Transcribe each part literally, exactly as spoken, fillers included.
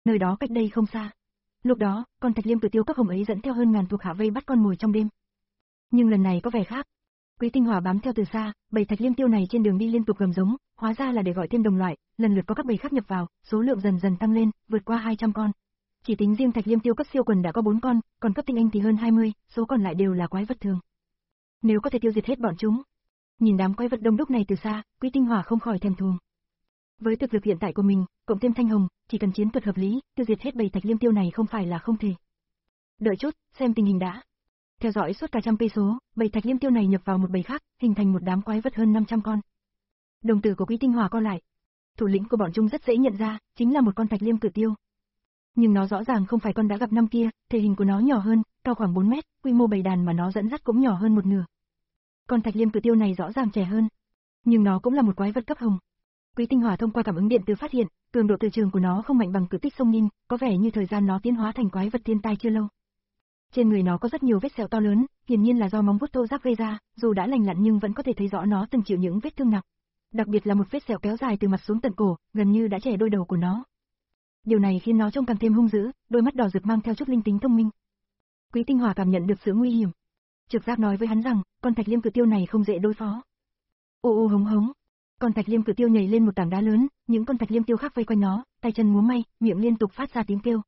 nơi đó cách đây không xa. Lúc đó, con Thạch Liêm Cử Tiêu cấp hồng ấy dẫn theo hơn ngàn thuộc hạ vây bắt con mồi trong đêm. Nhưng lần này có vẻ khác. Quý Tinh Hỏa bám theo từ xa, bầy Thạch Liêm Tiêu này trên đường đi liên tục gầm giống, hóa ra là để gọi thêm đồng loại, lần lượt có các bầy khác nhập vào, số lượng dần dần tăng lên, vượt qua hai trăm con. Chỉ tính riêng Thạch Liêm Tiêu cấp siêu quần đã có bốn con, còn cấp tinh anh thì hơn hai mươi, số còn lại đều là quái vật thường. Nếu có thể tiêu diệt hết bọn chúng. Nhìn đám quái vật đông đúc này từ xa, Quý Tinh Hỏa không khỏi thèm thuồng. Với thực lực hiện tại của mình, cộng thêm Thanh Hồng, chỉ cần chiến thuật hợp lý, tiêu diệt hết bầy Thạch Liêm Tiêu này không phải là không thể. Đợi chút, xem tình hình đã. Theo dõi suốt cả trăm cây số, bầy Thạch Liêm Tiêu này nhập vào một bầy khác, hình thành một đám quái vật hơn năm trăm con. Đồng tử của Quý Tinh Hỏa co lại. Thủ lĩnh của bọn chúng rất dễ nhận ra, chính là một con Thạch Liêm Cử Tiêu. Nhưng nó rõ ràng không phải con đã gặp năm kia, thể hình của nó nhỏ hơn, cao khoảng bốn mét, quy mô bầy đàn mà nó dẫn dắt cũng nhỏ hơn một nửa. Con Thạch Liêm Cử Tiêu này rõ ràng trẻ hơn, nhưng nó cũng là một quái vật cấp hồng. Quý Tinh Hỏa thông qua cảm ứng điện từ phát hiện, cường độ từ trường của nó không mạnh bằng cử tích sông Ninh, có vẻ như thời gian nó tiến hóa thành quái vật thiên tai chưa lâu. Trên người nó có rất nhiều vết sẹo to lớn, hiển nhiên là do móng vuốt thô ráp gây ra, dù đã lành lặn nhưng vẫn có thể thấy rõ nó từng chịu những vết thương nặng. Đặc biệt là một vết sẹo kéo dài từ mặt xuống tận cổ, gần như đã chẻ đôi đầu của nó. Điều này khiến nó trông càng thêm hung dữ, đôi mắt đỏ rực mang theo chút linh tính thông minh. Quý Tinh Hỏa cảm nhận được sự nguy hiểm. Trực giác nói với hắn rằng, con Thạch Liêm Cử Tiêu này không dễ đối phó. Ô ô hống hống. Con Thạch Liêm Cử Tiêu nhảy lên một tảng đá lớn, những con Thạch Liêm Tiêu khác vây quanh nó, tay chân múa may, miệng liên tục phát ra tiếng kêu.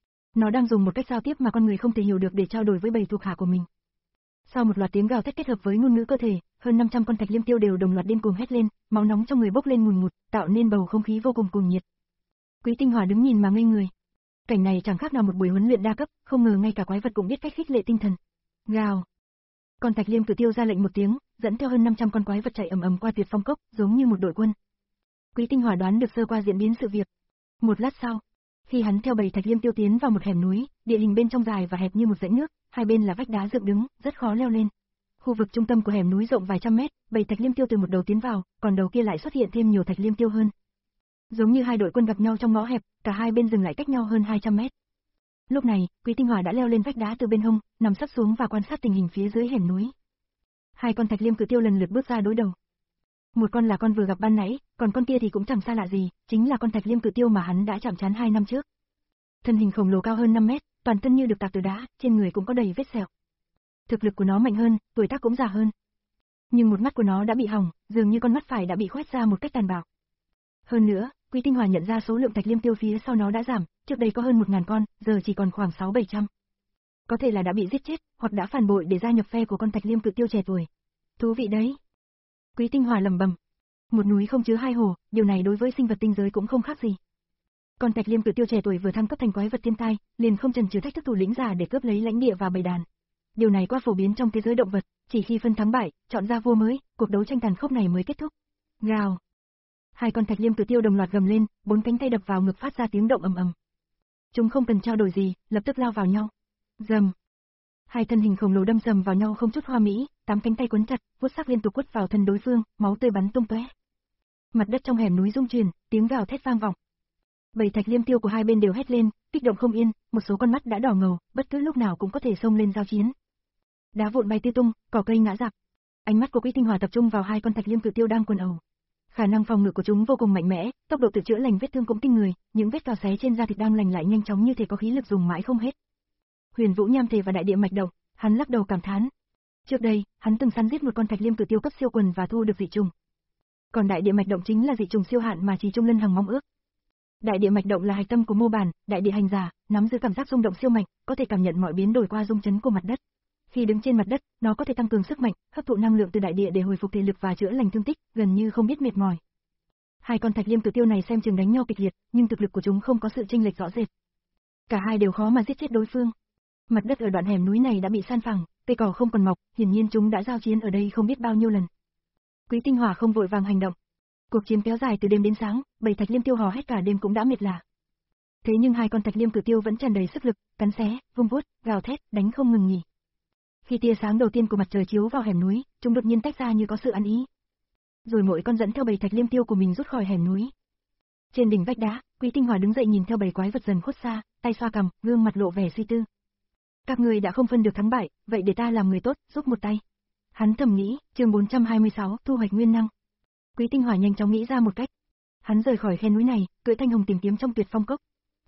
Nó đang dùng một cách giao tiếp mà con người không thể hiểu được để trao đổi với bầy thuộc hạ của mình. Sau một loạt tiếng gào thét kết hợp với ngôn ngữ cơ thể, hơn năm trăm con Thạch Liêm Tiêu đều đồng loạt điên cuồng hét lên, máu nóng trong người bốc lên ngùn ngụt, tạo nên bầu không khí vô cùng cuồng nhiệt. Quý Tinh Hỏa đứng nhìn mà ngây người. Cảnh này chẳng khác nào một buổi huấn luyện đa cấp, không ngờ ngay cả quái vật cũng biết cách khích lệ tinh thần. Gào. Con Thạch Liêm Cử Tiêu ra lệnh một tiếng, dẫn theo hơn năm trăm con quái vật chạy ầm ầm qua Tuyệt Phong Cốc, giống như một đội quân. Quý Tinh Hỏa đoán được sơ qua diễn biến sự việc. Một lát sau, khi hắn theo bầy Thạch Liêm Tiêu tiến vào một hẻm núi, địa hình bên trong dài và hẹp như một dãy nước, hai bên là vách đá dựng đứng, rất khó leo lên. Khu vực trung tâm của hẻm núi rộng vài trăm mét, bầy Thạch Liêm Tiêu từ một đầu tiến vào, còn đầu kia lại xuất hiện thêm nhiều Thạch Liêm Tiêu hơn. Giống như hai đội quân gặp nhau trong ngõ hẹp, cả hai bên dừng lại cách nhau hơn hai trăm mét. Lúc này, Quý Tinh Hỏa đã leo lên vách đá từ bên hông, nằm sấp xuống và quan sát tình hình phía dưới hẻm núi. Hai con Thạch Liêm Cử Tiêu lần lượt bước ra đối đầu. Một con là con vừa gặp ban nãy, còn con kia thì cũng chẳng xa lạ gì, chính là con Thạch Liêm Cử Tiêu mà hắn đã chạm trán hai năm trước. Thân hình khổng lồ cao hơn năm mét, toàn thân như được tạc từ đá, trên người cũng có đầy vết sẹo. Thực lực của nó mạnh hơn, tuổi tác cũng già hơn. Nhưng một mắt của nó đã bị hỏng, dường như con mắt phải đã bị khoét ra một cách tàn bạo. Hơn nữa, Quý Tinh Hỏa nhận ra số lượng Thạch Liêm Tiêu phía sau nó đã giảm, trước đây có hơn một ngàn con, giờ chỉ còn khoảng sáu bảy trăm. Có thể là đã bị giết chết, hoặc đã phản bội để gia nhập phe của con Thạch Liêm Cử Tiêu trẻ tuổi. Thú vị đấy. Quý Tinh Hỏa lẩm bẩm. Một núi không chứa hai hồ, điều này đối với sinh vật tinh giới cũng không khác gì. Con Thạch Liêm Cử Tiêu trẻ tuổi vừa thăng cấp thành quái vật thiên tai, liền không chần chừ thách thức thủ lĩnh giả để cướp lấy lãnh địa và bầy đàn. Điều này quá phổ biến trong thế giới động vật, chỉ khi phân thắng bại, chọn ra vua mới, cuộc đấu tranh tàn khốc này mới kết thúc. Gào. Hai con Thạch Liêm Cử Tiêu đồng loạt gầm lên, bốn cánh tay đập vào ngực phát ra tiếng động ầm ầm. Chúng không cần trao đổi gì, lập tức lao vào nhau. Rầm. Hai thân hình khổng lồ đâm sầm vào nhau không chút hoa mỹ, tám cánh tay quấn chặt, vuốt sắc liên tục quất vào thân đối phương, máu tươi bắn tung tóe. Mặt đất trong hẻm núi rung chuyển, tiếng gào thét vang vọng. Bầy Thạch Liêm Tiêu của hai bên đều hét lên, kích động không yên, một số con mắt đã đỏ ngầu, bất cứ lúc nào cũng có thể xông lên giao chiến. Đá vụn bay tứ tung, cỏ cây ngã rạp. Ánh mắt của Quý Tinh Hỏa tập trung vào hai con Thạch Liêm Cử Tiêu đang quần ẩu. Khả năng phòng ngự của chúng vô cùng mạnh mẽ, tốc độ tự chữa lành vết thương cũng kinh người, những vết cào xé trên da thịt đang lành lại nhanh chóng như thể có khí lực dùng mãi không hết. Huyền Vũ Nham Thể và Đại Địa Mạch Động, hắn lắc đầu cảm thán. Trước đây, hắn từng săn giết một con Thạch Liêm Cử Tiêu cấp siêu quần và thu được dị trùng. Còn Đại Địa Mạch Động chính là dị trùng siêu hạn mà chỉ Trung Lân Hằng mong ước. Đại Địa Mạch Động là hạch tâm của mô bản, đại địa hành giả, nắm giữ cảm giác rung động siêu mạnh, có thể cảm nhận mọi biến đổi qua rung chấn của mặt đất. Khi đứng trên mặt đất, nó có thể tăng cường sức mạnh, hấp thụ năng lượng từ đại địa để hồi phục thể lực và chữa lành thương tích, gần như không biết mệt mỏi. Hai con Thạch Liêm Cử Tiêu này xem chừng đánh nhau kịch liệt, nhưng thực lực của chúng không có sự chênh lệch rõ rệt. Cả hai đều khó mà giết chết đối phương. Mặt đất ở đoạn hẻm núi này đã bị san phẳng, cây cỏ không còn mọc, hiển nhiên chúng đã giao chiến ở đây không biết bao nhiêu lần. Quý Tinh Hỏa không vội vàng hành động. Cuộc chiến kéo dài từ đêm đến sáng, bầy Thạch Liêm Tiêu hò hét cả đêm cũng đã mệt lả. Thế nhưng hai con Thạch Liêm Cử Tiêu vẫn tràn đầy sức lực, cắn xé, vung vuốt, gào thét, đánh không ngừng nghỉ. Khi tia sáng đầu tiên của mặt trời chiếu vào hẻm núi, chúng đột nhiên tách ra như có sự ăn ý. Rồi mỗi con dẫn theo bầy Thạch Liêm Tiêu của mình rút khỏi hẻm núi. Trên đỉnh vách đá, Quý Tinh Hỏa đứng dậy nhìn theo bầy quái vật dần khuất xa, tay xoa cằm, gương mặt lộ vẻ suy tư. Các người đã không phân được thắng bại, vậy để ta làm người tốt, giúp một tay. Hắn thầm nghĩ, chương bốn trăm hai mươi sáu, thu hoạch nguyên năng. Quý Tinh Hỏa nhanh chóng nghĩ ra một cách. Hắn rời khỏi khe núi này, cưỡi Thanh Hồng tìm kiếm trong Tuyệt Phong Cốc.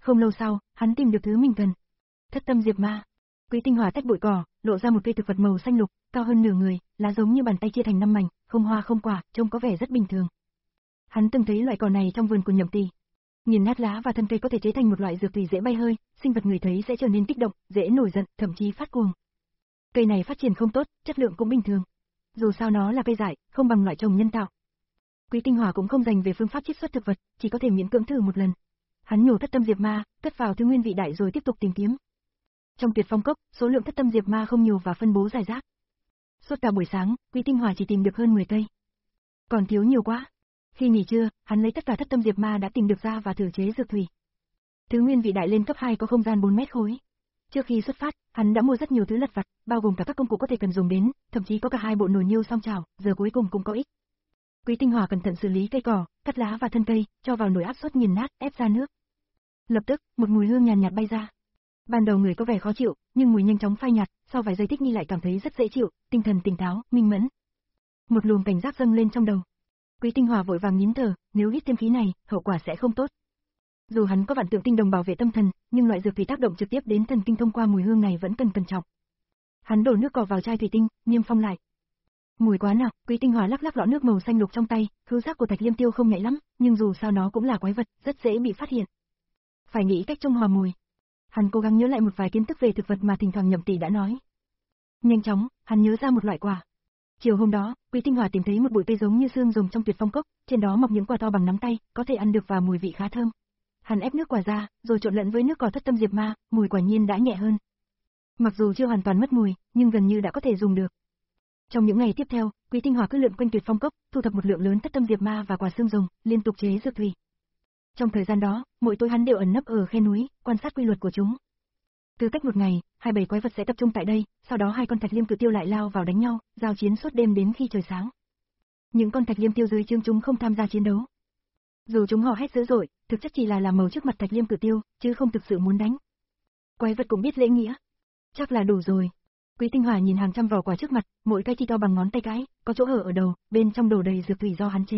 Không lâu sau, hắn tìm được thứ mình cần. Thất tâm diệp ma. Quý Tinh Hòa tách bụi cỏ, lộ ra một cây thực vật màu xanh lục, cao hơn nửa người, lá giống như bàn tay chia thành năm mảnh, không hoa không quả, trông có vẻ rất bình thường. Hắn từng thấy loại cỏ này trong vườn của Nhậm Tỷ. Nghiền nát lá và thân cây có thể chế thành một loại dược tùy dễ bay hơi, sinh vật người thấy sẽ trở nên kích động, dễ nổi giận, thậm chí phát cuồng. Cây này phát triển không tốt, chất lượng cũng bình thường. Dù sao nó là cây dại, không bằng loại trồng nhân tạo. Quý Tinh Hòa cũng không dành về phương pháp chiết xuất thực vật, chỉ có thể miễn cưỡng thử một lần. Hắn nhổ thất tâm diệp ma, cất vào thứ nguyên vị đại rồi tiếp tục tìm kiếm. Trong Tuyệt Phong cốc, số lượng thất tâm diệp ma không nhiều và phân bố rải rác. Suốt cả buổi sáng, Quý Tinh Hòa chỉ tìm được hơn mười cây. Còn thiếu nhiều quá. Khi nghỉ trưa, hắn lấy tất cả thất tâm diệp ma đã tìm được ra và thử chế dược thủy. Thứ nguyên vị đại lên cấp hai có không gian bốn mét khối. Trước khi xuất phát, hắn đã mua rất nhiều thứ lặt vặt, bao gồm cả các công cụ có thể cần dùng đến, thậm chí có cả hai bộ nồi niêu song chảo, giờ cuối cùng cũng có ích. Quý Tinh Hòa cẩn thận xử lý cây cỏ, cắt lá và thân cây, cho vào nồi áp suất nghiền nát, ép ra nước. Lập tức, một mùi hương nhàn nhạt bay ra. Ban đầu người có vẻ khó chịu, nhưng mùi nhanh chóng phai nhạt, sau vài giây thích nghi lại cảm thấy rất dễ chịu, tinh thần tỉnh táo, minh mẫn. Một luồng cảnh giác dâng lên trong đầu. Quý Tinh Hòa vội vàng nín thở, nếu hít thêm khí này, hậu quả sẽ không tốt. Dù hắn có vạn tượng tinh đồng bảo vệ tâm thần, nhưng loại dược thủy tác động trực tiếp đến thần kinh thông qua mùi hương này vẫn cần cẩn trọng. Hắn đổ nước cỏ vào chai thủy tinh, niêm phong lại. Mùi quá nặng, Quý Tinh Hòa lắc lắc lọ nước màu xanh lục trong tay, khứu giác của Thạch Liêm Tiêu không nhạy lắm, nhưng dù sao nó cũng là quái vật, rất dễ bị phát hiện. Phải nghĩ cách trung hòa mùi. Hắn cố gắng nhớ lại một vài kiến thức về thực vật mà thỉnh thoảng Nhậm Tỷ đã nói. Nhanh chóng, hắn nhớ ra một loại quả. Chiều hôm đó, Quý Tinh Hòa tìm thấy một bụi cây giống như xương rồng trong Tuyệt Phong cốc, trên đó mọc những quả to bằng nắm tay, có thể ăn được và mùi vị khá thơm. Hắn ép nước quả ra, rồi trộn lẫn với nước cỏ thất tâm diệp ma, mùi quả nhiên đã nhẹ hơn. Mặc dù chưa hoàn toàn mất mùi, nhưng gần như đã có thể dùng được. Trong những ngày tiếp theo, Quý Tinh Hòa cứ lượn quanh Tuyệt Phong cốc, thu thập một lượng lớn thất tâm diệp ma và quả xương rồng, liên tục chế dược thủy. Trong thời gian đó, mỗi tối hắn đều ẩn nấp ở khe núi, quan sát quy luật của chúng. Cứ cách một ngày, hai bầy quái vật sẽ tập trung tại đây, sau đó hai con Thạch Liêm Cự Tiêu lại lao vào đánh nhau, giao chiến suốt đêm đến khi trời sáng. Những con Thạch Liêm Tiêu dưới trướng chúng không tham gia chiến đấu. Dù chúng hò hét dữ dội, thực chất chỉ là làm màu trước mặt Thạch Liêm Cự Tiêu, chứ không thực sự muốn đánh. Quái vật cũng biết lễ nghĩa. Chắc là đủ rồi. Quý Tinh Hòa nhìn hàng trăm vỏ quả trước mặt, mỗi cái chỉ to bằng ngón tay cái, có chỗ hở ở đầu, bên trong đồ đầy dược thủy do hắn chế.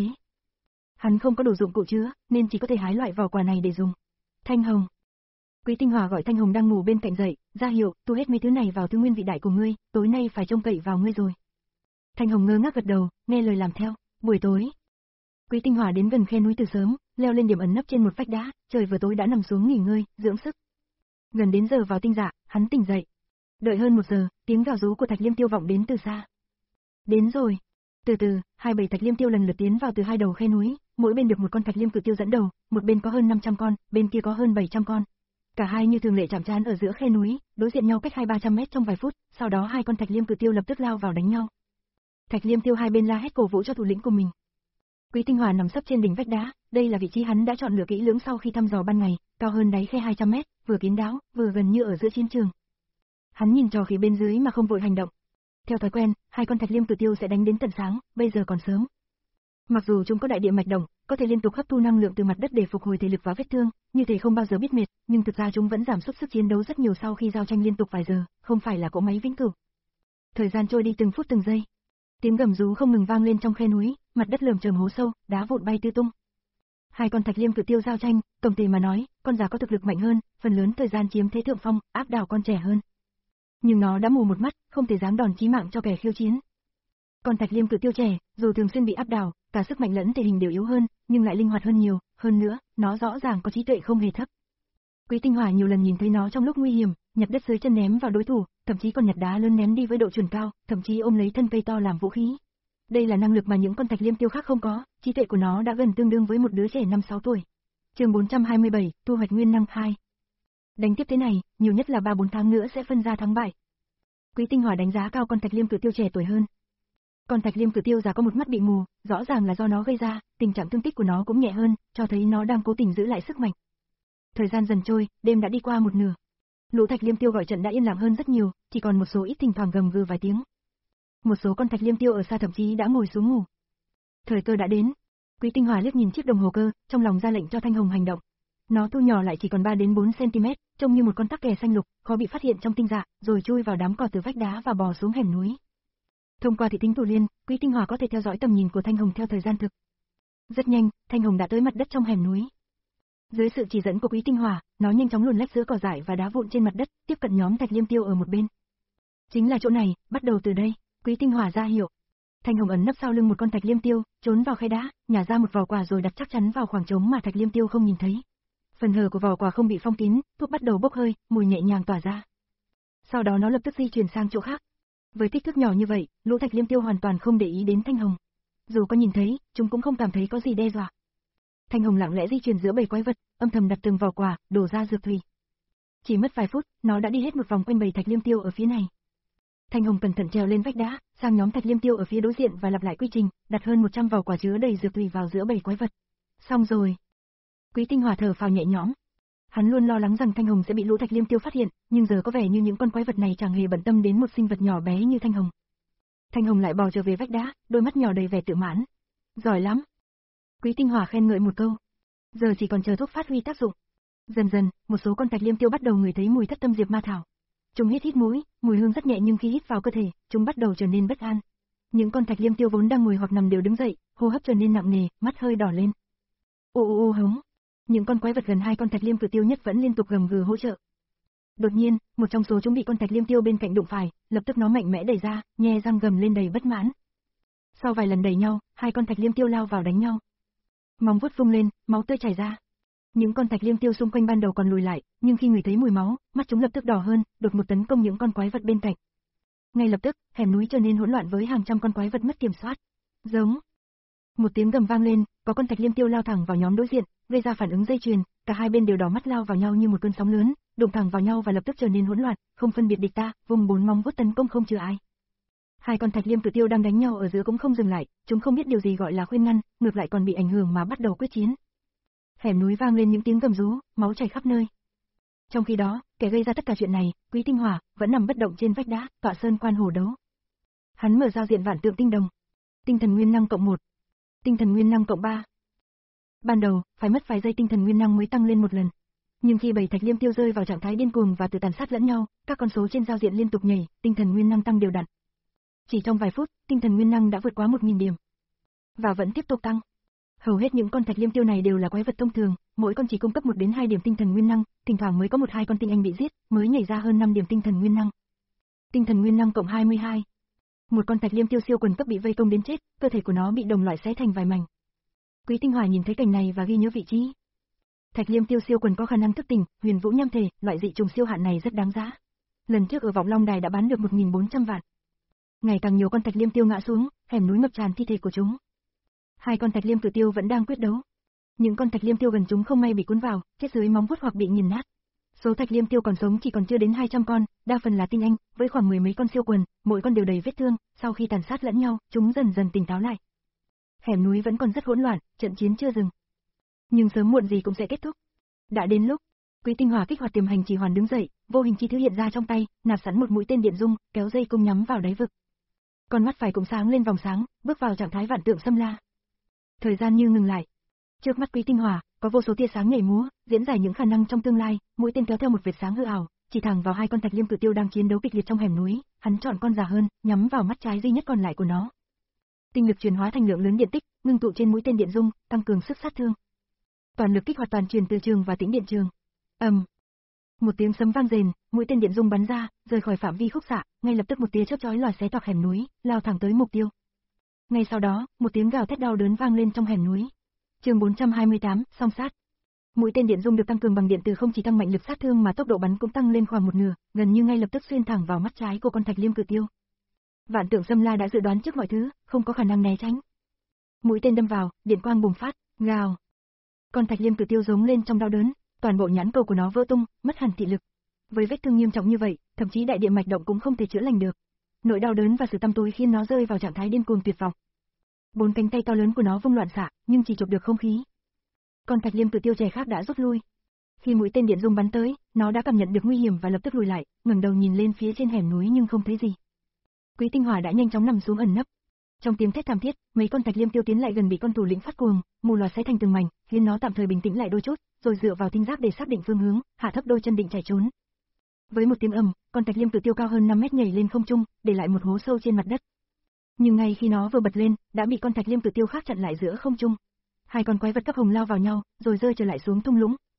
Hắn không có đủ dụng cụ chứa, nên chỉ có thể hái loại vỏ quả này để dùng. Thanh Hồng. Quý Tinh Hòa gọi Thanh Hồng đang ngủ bên cạnh dậy, ra hiệu, tu hết mấy thứ này vào thứ nguyên vị đại của ngươi, tối nay phải trông cậy vào ngươi rồi. Thanh Hồng ngơ ngác gật đầu, nghe lời làm theo. Buổi tối, Quý Tinh Hòa đến gần khe núi từ sớm, leo lên điểm ẩn nấp trên một vách đá, trời vừa tối đã nằm xuống nghỉ ngơi, dưỡng sức. Gần đến giờ vào tinh dạ, hắn tỉnh dậy. Đợi hơn một giờ, tiếng gào rú của Thạch Liêm Tiêu vọng đến từ xa. Đến rồi. Từ từ, hai bầy Thạch Liêm Tiêu lần lượt tiến vào từ hai đầu khe núi, mỗi bên được một con Thạch Liêm Cự Tiêu dẫn đầu, một bên có hơn năm trăm con, bên kia có hơn bảy trăm con. Cả hai như thường lệ chạm trán ở giữa khe núi, đối diện nhau cách hai ba trăm mét trong vài phút, sau đó hai con Thạch Liêm Cự Tiêu lập tức lao vào đánh nhau. Thạch Liêm Tiêu hai bên la hét cổ vũ cho thủ lĩnh của mình. Quý Tinh Hòa nằm sấp trên đỉnh vách đá, đây là vị trí hắn đã chọn lựa kỹ lưỡng sau khi thăm dò ban ngày, cao hơn đáy khe hai trăm mét, vừa kín đáo, vừa gần như ở giữa chiến trường. Hắn nhìn trò khỉ bên dưới mà không vội hành động. Theo thói quen, hai con Thạch Liêm Cự Tiêu sẽ đánh đến tận sáng, bây giờ còn sớm. Mặc dù chúng có đại địa mạch động, có thể liên tục hấp thu năng lượng từ mặt đất để phục hồi thể lực và vết thương, như thể không bao giờ biết mệt, nhưng thực ra chúng vẫn giảm sút sức chiến đấu rất nhiều sau khi giao tranh liên tục vài giờ, không phải là cỗ máy vĩnh cửu. Thời gian trôi đi từng phút từng giây. Tiếng gầm rú không ngừng vang lên trong khe núi, mặt đất lởm chởm hố sâu, đá vụn bay tứ tung. Hai con Thạch Liêm Cự Tiêu giao tranh, tổng thể mà nói, con già có thực lực mạnh hơn, phần lớn thời gian chiếm thế thượng phong, áp đảo con trẻ hơn. Nhưng nó đã mù một mắt, không thể dám đòn chí mạng cho kẻ khiêu chiến. Con Thạch Liêm Cự Tiêu trẻ, dù thường xuyên bị áp đảo, cả sức mạnh lẫn thể hình đều yếu hơn, nhưng lại linh hoạt hơn nhiều, hơn nữa, nó rõ ràng có trí tuệ không hề thấp. Quý Tinh Hòa nhiều lần nhìn thấy nó trong lúc nguy hiểm, nhặt đất dưới chân ném vào đối thủ, thậm chí còn nhặt đá lớn ném đi với độ chuẩn cao, thậm chí ôm lấy thân cây to làm vũ khí. Đây là năng lực mà những con Thạch Liêm Tiêu khác không có, trí tuệ của nó đã gần tương đương với một đứa trẻ năm sáu tuổi. Chương bốn trăm hai mươi bảy, thu hoạch nguyên năng hai. Đánh tiếp thế này, nhiều nhất là ba bốn tháng nữa sẽ phân ra thắng bại. Quý Tinh Hòa đánh giá cao con Thạch Liêm Cự Tiêu trẻ tuổi hơn. Con Thạch Liêm Cự Tiêu già có một mắt bị mù, rõ ràng là do nó gây ra, tình trạng thương tích của nó cũng nhẹ hơn, cho thấy nó đang cố tình giữ lại sức mạnh. Thời gian dần trôi, đêm đã đi qua một nửa. Lũ Thạch Liêm Tiêu gọi trận đã yên lặng hơn rất nhiều, chỉ còn một số ít thỉnh thoảng gầm gừ vài tiếng. Một số con Thạch Liêm Tiêu ở xa thậm chí đã ngồi xuống ngủ. Thời cơ đã đến. Quý Tinh Hòa liếc nhìn chiếc đồng hồ cơ, trong lòng ra lệnh cho Thanh Hồng hành động. Nó thu nhỏ lại chỉ còn ba đến bốn xăng-ti-mét, trông như một con tắc kè xanh lục, khó bị phát hiện trong tinh dạ, rồi chui vào đám cỏ từ vách đá và bò xuống hẻm núi. Thông qua thị tính thủ liên, Quý Tinh Hòa có thể theo dõi tầm nhìn của Thanh Hồng theo thời gian thực. Rất nhanh, Thanh Hồng đã tới mặt đất trong hẻm núi. Dưới sự chỉ dẫn của Quý Tinh Hỏa, nó nhanh chóng luồn lách giữa cỏ dại và đá vụn trên mặt đất, tiếp cận nhóm Thạch Liêm Tiêu ở một bên. Chính là chỗ này, bắt đầu từ đây, Quý Tinh Hỏa ra hiệu. Thanh Hồng ẩn nấp sau lưng một con Thạch Liêm Tiêu, trốn vào khe đá, nhả ra một vỏ quả rồi đặt chắc chắn vào khoảng trống mà Thạch Liêm Tiêu không nhìn thấy. Phần hở của vỏ quả không bị phong kín, thuốc bắt đầu bốc hơi, mùi nhẹ nhàng tỏa ra. Sau đó nó lập tức di chuyển sang chỗ khác. Với kích thước nhỏ như vậy, lũ Thạch Liêm Tiêu hoàn toàn không để ý đến Thanh Hồng. Dù có nhìn thấy, chúng cũng không cảm thấy có gì đe dọa. Thanh Hồng lặng lẽ di chuyển giữa bầy quái vật, âm thầm đặt từng vỏ quả, đổ ra dược thủy. Chỉ mất vài phút, nó đã đi hết một vòng quanh bầy Thạch Liêm Tiêu ở phía này. Thanh Hồng cẩn thận trèo lên vách đá, sang nhóm Thạch Liêm Tiêu ở phía đối diện và lặp lại quy trình, đặt hơn một trăm vỏ quả chứa đầy dược thủy vào giữa bầy quái vật. Xong rồi. Quý Tinh Hỏa thở phào nhẹ nhõm. Hắn luôn lo lắng rằng Thanh Hồng sẽ bị lũ Thạch Liêm Tiêu phát hiện, nhưng giờ có vẻ như những con quái vật này chẳng hề bận tâm đến một sinh vật nhỏ bé như Thanh Hồng. Thanh Hồng lại bò trở về vách đá, đôi mắt nhỏ đầy vẻ tự mãn. Giỏi lắm. Quý Tinh Hỏa khen ngợi một câu. Giờ chỉ còn chờ thuốc phát huy tác dụng. Dần dần, một số con Thạch Liêm Tiêu bắt đầu ngửi thấy mùi thất tâm diệp ma thảo. Chúng hít hít mũi, mùi hương rất nhẹ nhưng khi hít vào cơ thể, chúng bắt đầu trở nên bất an. Những con Thạch Liêm Tiêu vốn đang ngồi hoặc nằm đều đứng dậy, hô hấp trở nên nặng nề, mắt hơi đỏ lên. Ô ô ô hống. Những con quái vật gần hai con Thạch Liêm Cự Tiêu nhất vẫn liên tục gầm gừ hỗ trợ. Đột nhiên, một trong số chúng bị con Thạch Liêm Tiêu bên cạnh đụng phải, lập tức nó mạnh mẽ đẩy ra, nhe răng gầm lên đầy bất mãn. Sau vài lần đẩy nhau, hai con Thạch Liêm Tiêu lao vào đánh nhau. Móng vuốt vung lên, máu tươi chảy ra. Những con Thạch Liêm Tiêu xung quanh ban đầu còn lùi lại, nhưng khi ngửi thấy mùi máu, mắt chúng lập tức đỏ hơn, đột ngột tấn công những con quái vật bên cạnh. Ngay lập tức, hẻm núi trở nên hỗn loạn với hàng trăm con quái vật mất kiểm soát. Giống. Một tiếng gầm vang lên, có con Thạch Liêm Tiêu lao thẳng vào nhóm đối diện, gây ra phản ứng dây chuyền, cả hai bên đều đỏ mắt lao vào nhau như một cơn sóng lớn, đụng thẳng vào nhau và lập tức trở nên hỗn loạn, không phân biệt địch ta, vùng bốn móng vuốt tấn công không chừa ai. Hai con Thạch Liêm Cự Tiêu đang đánh nhau ở giữa cũng không dừng lại, chúng không biết điều gì gọi là khuyên ngăn, ngược lại còn bị ảnh hưởng mà bắt đầu quyết chiến. Hẻm núi vang lên những tiếng gầm rú, máu chảy khắp nơi. Trong khi đó, kẻ gây ra tất cả chuyện này, Quý Tinh Hỏa, vẫn nằm bất động trên vách đá, tọa sơn quan hổ đấu. Hắn mở giao diện vạn tượng tinh đồng. Tinh thần nguyên năng cộng một. Tinh thần nguyên năng cộng ba. Ban đầu, phải mất vài giây tinh thần nguyên năng mới tăng lên một lần. Nhưng khi bầy Thạch Liêm Tiêu rơi vào trạng thái điên cuồng và tự tàn sát lẫn nhau, các con số trên giao diện liên tục nhảy, tinh thần nguyên năng tăng đều đặn. Chỉ trong vài phút, tinh thần nguyên năng đã vượt quá một nghìn điểm. Và vẫn tiếp tục tăng. Hầu hết những con Thạch Liêm Tiêu này đều là quái vật thông thường, mỗi con chỉ cung cấp một đến hai điểm tinh thần nguyên năng, thỉnh thoảng mới có một hai con tinh anh bị giết, mới nhảy ra hơn năm điểm tinh thần nguyên năng. Tinh thần nguyên năng cộng hai mươi hai. Một con Thạch Liêm Tiêu siêu quần cấp bị vây công đến chết, cơ thể của nó bị đồng loại xé thành vài mảnh. Quý Tinh Hỏa nhìn thấy cảnh này và ghi nhớ vị trí. Thạch Liêm Tiêu siêu quần có khả năng thức tỉnh, huyền vũ nham thể, loại dị trùng siêu hạn này rất đáng giá. Lần trước ở Vọng Long Đài đã bán được một nghìn bốn trăm vạn. Ngày càng nhiều con Thạch Liêm Tiêu ngã xuống, hẻm núi ngập tràn thi thể của chúng. Hai con Thạch Liêm Cự Tiêu vẫn đang quyết đấu. Những con Thạch Liêm Tiêu gần chúng không may bị cuốn vào, chết dưới móng vuốt hoặc bị nghiền nát. Số Thạch Liêm Tiêu còn sống chỉ còn chưa đến hai trăm con, đa phần là tinh anh, với khoảng mười mấy con siêu quần, mỗi con đều đầy vết thương, sau khi tàn sát lẫn nhau, chúng dần dần tỉnh táo lại. Hẻm núi vẫn còn rất hỗn loạn, trận chiến chưa dừng. Nhưng sớm muộn gì cũng sẽ kết thúc. Đã đến lúc, Quý Tinh Hỏa kích hoạt tiềm hành chỉ hoàn đứng dậy, vô hình chi thứ hiện ra trong tay, nạp sẵn một mũi tên điện dung, kéo dây cung nhắm vào đáy vực. Con mắt phải cũng sáng lên vòng sáng, bước vào trạng thái vạn tượng xâm la. Thời gian như ngừng lại. Trước mắt Quý Tinh Hỏa, có vô số tia sáng nhảy múa, diễn giải những khả năng trong tương lai, mũi tên kéo theo một vệt sáng hư ảo, chỉ thẳng vào hai con Thạch Liêm Cự Tiêu đang chiến đấu kịch liệt trong hẻm núi, hắn chọn con già hơn, nhắm vào mắt trái duy nhất còn lại của nó. Tinh lực chuyển hóa thành lượng lớn điện tích, ngưng tụ trên mũi tên điện dung, tăng cường sức sát thương. Toàn lực kích hoạt toàn truyền từ trường và tĩnh điện trường. Ầm. Um. Một tiếng sấm vang rền, mũi tên điện dung bắn ra, rời khỏi phạm vi khúc xạ, ngay lập tức một tia chớp chói lòa xé toạc hẻm núi, lao thẳng tới mục tiêu. Ngay sau đó, một tiếng gào thét đau đớn vang lên trong hẻm núi. Chương bốn trăm hai mươi tám, song sát. Mũi tên điện dung được tăng cường bằng điện từ không chỉ tăng mạnh lực sát thương mà tốc độ bắn cũng tăng lên khoảng một nửa, gần như ngay lập tức xuyên thẳng vào mắt trái của con Thạch Liêm Cự Tiêu. Vạn Tượng Xâm La đã dự đoán trước mọi thứ, không có khả năng né tránh. Mũi tên đâm vào, điện quang bùng phát, gào. Con Thạch Liêm Cự Tiêu giống lên trong đau đớn, toàn bộ nhãn cầu của nó vỡ tung, mất hẳn thị lực. Với vết thương nghiêm trọng như vậy, thậm chí đại điện mạch động cũng không thể chữa lành được. Nỗi đau đớn và sự tăm tối khiến nó rơi vào trạng thái điên cuồng tuyệt vọng. Bốn cánh tay to lớn của nó vung loạn xạ, nhưng chỉ chộp được không khí. Con Thạch Liêm Cự Tiêu trẻ khác đã rút lui. Khi mũi tên điện dung bắn tới, nó đã cảm nhận được nguy hiểm và lập tức lùi lại, ngẩng đầu nhìn lên phía trên hẻm núi nhưng không thấy gì. Quý Tinh Hỏa đã nhanh chóng nằm xuống ẩn nấp. Trong tiếng thét thảm thiết, mấy con Thạch Liêm Tiêu tiến lại gần bị con thủ lĩnh phát cuồng, mù lòa xé thành từng mảnh, khiến nó tạm thời bình tĩnh lại đôi chút, rồi dựa vào tinh giác để xác định phương hướng, hạ thấp đôi chân định chạy trốn. Với một tiếng ầm, con Thạch Liêm Cự Tiêu cao hơn năm mét nhảy lên không trung, để lại một hố sâu trên mặt đất. Nhưng ngay khi nó vừa bật lên, đã bị con Thạch Liêm Cự Tiêu khác chặn lại giữa không trung. Hai con quái vật cấp hồng lao vào nhau, rồi rơi trở lại xuống thung lũng,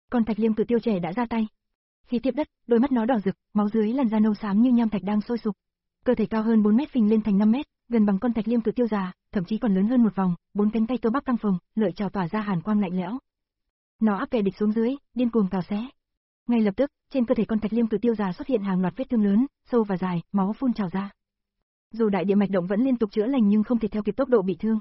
Con thạch liêm cự tiêu trẻ đã ra tay. Khi tiếp đất, đôi mắt nó đỏ rực, máu dưới làn da nâu xám như nham thạch đang sôi sục. Cơ thể cao hơn bốn mét phình lên thành năm mét, gần bằng con thạch liêm cự tiêu già, thậm chí còn lớn hơn một vòng, bốn cánh tay cơ bắp căng phồng, lợi chảo tỏa ra hàn quang lạnh lẽo. Nó áp kẻ địch xuống dưới, điên cuồng cào xé. Ngay lập tức, trên cơ thể con thạch liêm cự tiêu già xuất hiện hàng loạt vết thương lớn, sâu và dài, máu phun trào ra. Dù đại địa mạch động vẫn liên tục chữa lành nhưng không thể theo kịp tốc độ bị thương.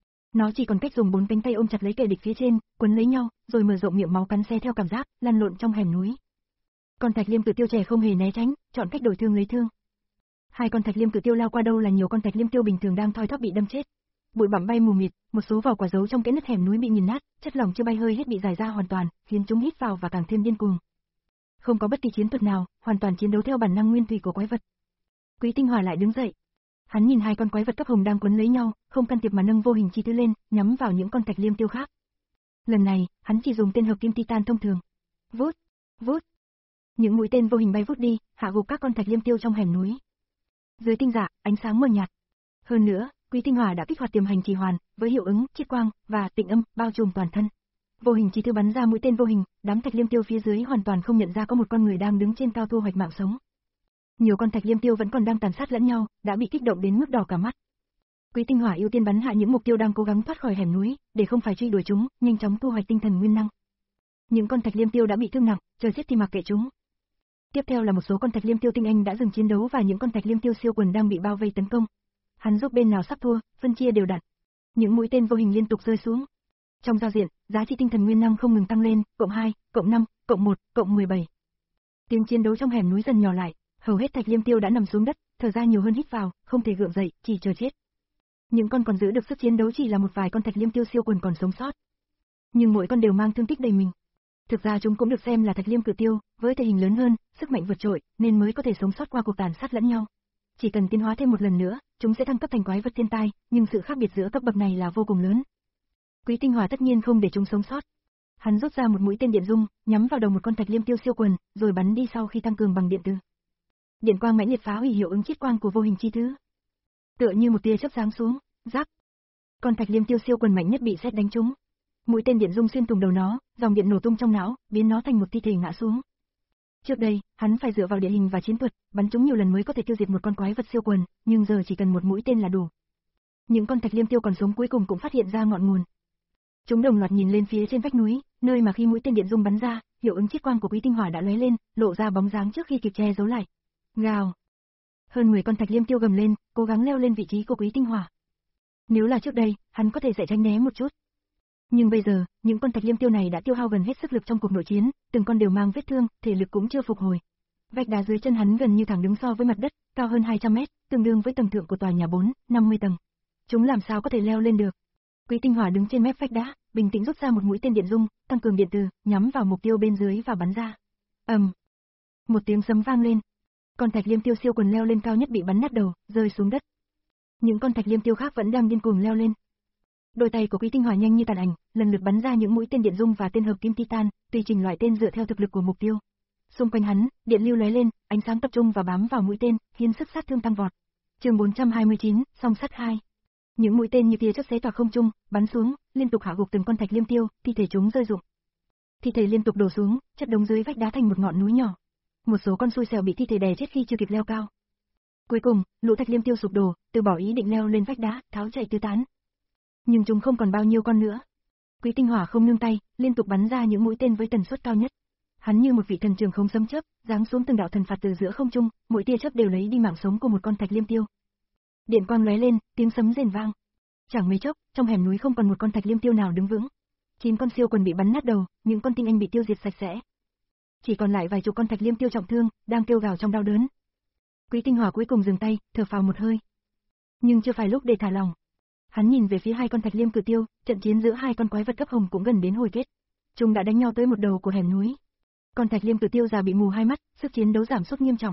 Nó chỉ còn cách dùng bốn cánh tay ôm chặt lấy kẻ địch phía trên, quấn lấy nhau, rồi mở rộng miệng máu cắn xé theo cảm giác, lăn lộn trong hẻm núi. Con thạch liêm cự tiêu trẻ không hề né tránh, chọn cách đổi thương lấy thương. Hai con thạch liêm cự tiêu lao qua đâu là nhiều con thạch liêm tiêu bình thường đang thoi thóp bị đâm chết. Bụi bặm bay mù mịt, một số vỏ quả giấu trong kẽ nứt hẻm núi bị nghiền nát, chất lỏng chưa bay hơi hết bị rải ra hoàn toàn, khiến chúng hít vào và càng thêm điên cuồng. Không có bất kỳ chiến thuật nào, hoàn toàn chiến đấu theo bản năng nguyên thủy của quái vật. Quý Tinh Hỏa lại đứng dậy. Hắn nhìn hai con quái vật cấp hồng đang quấn lấy nhau, không can thiệp mà nâng vô hình chi thứ lên, nhắm vào những con thạch liêm tiêu khác. Lần này, hắn chỉ dùng tên hợp kim titan thông thường. Vút, vút. Những mũi tên vô hình bay vút đi, hạ gục các con thạch liêm tiêu trong hẻm núi. Dưới tinh dạ, ánh sáng mờ nhạt. Hơn nữa, Quý Tinh Hỏa đã kích hoạt tiềm hành trì hoàn, với hiệu ứng chiết quang và tịnh âm bao trùm toàn thân. Vô hình chi thứ bắn ra mũi tên vô hình, đám thạch liêm tiêu phía dưới hoàn toàn không nhận ra có một con người đang đứng trên cao thu hoạch mạng sống. Nhiều con thạch liêm tiêu vẫn còn đang tàn sát lẫn nhau, đã bị kích động đến mức đỏ cả mắt. Quý Tinh Hỏa ưu tiên bắn hạ những mục tiêu đang cố gắng thoát khỏi hẻm núi, để không phải truy đuổi chúng, nhanh chóng thu hoạch tinh thần nguyên năng. Những con thạch liêm tiêu đã bị thương nặng, trời giết thì mặc kệ chúng. Tiếp theo là một số con thạch liêm tiêu tinh anh đã dừng chiến đấu và những con thạch liêm tiêu siêu quần đang bị bao vây tấn công. Hắn giúp bên nào sắp thua, phân chia đều đặn. Những mũi tên vô hình liên tục rơi xuống. Trong giao diện, giá trị tinh thần nguyên năng không ngừng tăng lên, cộng hai, cộng năm, cộng một, cộng mười bảy. Tiếng chiến đấu trong hẻm núi dần nhỏ lại, hầu hết thạch liêm tiêu đã nằm xuống đất, thở ra nhiều hơn hít vào, không thể gượng dậy, chỉ chờ chết. Những con còn giữ được sức chiến đấu chỉ là một vài con thạch liêm tiêu siêu quần còn sống sót. Nhưng mỗi con đều mang thương tích đầy mình. Thực ra chúng cũng được xem là thạch liêm cự tiêu, với thể hình lớn hơn, sức mạnh vượt trội, nên mới có thể sống sót qua cuộc tàn sát lẫn nhau. Chỉ cần tiến hóa thêm một lần nữa, chúng sẽ thăng cấp thành quái vật thiên tai, nhưng sự khác biệt giữa cấp bậc này là vô cùng lớn. Quý Tinh Hỏa tất nhiên không để chúng sống sót. Hắn rút ra một mũi tên điện dung, nhắm vào đầu một con thạch liêm tiêu siêu quần, rồi bắn đi sau khi tăng cường bằng điện từ. Điện quang mãnh liệt phá hủy hiệu ứng chiết quang của vô hình chi thứ. Tựa như một tia chớp giáng xuống, rắc. Con thạch liêm tiêu siêu quần mạnh nhất bị sét đánh trúng. Mũi tên điện dung xuyên thủng đầu nó, dòng điện nổ tung trong não, biến nó thành một thi thể ngã xuống. Trước đây, hắn phải dựa vào địa hình và chiến thuật, bắn chúng nhiều lần mới có thể tiêu diệt một con quái vật siêu quần, nhưng giờ chỉ cần một mũi tên là đủ. Những con thạch liêm tiêu còn sống cuối cùng cũng phát hiện ra ngọn nguồn. Chúng đồng loạt nhìn lên phía trên vách núi, nơi mà khi mũi tên điện dung bắn ra, hiệu ứng chiết quang của Quý Tinh Hỏa đã lóe lên, lộ ra bóng dáng trước khi kịp che giấu lại. Gào. Hơn mười con thạch liêm tiêu gầm lên, cố gắng leo lên vị trí của Quý Tinh Hỏa. Nếu là trước đây, hắn có thể sẽ tránh né một chút. Nhưng bây giờ, những con thạch liêm tiêu này đã tiêu hao gần hết sức lực trong cuộc nội chiến, từng con đều mang vết thương, thể lực cũng chưa phục hồi. Vách đá dưới chân hắn gần như thẳng đứng so với mặt đất, cao hơn hai trăm mét, tương đương với tầng thượng của tòa nhà bốn, năm mươi tầng. Chúng làm sao có thể leo lên được? Quý Tinh Hỏa đứng trên mép vách đá, bình tĩnh rút ra một mũi tên điện dung, tăng cường điện từ, nhắm vào mục tiêu bên dưới và bắn ra. Ầm. Um. Một tiếng sấm vang lên. Con thạch liêm tiêu siêu quần leo lên cao nhất bị bắn nát đầu, rơi xuống đất. Những con thạch liêm tiêu khác vẫn đang điên cuồng leo lên. Đôi tay của Quý Tinh Hỏa nhanh như tàn ảnh, lần lượt bắn ra những mũi tên điện dung và tên hợp kim titan, tùy chỉnh loại tên dựa theo thực lực của mục tiêu. Xung quanh hắn, điện lưu lóe lên, ánh sáng tập trung và bám vào mũi tên, khiến sức sát thương tăng vọt. Chương bốn trăm hai mươi chín, song sắt hai. Những mũi tên như tia chớp xé toạc không trung, bắn xuống, liên tục hạ gục từng con thạch liêm tiêu, thi thể chúng rơi rụng. Thi thể liên tục đổ xuống, chất đống dưới vách đá thành một ngọn núi nhỏ. Một số con xui xẻo bị thi thể đè chết khi chưa kịp leo cao. Cuối cùng, lũ thạch liêm tiêu sụp đổ, từ bỏ ý định leo lên vách đá, tháo chạy tứ tán. Nhưng chúng không còn bao nhiêu con nữa. Quý Tinh Hỏa không nương tay, liên tục bắn ra những mũi tên với tần suất cao nhất. Hắn như một vị thần trường không sấm chớp, giáng xuống từng đạo thần phạt từ giữa không trung, mỗi tia chớp đều lấy đi mạng sống của một con thạch liêm tiêu. Điện quang lóe lên, tiếng sấm rền vang. Chẳng mấy chốc, trong hẻm núi không còn một con thạch liêm tiêu nào đứng vững. Chín con siêu quần bị bắn nát đầu, những con tinh anh bị tiêu diệt sạch sẽ. Chỉ còn lại vài chục con thạch liêm tiêu trọng thương, đang kêu gào trong đau đớn. Quý Tinh Hỏa cuối cùng dừng tay, thở phào một hơi. Nhưng chưa phải lúc để thả lòng. Hắn nhìn về phía hai con thạch liêm cự tiêu, trận chiến giữa hai con quái vật cấp hồng cũng gần đến hồi kết. Chúng đã đánh nhau tới một đầu của hẻm núi. Con thạch liêm cự tiêu già bị mù hai mắt, sức chiến đấu giảm sút nghiêm trọng.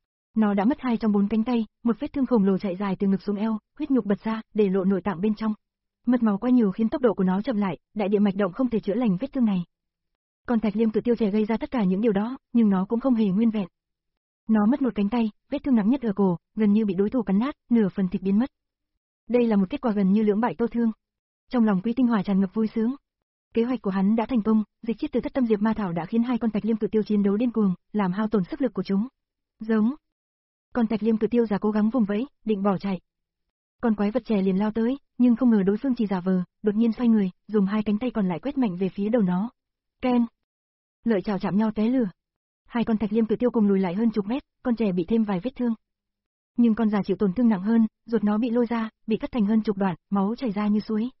Nó đã mất hai trong bốn cánh tay, một vết thương khổng lồ chạy dài từ ngực xuống eo, huyết nhục bật ra, để lộ nội tạng bên trong. Mất máu quá nhiều khiến tốc độ của nó chậm lại, đại địa mạch động không thể chữa lành vết thương này. Con thạch liêm cự tiêu trẻ gây ra tất cả những điều đó, nhưng nó cũng không hề nguyên vẹn. Nó mất một cánh tay, vết thương nặng nhất ở cổ, gần như bị đối thủ cắn nát, nửa phần thịt biến mất. Đây là một kết quả gần như lưỡng bại câu thương. Trong lòng Quý Tinh Hỏa tràn ngập vui sướng. Kế hoạch của hắn đã thành công, dịch chiết từ thất tâm diệp ma thảo đã khiến hai con Thạch Liêm Cự Tiêu chiến đấu điên cuồng, làm hao tổn sức lực của chúng. Giống. Con Thạch Liêm Cự Tiêu già cố gắng vùng vẫy, định bỏ chạy. Con quái vật trẻ liền lao tới, nhưng không ngờ đối phương chỉ giả vờ, đột nhiên xoay người, dùng hai cánh tay còn lại quét mạnh về phía đầu nó. Ken. Lợi chảo chạm nhau té lửa. Hai con Thạch Liêm Cự Tiêu cùng lùi lại hơn chục mét, con trẻ bị thêm vài vết thương. Nhưng con già chịu tổn thương nặng hơn, ruột nó bị lôi ra, bị cắt thành hơn chục đoạn, máu chảy ra như suối.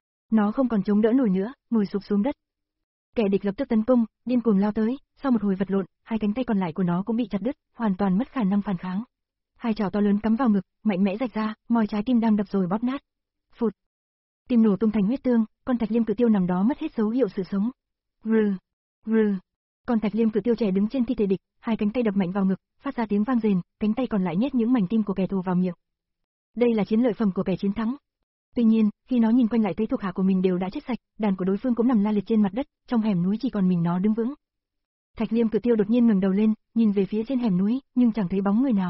Nó không còn chống đỡ nổi nữa, ngồi sụp xuống đất. Kẻ địch lập tức tấn công, điên cuồng lao tới, sau một hồi vật lộn, hai cánh tay còn lại của nó cũng bị chặt đứt, hoàn toàn mất khả năng phản kháng. Hai chảo to lớn cắm vào ngực, mạnh mẽ rạch ra, moi trái tim đang đập rồi bóp nát. Phụt. Tim nổ tung thành huyết tương, con Thạch Liêm Cự Tiêu nằm đó mất hết dấu hiệu sự sống. Rừ, rừ. Con Thạch Liêm Cự Tiêu trẻ đứng trên thi thể địch, hai cánh tay đập mạnh vào ngực, phát ra tiếng vang rền, cánh tay còn lại nhét những mảnh tim của kẻ thù vào miệng. Đây là chiến lợi phẩm của kẻ chiến thắng. Tuy nhiên, khi nó nhìn quanh lại thấy thuộc hạ của mình đều đã chết sạch, đàn của đối phương cũng nằm la liệt trên mặt đất, trong hẻm núi chỉ còn mình nó đứng vững. Thạch Liêm Cự Tiêu đột nhiên ngẩng đầu lên, nhìn về phía trên hẻm núi, nhưng chẳng thấy bóng người nào.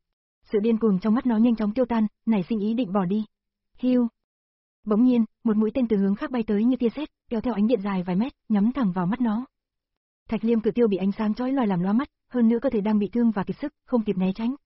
Sự điên cuồng trong mắt nó nhanh chóng tiêu tan, nảy sinh ý định bỏ đi. Hiu. Bỗng nhiên, một mũi tên từ hướng khác bay tới như tia sét, kéo theo ánh điện dài vài mét, nhắm thẳng vào mắt nó. Thạch Liêm Cự Tiêu bị ánh sáng chói lòa làm lóa mắt, hơn nữa cơ thể đang bị thương và kiệt sức, không kịp né tránh.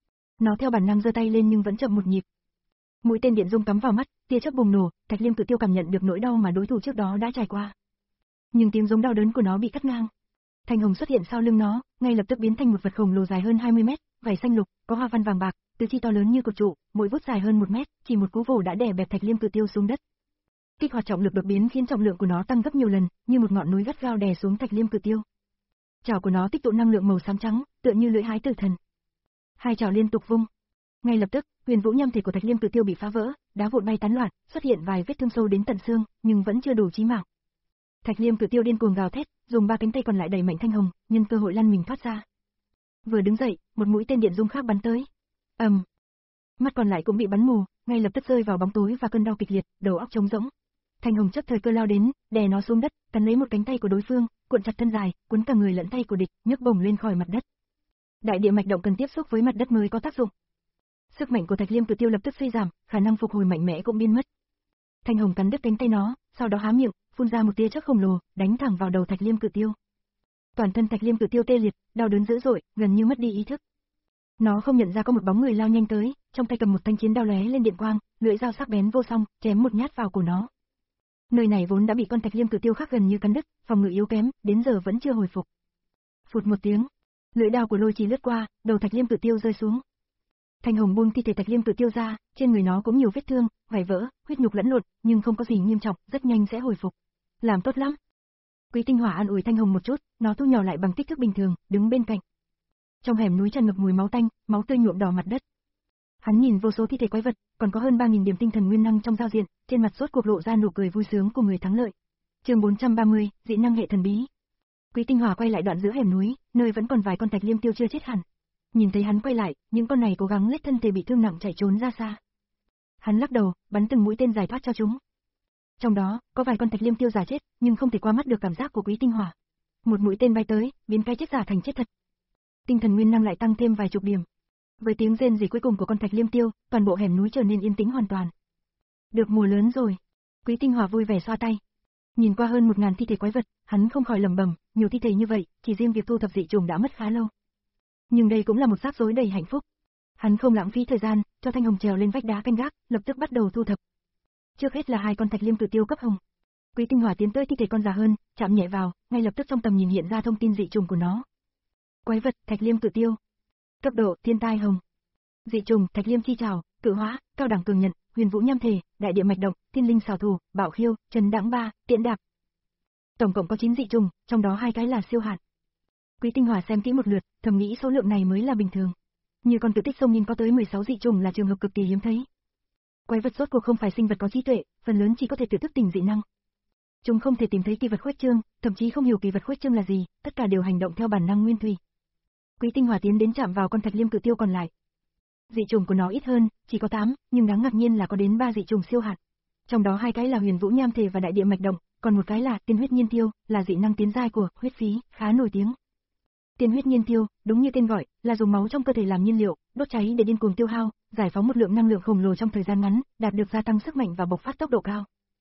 Nó theo bản năng giơ tay lên nhưng vẫn chậm một nhịp. Mũi tên điện rung cắm vào mắt, tia chớp bùng nổ, Thạch Liêm Cự Tiêu cảm nhận được nỗi đau mà đối thủ trước đó đã trải qua. Nhưng tiếng giống đau đớn của nó bị cắt ngang. Thanh hồng xuất hiện sau lưng nó, ngay lập tức biến thành một vật khổng lồ dài hơn hai mươi mét, vảy xanh lục, có hoa văn vàng bạc, tứ chi to lớn như cột trụ, mũi vuốt dài hơn một mét, chỉ một cú vồ đã đè bẹp Thạch Liêm Cự Tiêu xuống đất. Kích hoạt trọng lực đột biến khiến trọng lượng của nó tăng gấp nhiều lần, như một ngọn núi gắt gao đè xuống Thạch Liêm Cự Tiêu. Chảo của nó tích tụ năng lượng màu xám trắng, tựa như lưỡi hái tử thần. Hai chảo liên tục vung. Ngay lập tức, huyền vũ nham thể của Thạch Liêm Cự Tiêu bị phá vỡ, đá vụn bay tán loạn, xuất hiện vài vết thương sâu đến tận xương, nhưng vẫn chưa đủ chí mạng. Thạch Liêm Cự Tiêu điên cuồng gào thét, dùng ba cánh tay còn lại đẩy mạnh thanh hồng, nhân cơ hội lăn mình thoát ra. Vừa đứng dậy, một mũi tên điện rung khác bắn tới. ầm, um. Mắt còn lại cũng bị bắn mù, ngay lập tức rơi vào bóng tối và cơn đau kịch liệt, đầu óc trống rỗng. Thanh hồng chấp thời cơ lao đến, đè nó xuống đất, cắn lấy một cánh tay của đối phương, cuộn chặt thân dài, cuốn cả người lẫn tay của địch, nhấc bổng lên khỏi mặt đất. Đại địa mạch động cần tiếp xúc với mặt đất mới có tác dụng. Sức mạnh của Thạch Liêm Cự Tiêu lập tức suy giảm, khả năng phục hồi mạnh mẽ cũng biến mất. Thanh hồng cắn đứt cánh tay nó, sau đó há miệng, phun ra một tia chớp khổng lồ, đánh thẳng vào đầu Thạch Liêm Cự Tiêu. Toàn thân Thạch Liêm Cự Tiêu tê liệt, đau đớn dữ dội, gần như mất đi ý thức. Nó không nhận ra có một bóng người lao nhanh tới, trong tay cầm một thanh chiến đao lóe lên điện quang, lưỡi dao sắc bén vô song, chém một nhát vào cổ nó. Nơi này vốn đã bị con Thạch Liêm Cự Tiêu khác gần như cắn đứt, phòng ngự yếu kém, đến giờ vẫn chưa hồi phục. Phụt một tiếng, lưỡi đao của Lôi Trì lướt qua, đầu Thạch Liêm Cự Tiêu rơi xuống. Thanh hồng buông thi thể Thạch Liêm Cự Tiêu ra, trên người nó cũng nhiều vết thương, vảy vỡ, huyết nhục lẫn lộn, nhưng không có gì nghiêm trọng, rất nhanh sẽ hồi phục. Làm tốt lắm. Quý Tinh Hỏa an ủi Thanh hồng một chút, nó thu nhỏ lại bằng kích thước bình thường, đứng bên cạnh. Trong hẻm núi tràn ngập mùi máu tanh, máu tươi nhuộm đỏ mặt đất. Hắn nhìn vô số thi thể quái vật, còn có hơn ba nghìn điểm tinh thần nguyên năng trong giao diện, trên mặt rốt cuộc lộ ra nụ cười vui sướng của người thắng lợi. Chương bốn trăm ba mươi, dị năng hệ thần bí. Quý Tinh Hỏa quay lại đoạn giữa hẻm núi, nơi vẫn còn vài con Thạch Liêm Tiêu chưa chết hẳn. Nhìn thấy hắn quay lại, những con này cố gắng lết thân thể bị thương nặng chạy trốn ra xa. Hắn lắc đầu, bắn từng mũi tên dài thoát cho chúng. Trong đó, có vài con Thạch Liêm Tiêu giả chết, nhưng không thể qua mắt được cảm giác của Quý Tinh Hỏa. Một mũi tên bay tới, biến cái chết giả thành chết thật. Tinh thần nguyên năng lại tăng thêm vài chục điểm. Với tiếng rên rỉ cuối cùng của con Thạch Liêm Tiêu, toàn bộ hẻm núi trở nên yên tĩnh hoàn toàn. Được mùa lớn rồi. Quý Tinh Hỏa vui vẻ xoa tay. Nhìn qua hơn một ngàn thi thể quái vật, hắn không khỏi lẩm bẩm, nhiều thi thể như vậy, chỉ riêng việc thu thập dị trùng đã mất khá lâu. Nhưng đây cũng là một rắc rối đầy hạnh phúc. Hắn không lãng phí thời gian, cho Thanh hồng trèo lên vách đá canh gác, lập tức bắt đầu thu thập. Trước hết là hai con Thạch Liêm Cự Tiêu cấp hồng. Quý Tinh Hỏa tiến tới thi thể con già hơn, chạm nhẹ vào, ngay lập tức trong tầm nhìn hiện ra thông tin dị trùng của nó. Quái vật, Thạch Liêm Cự Tiêu. Cấp độ, thiên tai hồng. Dị trùng, Thạch Liêm chi trảo, cự hóa, cao đẳng cường nhận, huyền vũ nham thể, đại địa mạch động, thiên linh xảo thủ, bảo khiêu, trần đãng ba, tiện đạp. Tổng cộng có chín dị trùng, trong đó hai cái là siêu hạn. Quý Tinh Hỏa xem kỹ một lượt, thầm nghĩ số lượng này mới là bình thường. Như con cự tích sông nhìn có tới mười sáu dị trùng là trường hợp cực kỳ hiếm thấy. Quái vật rốt cuộc không phải sinh vật có trí tuệ, phần lớn chỉ có thể tự thức tỉnh dị năng. Chúng không thể tìm thấy kỳ vật khuếch trương, thậm chí không hiểu kỳ vật khuếch trương là gì, tất cả đều hành động theo bản năng nguyên thủy. Quý Tinh Hỏa tiến đến chạm vào con Thạch Liêm Cự Tiêu còn lại. Dị trùng của nó ít hơn, chỉ có tám, nhưng đáng ngạc nhiên là có đến ba dị trùng siêu hạn. Trong đó hai cái là huyền vũ nham thể và đại địa mạch động, còn một cái là tiên huyết nhiên tiêu, là dị năng tiến giai của huyết phí, khá nổi tiếng. Tiên huyết nhiên tiêu, đúng như tên gọi, là dùng máu trong cơ thể làm nhiên liệu, đốt cháy để điên cuồng tiêu hao, giải phóng một lượng năng lượng khổng lồ trong thời gian ngắn, đạt được gia tăng sức mạnh và bộc phát tốc độ cao.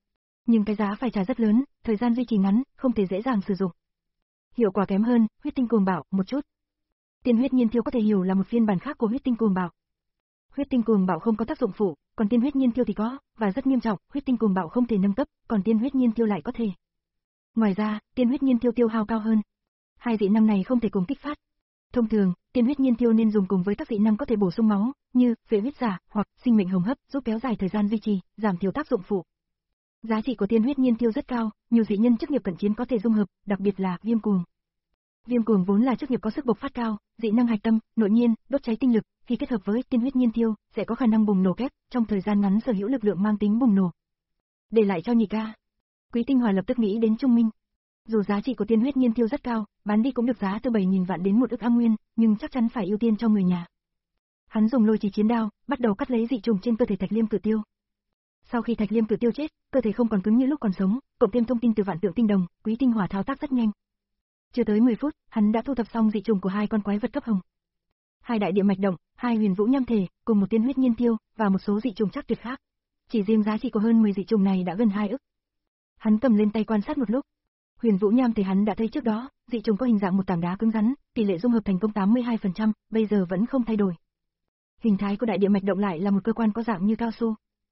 Nhưng cái giá phải trả rất lớn, thời gian duy trì ngắn, không thể dễ dàng sử dụng. Hiệu quả kém hơn, huyết tinh cuồng bạo, một chút. Tiên huyết nhiên tiêu có thể hiểu là một phiên bản khác của huyết tinh cuồng bạo. Huyết tinh cuồng bạo không có tác dụng phụ, còn tiên huyết nhiên tiêu thì có, và rất nghiêm trọng, huyết tinh cuồng bạo không thể nâng cấp, còn tiên huyết nhiên tiêu lại có thể. Ngoài ra, tiên huyết nhiên tiêu tiêu hao cao hơn. Hai dị năng này không thể cùng kích phát. Thông thường, tiên huyết nhiên tiêu nên dùng cùng với các dị năng có thể bổ sung máu, như vệ huyết giả hoặc sinh mệnh hồng hấp, giúp kéo dài thời gian duy trì, giảm thiểu tác dụng phụ. Giá trị của tiên huyết nhiên tiêu rất cao, nhiều dị nhân chức nghiệp cận chiến có thể dung hợp, đặc biệt là viêm cuồng. Viêm cuồng vốn là chức nghiệp có sức bộc phát cao, dị năng hạch tâm, nội nhiên, đốt cháy tinh lực, khi kết hợp với tiên huyết nhiên tiêu, sẽ có khả năng bùng nổ kép, trong thời gian ngắn sở hữu lực lượng mang tính bùng nổ. Để lại cho nhị ca. Quý Tinh Hòa lập tức nghĩ đến Trung Minh. Dù giá trị của tiên huyết nhiên tiêu rất cao, bán đi cũng được giá từ bảy nghìn vạn đến một ức am nguyên, nhưng chắc chắn phải ưu tiên cho người nhà. Hắn dùng lôi chỉ chiến đao, bắt đầu cắt lấy dị trùng trên cơ thể Thạch Liêm Cử Tiêu. Sau khi Thạch Liêm Cử Tiêu chết, cơ thể không còn cứng như lúc còn sống, cộng thêm thông tin từ Vạn Tượng Tinh Đồng, Quý Tinh Hòa thao tác rất nhanh. Chưa tới mười phút, hắn đã thu thập xong dị trùng của hai con quái vật cấp hồng. Hai đại địa mạch động, hai huyền vũ nham thể, cùng một tiên huyết nhiên tiêu và một số dị trùng chắc tuyệt khác. Chỉ riêng giá trị của hơn mười dị trùng này đã gần hai ức. Hắn cầm lên tay quan sát một lúc. Huyền vũ nham thể hắn đã thấy trước đó, dị trùng có hình dạng một tảng đá cứng rắn, tỷ lệ dung hợp thành công tám mươi hai phần trăm, bây giờ vẫn không thay đổi. Hình thái của đại địa mạch động lại là một cơ quan có dạng như cao su.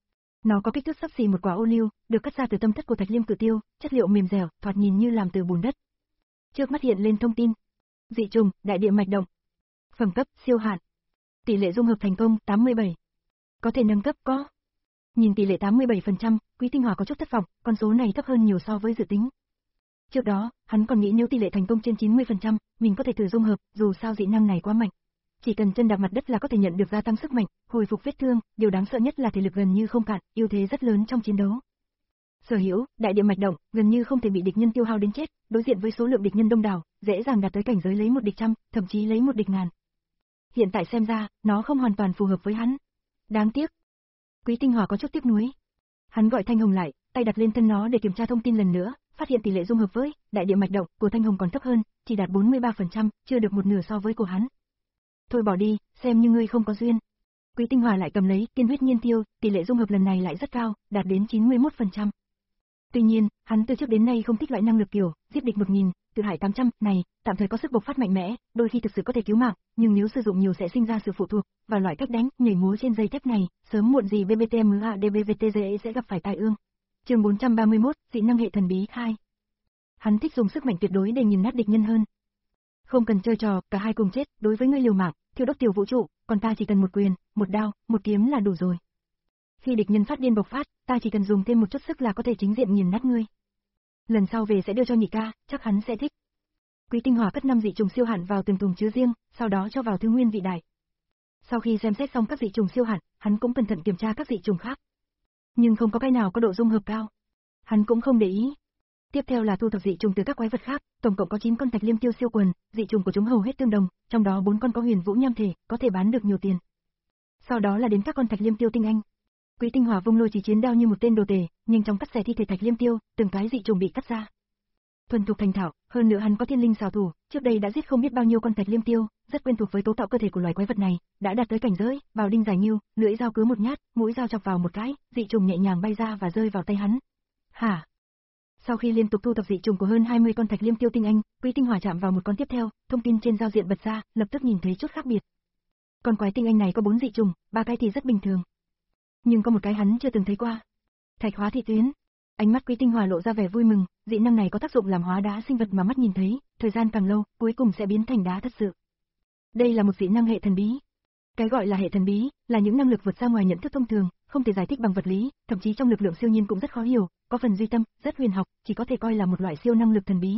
Nó có kích thước xấp xỉ một quả ô liu, được cắt ra từ tâm thất của Thạch Liêm Cử Tiêu, chất liệu mềm dẻo, thoạt nhìn như làm từ bùn đất. Trước mắt hiện lên thông tin. Dị trùng, đại địa mạch động. Phẩm cấp, siêu hạn. Tỷ lệ dung hợp thành công, tám mươi bảy. Có thể nâng cấp, có. Nhìn tỷ lệ tám mươi bảy phần trăm, Quý Tinh Hòa có chút thất vọng, con số này thấp hơn nhiều so với dự tính. Trước đó, hắn còn nghĩ nếu tỷ lệ thành công trên chín mươi phần trăm, mình có thể thử dung hợp, dù sao dị năng này quá mạnh. Chỉ cần chân đạp mặt đất là có thể nhận được gia tăng sức mạnh, hồi phục vết thương, điều đáng sợ nhất là thể lực gần như không cạn, ưu thế rất lớn trong chiến đấu. Sở hữu, đại địa mạch động, gần như không thể bị địch nhân tiêu hao đến chết, đối diện với số lượng địch nhân đông đảo, dễ dàng đạt tới cảnh giới lấy một địch trăm, thậm chí lấy một địch ngàn. Hiện tại xem ra, nó không hoàn toàn phù hợp với hắn. Đáng tiếc. Quý Tinh Hòa có chút tiếc nuối. Hắn gọi Thanh Hồng lại, tay đặt lên thân nó để kiểm tra thông tin lần nữa, phát hiện tỷ lệ dung hợp với đại địa mạch động của Thanh Hồng còn thấp hơn, chỉ đạt bốn mươi ba phần trăm, chưa được một nửa so với của hắn. Thôi bỏ đi, xem như ngươi không có duyên. Quý Tinh Hòa lại cầm lấy tiên huyết nhiên tiêu, tỷ lệ dung hợp lần này lại rất cao, đạt đến chín mươi mốt phần trăm. Tuy nhiên, hắn từ trước đến nay không thích loại năng lực kiểu giết địch một nghìn, tự hại tám trăm này, tạm thời có sức bộc phát mạnh mẽ, đôi khi thực sự có thể cứu mạng, nhưng nếu sử dụng nhiều sẽ sinh ra sự phụ thuộc vào loại cách đánh, nhảy múa trên dây thép này, sớm muộn gì bê bê tê em a đê bê vê tê giê sẽ gặp phải tai ương. Chương bốn trăm ba mươi mốt, dị năng hệ thần bí hai. Hắn thích dùng sức mạnh tuyệt đối để nhìn nát địch nhân hơn. Không cần chơi trò, cả hai cùng chết, đối với ngươi liều mạng, thiêu đốt tiểu vũ trụ, còn ta chỉ cần một quyền, một đao, một kiếm là đủ rồi. Khi địch nhân phát điên bộc phát, ta chỉ cần dùng thêm một chút sức là có thể chính diện nghiền nát ngươi. Lần sau về sẽ đưa cho nhị ca, chắc hắn sẽ thích. Quý Tinh Hòa cất năm dị trùng siêu hạn vào từng thùng chứa riêng, sau đó cho vào thứ nguyên vị đại. Sau khi xem xét xong các dị trùng siêu hạn, hắn cũng cẩn thận kiểm tra các dị trùng khác. Nhưng không có cái nào có độ dung hợp cao. Hắn cũng không để ý. Tiếp theo là thu thập dị trùng từ các quái vật khác, tổng cộng có chín con Thạch Liêm Tiêu siêu quần, dị trùng của chúng hầu hết tương đồng, trong đó bốn con có huyền vũ nham thể, có thể bán được nhiều tiền. Sau đó là đến các con Thạch Liêm Tiêu tinh anh. Quý Tinh Hòa vung lôi chỉ chiến đao như một tên đồ tể, nhanh chóng cắt xẻ thi thể Thạch Liêm Tiêu, từng cái dị trùng bị cắt ra. Thuần thục thành thạo, hơn nữa hắn có thiên linh xảo thủ, trước đây đã giết không biết bao nhiêu con Thạch Liêm Tiêu, rất quen thuộc với cấu tạo cơ thể của loài quái vật này, đã đạt tới cảnh giới, bào đinh giải nghiêu, lưỡi dao cứ một nhát, mũi dao chọc vào một cái, dị trùng nhẹ nhàng bay ra và rơi vào tay hắn. Hả? Sau khi liên tục thu thập dị trùng của hơn hai mươi con Thạch Liêm Tiêu tinh anh, Quý Tinh Hòa chạm vào một con tiếp theo, thông tin trên giao diện bật ra, lập tức nhìn thấy chút khác biệt. Con quái tinh anh này có bốn dị trùng, ba cái thì rất bình thường. Nhưng có một cái hắn chưa từng thấy qua. Thạch hóa thị tuyến. Ánh mắt Quý Tinh Hòa lộ ra vẻ vui mừng, dị năng này có tác dụng làm hóa đá sinh vật mà mắt nhìn thấy, thời gian càng lâu, cuối cùng sẽ biến thành đá thật sự. Đây là một dị năng hệ thần bí. Cái gọi là hệ thần bí, là những năng lực vượt ra ngoài nhận thức thông thường, không thể giải thích bằng vật lý, thậm chí trong lực lượng siêu nhiên cũng rất khó hiểu, có phần duy tâm, rất huyền học, chỉ có thể coi là một loại siêu năng lực thần bí.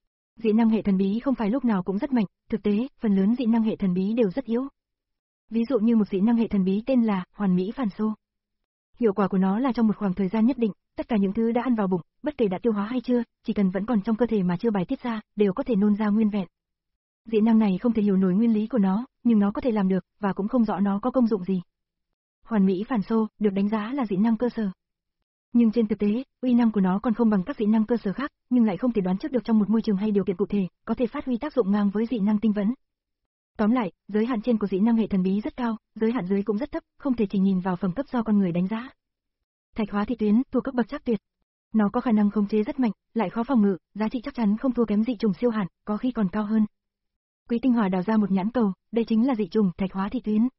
Dị năng hệ thần bí không phải lúc nào cũng rất mạnh, thực tế, phần lớn dị năng hệ thần bí đều rất yếu. Ví dụ như một dị năng hệ thần bí tên là Hoàn Mỹ Phản Xô. Hiệu quả của nó là trong một khoảng thời gian nhất định, tất cả những thứ đã ăn vào bụng, bất kể đã tiêu hóa hay chưa, chỉ cần vẫn còn trong cơ thể mà chưa bài tiết ra, đều có thể nôn ra nguyên vẹn. Dị năng này không thể hiểu nổi nguyên lý của nó, nhưng nó có thể làm được, và cũng không rõ nó có công dụng gì. Hoàn Mỹ Phản Xô được đánh giá là dị năng cơ sở. Nhưng trên thực tế, uy năng của nó còn không bằng các dị năng cơ sở khác, nhưng lại không thể đoán trước được trong một môi trường hay điều kiện cụ thể, có thể phát huy tác dụng ngang với dị năng tinh vấn. Tóm lại, giới hạn trên của dị năng hệ thần bí rất cao, giới hạn dưới cũng rất thấp, không thể chỉ nhìn vào phẩm cấp do con người đánh giá. Thạch hóa thị tuyến thuộc cấp bậc chắc tuyệt. Nó có khả năng khống chế rất mạnh, lại khó phòng ngự, giá trị chắc chắn không thua kém dị trùng siêu hạn, có khi còn cao hơn. Quý Tinh Hòa đào ra một nhãn cầu, đây chính là dị trùng thạch hóa thị tuyến.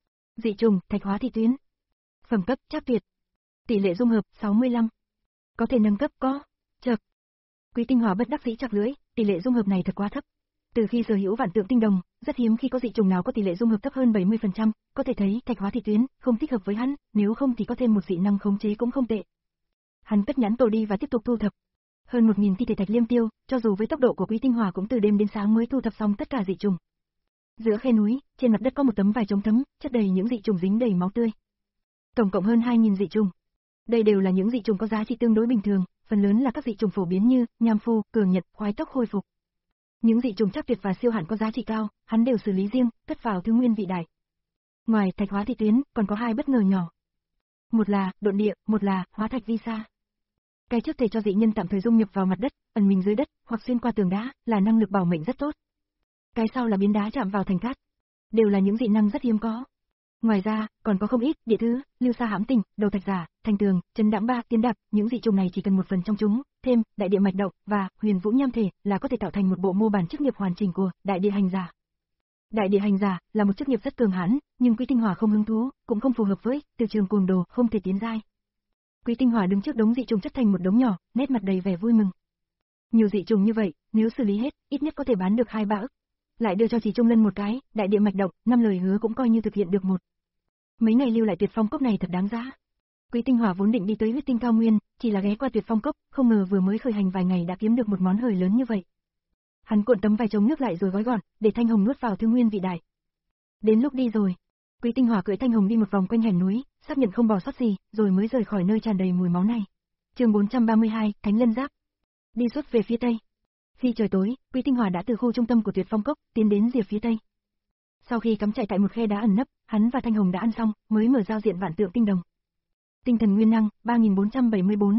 Dị trùng thạch hóa thị tuyến. Phẩm cấp chắc tuyệt. Tỷ lệ dung hợp sáu mươi lăm. Có thể nâng cấp có. Chậc. Quý Tinh Hòa bất đắc dĩ chặt lưỡi, tỷ lệ dung hợp này thật quá thấp. Từ khi sở hữu vạn tượng tinh đồng, rất hiếm khi có dị trùng nào có tỷ lệ dung hợp thấp hơn bảy mươi phần trăm, có thể thấy thạch hóa thị tuyến không thích hợp với hắn, nếu không thì có thêm một dị năng khống chế cũng không tệ. Hắn cất nhãn cầu đi và tiếp tục thu thập. Hơn một nghìn thi thể thạch liêm tiêu, cho dù với tốc độ của Quý Tinh Hòa cũng từ đêm đến sáng mới thu thập xong tất cả dị trùng. Giữa khe núi, trên mặt đất có một tấm vải chống thấm, chất đầy những dị trùng dính đầy máu tươi. Tổng cộng hơn hai nghìn dị trùng. Đây đều là những dị trùng có giá trị tương đối bình thường, phần lớn là các dị trùng phổ biến như nham phu, cường nhật, khoái tốc hồi phục. Những dị trùng chắc tuyệt và siêu hạn có giá trị cao, hắn đều xử lý riêng, cất vào thứ nguyên vị đại. Ngoài thạch hóa thị tuyến, còn có hai bất ngờ nhỏ. Một là độn địa, một là hóa thạch vi sa. Cái trước thể cho dị nhân tạm thời dung nhập vào mặt đất, ẩn mình dưới đất, hoặc xuyên qua tường đá, là năng lực bảo mệnh rất tốt. Cái sau là biến đá chạm vào thành cát, đều là những dị năng rất hiếm có. Ngoài ra, còn có không ít địa thứ, lưu sa hãm tình, đầu thạch giả, thành tường, chân đãng ba, tiến đạp, những dị trùng này chỉ cần một phần trong chúng, thêm đại địa mạch động và huyền vũ nham thể là có thể tạo thành một bộ mô bản chức nghiệp hoàn chỉnh của đại địa hành giả. Đại địa hành giả là một chức nghiệp rất cường hãn, nhưng Quý Tinh Hòa không hứng thú, cũng không phù hợp với từ trường cuồng đồ, không thể tiến giai. Quý Tinh Hòa đứng trước đống dị trùng chất thành một đống nhỏ, nét mặt đầy vẻ vui mừng. Nhiều dị trùng như vậy, nếu xử lý hết, ít nhất có thể bán được hai ba ức. Lại đưa cho Chỉ Trung Lân một cái, đại địa mạch động, năm lời hứa cũng coi như thực hiện được một. Mấy ngày lưu lại Tuyệt Phong cốc này thật đáng giá. Quý Tinh Hòa vốn định đi tới Huyết Tinh Cao Nguyên, chỉ là ghé qua Tuyệt Phong cốc, không ngờ vừa mới khởi hành vài ngày đã kiếm được một món hời lớn như vậy. Hắn cuộn tấm vải chống nước lại rồi gói gọn, để Thanh Hồng nuốt vào thứ nguyên vị đại. Đến lúc đi rồi, Quý Tinh Hòa cưỡi Thanh Hồng đi một vòng quanh hẻm núi, xác nhận không bỏ sót gì, rồi mới rời khỏi nơi tràn đầy mùi máu này. Chương bốn trăm ba mươi hai, Thánh Lân Giáp. Đi suốt về phía tây. Khi trời tối, Quý Tinh Hòa đã từ khu trung tâm của Tuyệt Phong cốc tiến đến rìa phía tây. Sau khi cắm trại tại một khe đá ẩn nấp, hắn và Thanh Hồng đã ăn xong, mới mở giao diện vạn tượng tinh đồng. Tinh thần nguyên năng ba nghìn bốn trăm bảy mươi bốn.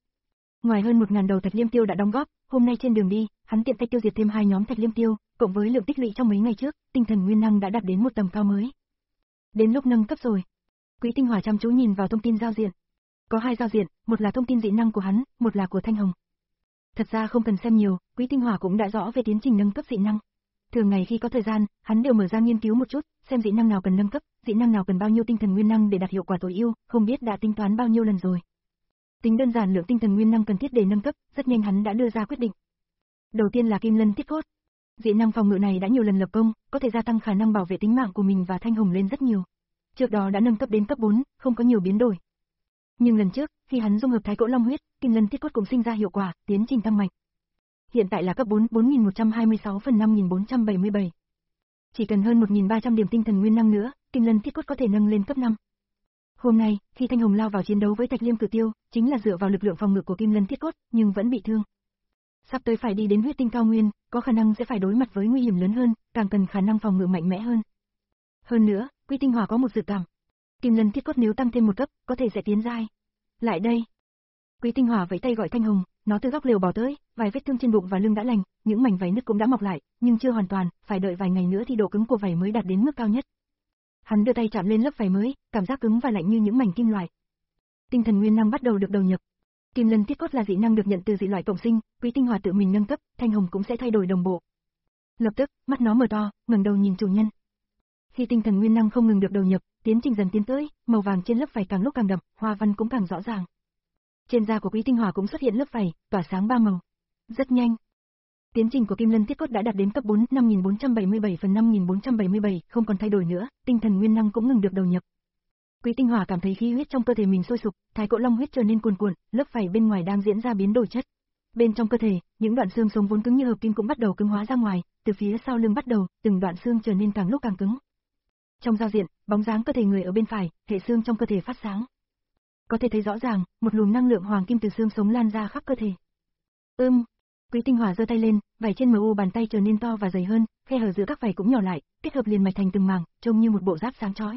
Ngoài hơn một nghìn đầu thạch liêm tiêu đã đóng góp, hôm nay trên đường đi, hắn tiện tay tiêu diệt thêm hai nhóm thạch liêm tiêu, cộng với lượng tích lũy trong mấy ngày trước, tinh thần nguyên năng đã đạt đến một tầm cao mới. Đến lúc nâng cấp rồi. Quý Tinh Hòa chăm chú nhìn vào thông tin giao diện. Có hai giao diện, một là thông tin dị năng của hắn, một là của Thanh Hồng. Thật ra không cần xem nhiều, Quý Tinh Hòa cũng đã rõ về tiến trình nâng cấp dị năng. Thường ngày khi có thời gian, hắn đều mở ra nghiên cứu một chút, xem dị năng nào cần nâng cấp, dị năng nào cần bao nhiêu tinh thần nguyên năng để đạt hiệu quả tối ưu, không biết đã tính toán bao nhiêu lần rồi. Tính đơn giản lượng tinh thần nguyên năng cần thiết để nâng cấp, rất nhanh hắn đã đưa ra quyết định. Đầu tiên là Kim Lân Thiết Cốt. Dị năng phòng ngự này đã nhiều lần lập công, có thể gia tăng khả năng bảo vệ tính mạng của mình và Thanh Hồng lên rất nhiều. Trước đó đã nâng cấp đến cấp bốn, không có nhiều biến đổi. Nhưng lần trước, khi hắn dung hợp Thái Cỗ Long huyết, Kim Lân Thiết Cốt cũng sinh ra hiệu quả, tiến trình tăng mạnh. Hiện tại là cấp bốn, bốn nghìn một trăm hai mươi sáu phần năm nghìn bốn trăm bảy mươi bảy. Chỉ cần hơn một nghìn ba trăm điểm tinh thần nguyên năng nữa, Kim Lân Thiết Cốt có thể nâng lên cấp năm. Hôm nay, khi Thanh Hồng lao vào chiến đấu với Thạch Liêm Cử Tiêu, chính là dựa vào lực lượng phòng ngự của Kim Lân Thiết Cốt, nhưng vẫn bị thương. Sắp tới phải đi đến Huyết Tinh Cao Nguyên, có khả năng sẽ phải đối mặt với nguy hiểm lớn hơn, càng cần khả năng phòng ngự mạnh mẽ hơn. Hơn nữa, Quý Tinh Hòa có một dự cảm. Kim Lân Thiết Cốt nếu tăng thêm một cấp, có thể sẽ tiến giai. Lại đây. Quý Tinh Hòa vẫy tay gọi Thanh Hồng, nó từ góc lều bỏ tới, vài vết thương trên bụng và lưng đã lành, những mảnh vảy nứt cũng đã mọc lại, nhưng chưa hoàn toàn, phải đợi vài ngày nữa thì độ cứng của vảy mới đạt đến mức cao nhất. Hắn đưa tay chạm lên lớp vảy mới, cảm giác cứng và lạnh như những mảnh kim loại. Tinh thần nguyên năng bắt đầu được đầu nhập. Kim Lân Thiết Cốt là dị năng được nhận từ dị loại cộng sinh, Quý Tinh Hòa tự mình nâng cấp, Thanh Hồng cũng sẽ thay đổi đồng bộ. Lập tức, mắt nó mở to, ngẩng đầu nhìn chủ nhân. Khi tinh thần nguyên năng không ngừng được đầu nhập, tiến trình dần tiến tới, màu vàng trên lớp vảy càng lúc càng đậm, hoa văn cũng càng rõ ràng. Trên da của Quý Tinh Hòa cũng xuất hiện lớp vảy, tỏa sáng ba màu. Rất nhanh. Tiến trình của Kim Lân Thiết Cốt đã đạt đến cấp bốn, năm nghìn bốn trăm bảy mươi bảy phần năm nghìn bốn trăm bảy mươi bảy, không còn thay đổi nữa, tinh thần nguyên năng cũng ngừng được đầu nhập. Quý Tinh Hòa cảm thấy khí huyết trong cơ thể mình sôi sục, Thái Cỗ Long huyết trở nên cuồn cuộn, lớp vảy bên ngoài đang diễn ra biến đổi chất. Bên trong cơ thể, những đoạn xương sống vốn cứng như hợp kim cũng bắt đầu cứng hóa ra ngoài, từ phía sau lưng bắt đầu, từng đoạn xương trở nên càng lúc càng cứng. Trong giao diện, bóng dáng cơ thể người ở bên phải, hệ xương trong cơ thể phát sáng. Có thể thấy rõ ràng, một luồng năng lượng hoàng kim từ xương sống lan ra khắp cơ thể. Ưm, Quý Tinh Hòa giơ tay lên, vảy trên mu bàn tay trở nên to và dày hơn, khe hở giữa các vảy cũng nhỏ lại, kết hợp liền mạch thành từng mảng, trông như một bộ giáp sáng chói.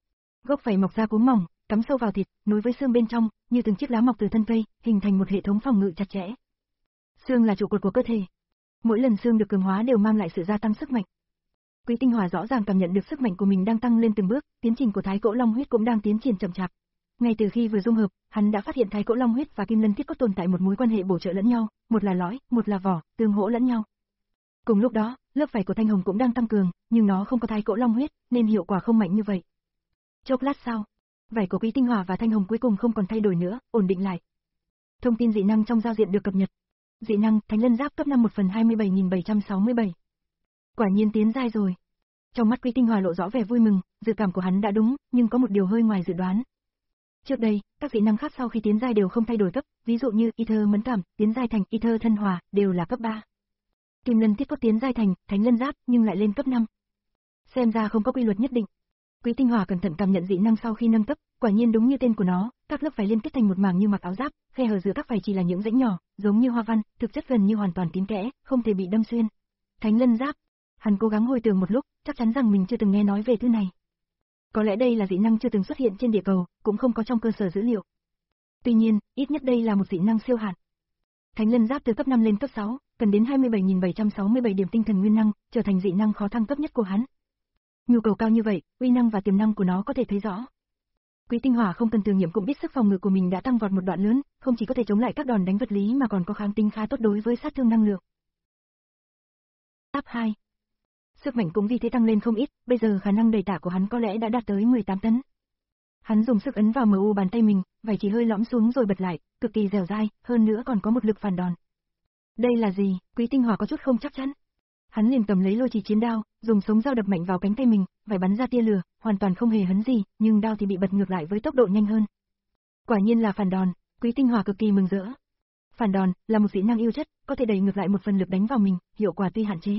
Gốc vảy mọc ra cuống mỏng, cắm sâu vào thịt, nối với xương bên trong, như từng chiếc lá mọc từ thân cây, hình thành một hệ thống phòng ngự chặt chẽ. Xương là trụ cột của cơ thể. Mỗi lần xương được cường hóa đều mang lại sự gia tăng sức mạnh. Quý Tinh Hòa rõ ràng cảm nhận được sức mạnh của mình đang tăng lên từng bước, tiến trình của Thái Cỗ Long huyết cũng đang tiến triển chậm chạp. Ngay từ khi vừa dung hợp, hắn đã phát hiện Thái Cổ Long huyết và Kim Lân Thiết Cốt tồn tại một mối quan hệ bổ trợ lẫn nhau, một là lõi, một là vỏ, tương hỗ lẫn nhau. Cùng lúc đó, lớp vảy của Thanh Hồng cũng đang tăng cường, nhưng nó không có Thái Cổ Long huyết, nên hiệu quả không mạnh như vậy. Chốc lát sau, vảy của Quý Tinh Hỏa và Thanh Hồng cuối cùng không còn thay đổi nữa, ổn định lại. Thông tin dị năng trong giao diện được cập nhật. Dị năng Thánh Lân Giáp cấp năm một phần hai mươi bảy nghìn bảy trăm sáu mươi bảy. Quả nhiên tiến giai rồi. Trong mắt Quý Tinh Hỏa lộ rõ vẻ vui mừng, dự cảm của hắn đã đúng, nhưng có một điều hơi ngoài dự đoán. Trước đây, các dị năng khác sau khi tiến giai đều không thay đổi cấp, ví dụ như Ether mẫn cảm, tiến giai thành Ether thân hòa, đều là cấp ba. Kim Lân Thiết Cốt tiến giai thành Thánh Lân Giáp, nhưng lại lên cấp năm. Xem ra không có quy luật nhất định. Quý Tinh Hỏa cẩn thận cảm nhận dị năng sau khi nâng cấp, quả nhiên đúng như tên của nó, các lớp vảy liên kết thành một màng như mặc áo giáp, khe hở giữa các vảy chỉ là những rãnh nhỏ, giống như hoa văn, thực chất gần như hoàn toàn kín kẽ, không thể bị đâm xuyên. Thánh Lân Giáp. Hắn cố gắng hồi tưởng một lúc, chắc chắn rằng mình chưa từng nghe nói về thứ này. Có lẽ đây là dị năng chưa từng xuất hiện trên địa cầu, cũng không có trong cơ sở dữ liệu. Tuy nhiên, ít nhất đây là một dị năng siêu hạn. Thánh Lân Giáp từ cấp năm lên cấp sáu, cần đến hai mươi bảy nghìn bảy trăm sáu mươi bảy điểm tinh thần nguyên năng, trở thành dị năng khó thăng cấp nhất của hắn. Nhu cầu cao như vậy, uy năng và tiềm năng của nó có thể thấy rõ. Quý Tinh Hỏa không cần thử nghiệm cũng biết sức phòng ngự của mình đã tăng vọt một đoạn lớn, không chỉ có thể chống lại các đòn đánh vật lý mà còn có kháng tính khá tốt đối với sát thương năng lượng. Giáp hai. Sức mạnh cũng vì thế tăng lên không ít, bây giờ khả năng đẩy tạ của hắn có lẽ đã đạt tới mười tám tấn. Hắn dùng sức ấn vào em u bàn tay mình, vảy chỉ hơi lõm xuống rồi bật lại, cực kỳ dẻo dai, hơn nữa còn có một lực phản đòn. Đây là gì? Quý Tinh Hỏa có chút không chắc chắn. Hắn liền cầm lấy lôi trì chiến đao, dùng sống dao đập mạnh vào cánh tay mình, vảy bắn ra tia lửa, hoàn toàn không hề hấn gì, nhưng đao thì bị bật ngược lại với tốc độ nhanh hơn. Quả nhiên là phản đòn, Quý Tinh Hỏa cực kỳ mừng rỡ. Phản đòn là một dị năng yêu chất, có thể đẩy ngược lại một phần lực đánh vào mình, hiệu quả tuy hạn chế.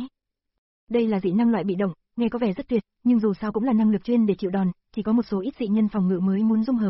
Đây là dị năng loại bị động, nghe có vẻ rất tuyệt, nhưng dù sao cũng là năng lực chuyên để chịu đòn, chỉ có một số ít dị nhân phòng ngự mới muốn dung hợp.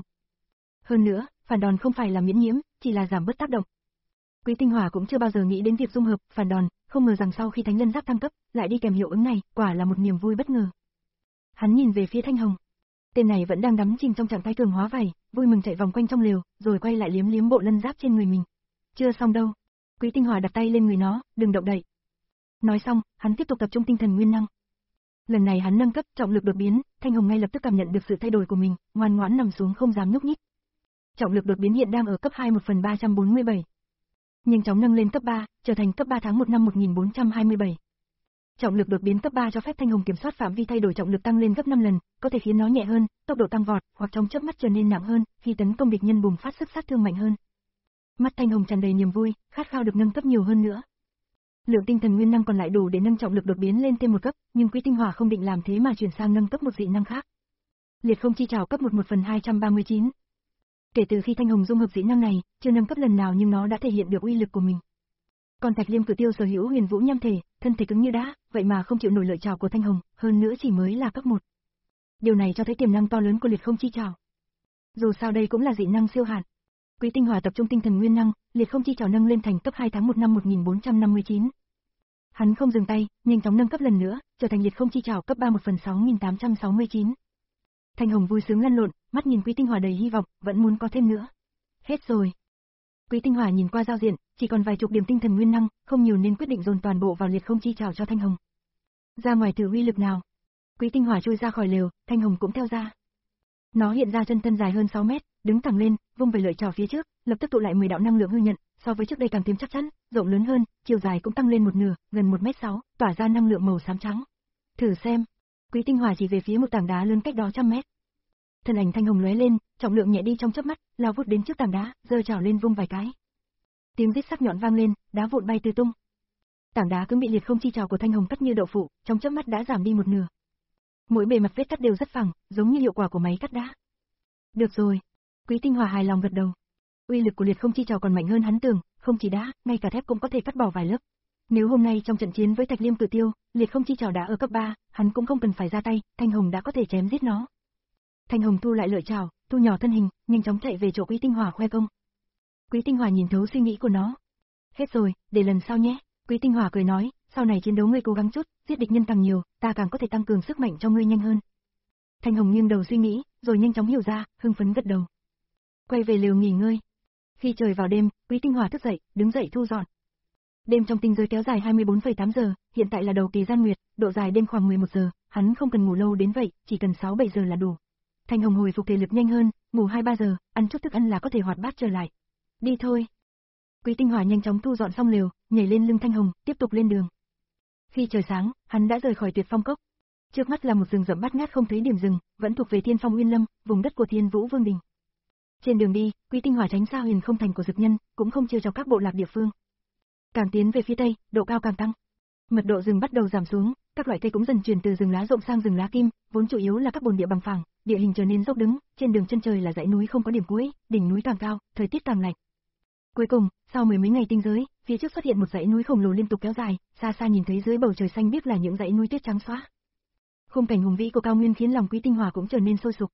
Hơn nữa, phản đòn không phải là miễn nhiễm, chỉ là giảm bớt tác động. Quý Tinh Hỏa cũng chưa bao giờ nghĩ đến việc dung hợp, phản đòn, không ngờ rằng sau khi Thánh Lân Giáp thăng cấp, lại đi kèm hiệu ứng này, quả là một niềm vui bất ngờ. Hắn nhìn về phía Thanh Hồng. Tên này vẫn đang đắm chìm trong trạng thái cường hóa vảy, vui mừng chạy vòng quanh trong lều, rồi quay lại liếm liếm bộ lân giáp trên người mình. Chưa xong đâu. Quý Tinh Hỏa đặt tay lên người nó, đừng động đậy. Nói xong, hắn tiếp tục tập trung tinh thần nguyên năng. Lần này hắn nâng cấp, trọng lực đột biến, Thanh Hồng ngay lập tức cảm nhận được sự thay đổi của mình, ngoan ngoãn nằm xuống không dám nhúc nhích. Trọng lực đột biến hiện đang ở cấp hai một phần ba trăm bốn mươi bảy. Nhanh chóng nâng lên cấp ba, trở thành cấp ba tháng một năm một nghìn bốn trăm hai mươi bảy. Trọng lực đột biến cấp ba cho phép Thanh Hồng kiểm soát phạm vi thay đổi trọng lực tăng lên gấp năm lần, có thể khiến nó nhẹ hơn, tốc độ tăng vọt, hoặc trong chớp mắt trở nên nặng hơn, khi tấn công địch nhân bùng phát sức sát thương mạnh hơn. Mắt Thanh Hồng tràn đầy niềm vui, khát khao được nâng cấp nhiều hơn nữa. Lượng tinh thần nguyên năng còn lại đủ để nâng trọng lực đột biến lên thêm một cấp, nhưng Quý Tinh Hỏa không định làm thế mà chuyển sang nâng cấp một dị năng khác. Liệt không chi trảo cấp một một phần hai trăm ba mươi chín. Kể từ khi Thanh Hồng dung hợp dị năng này, chưa nâng cấp lần nào nhưng nó đã thể hiện được uy lực của mình. Còn Thạch Liêm Cử Tiêu sở hữu huyền vũ nham thể, thân thể cứng như đá, vậy mà không chịu nổi lợi trảo của Thanh Hồng, hơn nữa chỉ mới là cấp một. Điều này cho thấy tiềm năng to lớn của liệt không chi trảo. Dù sao đây cũng là dị năng siêu hạn. Quý Tinh Hỏa tập trung tinh thần nguyên năng, liệt không chi trảo nâng lên thành cấp hai tháng một năm một nghìn bốn trăm năm mươi chín. Hắn không dừng tay, nhanh chóng nâng cấp lần nữa, trở thành liệt không chi trảo cấp ba một phần sáu nghìn tám trăm sáu mươi chín. Thanh Hồng vui sướng lăn lộn, mắt nhìn Quý Tinh Hỏa đầy hy vọng, vẫn muốn có thêm nữa. Hết rồi. Quý Tinh Hỏa nhìn qua giao diện, chỉ còn vài chục điểm tinh thần nguyên năng, không nhiều nên quyết định dồn toàn bộ vào liệt không chi trảo cho Thanh Hồng. Ra ngoài thử uy lực nào. Quý Tinh Hỏa chui ra khỏi lều, Thanh Hồng cũng theo ra. Nó hiện ra chân thân dài hơn sáu mét, đứng thẳng lên, vung về lợi trảo phía trước, lập tức tụ lại mười đạo năng lượng hư nhận, so với trước đây càng thêm chắc chắn, rộng lớn hơn, chiều dài cũng tăng lên một nửa, gần một mét sáu, tỏa ra năng lượng màu xám trắng. Thử xem. Quý Tinh Hỏa chỉ về phía một tảng đá lớn cách đó trăm mét. Thân ảnh Thanh Hồng lóe lên, trọng lượng nhẹ đi trong chớp mắt, lao vút đến trước tảng đá, giơ chảo lên vung vài cái. Tiếng rít sắc nhọn vang lên, đá vụn bay tứ tung. Tảng đá cứng bị liệt không chi trảo của Thanh Hồng cắt như đậu phụ, trong chớp mắt đã giảm đi một nửa. Mỗi bề mặt vết cắt đều rất phẳng, giống như hiệu quả của máy cắt đá. Được rồi. Quý Tinh Hỏa hài lòng gật đầu. Uy lực của liệt không chi trảo còn mạnh hơn hắn tưởng, không chỉ đá, ngay cả thép cũng có thể cắt bỏ vài lớp. Nếu hôm nay trong trận chiến với Thạch Liêm Cử Tiêu, liệt không chi trảo đã ở cấp ba, hắn cũng không cần phải ra tay, Thanh Hồng đã có thể chém giết nó. Thanh Hồng thu lại lợi trảo, thu nhỏ thân hình, nhanh chóng chạy về chỗ Quý Tinh Hỏa khoe công. Quý Tinh Hỏa nhìn thấu suy nghĩ của nó. Hết rồi, để lần sau nhé. Quý Tinh Hỏa cười nói, sau này chiến đấu ngươi cố gắng chút, giết địch nhân càng nhiều, ta càng có thể tăng cường sức mạnh cho ngươi nhanh hơn. Thanh Hồng nghiêng đầu suy nghĩ, rồi nhanh chóng hiểu ra, hưng phấn gật đầu. Quay về lều nghỉ ngơi. Khi trời vào đêm, Quý Tinh Hỏa thức dậy, đứng dậy thu dọn. Đêm trong tinh giới kéo dài hai mươi bốn phẩy tám giờ, hiện tại là đầu kỳ gian nguyệt, độ dài đêm khoảng mười một giờ, hắn không cần ngủ lâu đến vậy, chỉ cần sáu bảy giờ là đủ. Thanh Hồng hồi phục thể lực nhanh hơn, ngủ hai ba giờ, ăn chút thức ăn là có thể hoạt bát trở lại. Đi thôi. Quý Tinh Hòa nhanh chóng thu dọn xong lều, nhảy lên lưng Thanh Hồng, tiếp tục lên đường. Khi trời sáng, hắn đã rời khỏi Tuyệt Phong Cốc. Trước mắt là một rừng rậm bát ngát không thấy điểm dừng, vẫn thuộc về Thiên Phong Uyên Lâm, vùng đất của Thiên Vũ Vương đình. Trên đường đi, Quý Tinh Hòa tránh xa Huyền Không Thành của Dực Nhân, cũng không trêu chọc các bộ lạc địa phương. Càng tiến về phía tây, độ cao càng tăng. Mật độ rừng bắt đầu giảm xuống, các loại cây cũng dần chuyển từ rừng lá rộng sang rừng lá kim, vốn chủ yếu là các bồn địa bằng phẳng, địa hình trở nên dốc đứng, trên đường chân trời là dãy núi không có điểm cuối, đỉnh núi càng cao, thời tiết càng lạnh. Cuối cùng, sau mười mấy ngày tinh giới, phía trước xuất hiện một dãy núi khổng lồ liên tục kéo dài, xa xa nhìn thấy dưới bầu trời xanh biếc là những dãy núi tuyết trắng xóa. Khung cảnh hùng vĩ của cao nguyên khiến lòng Quý Tinh Hòa cũng trở nên sôi sục.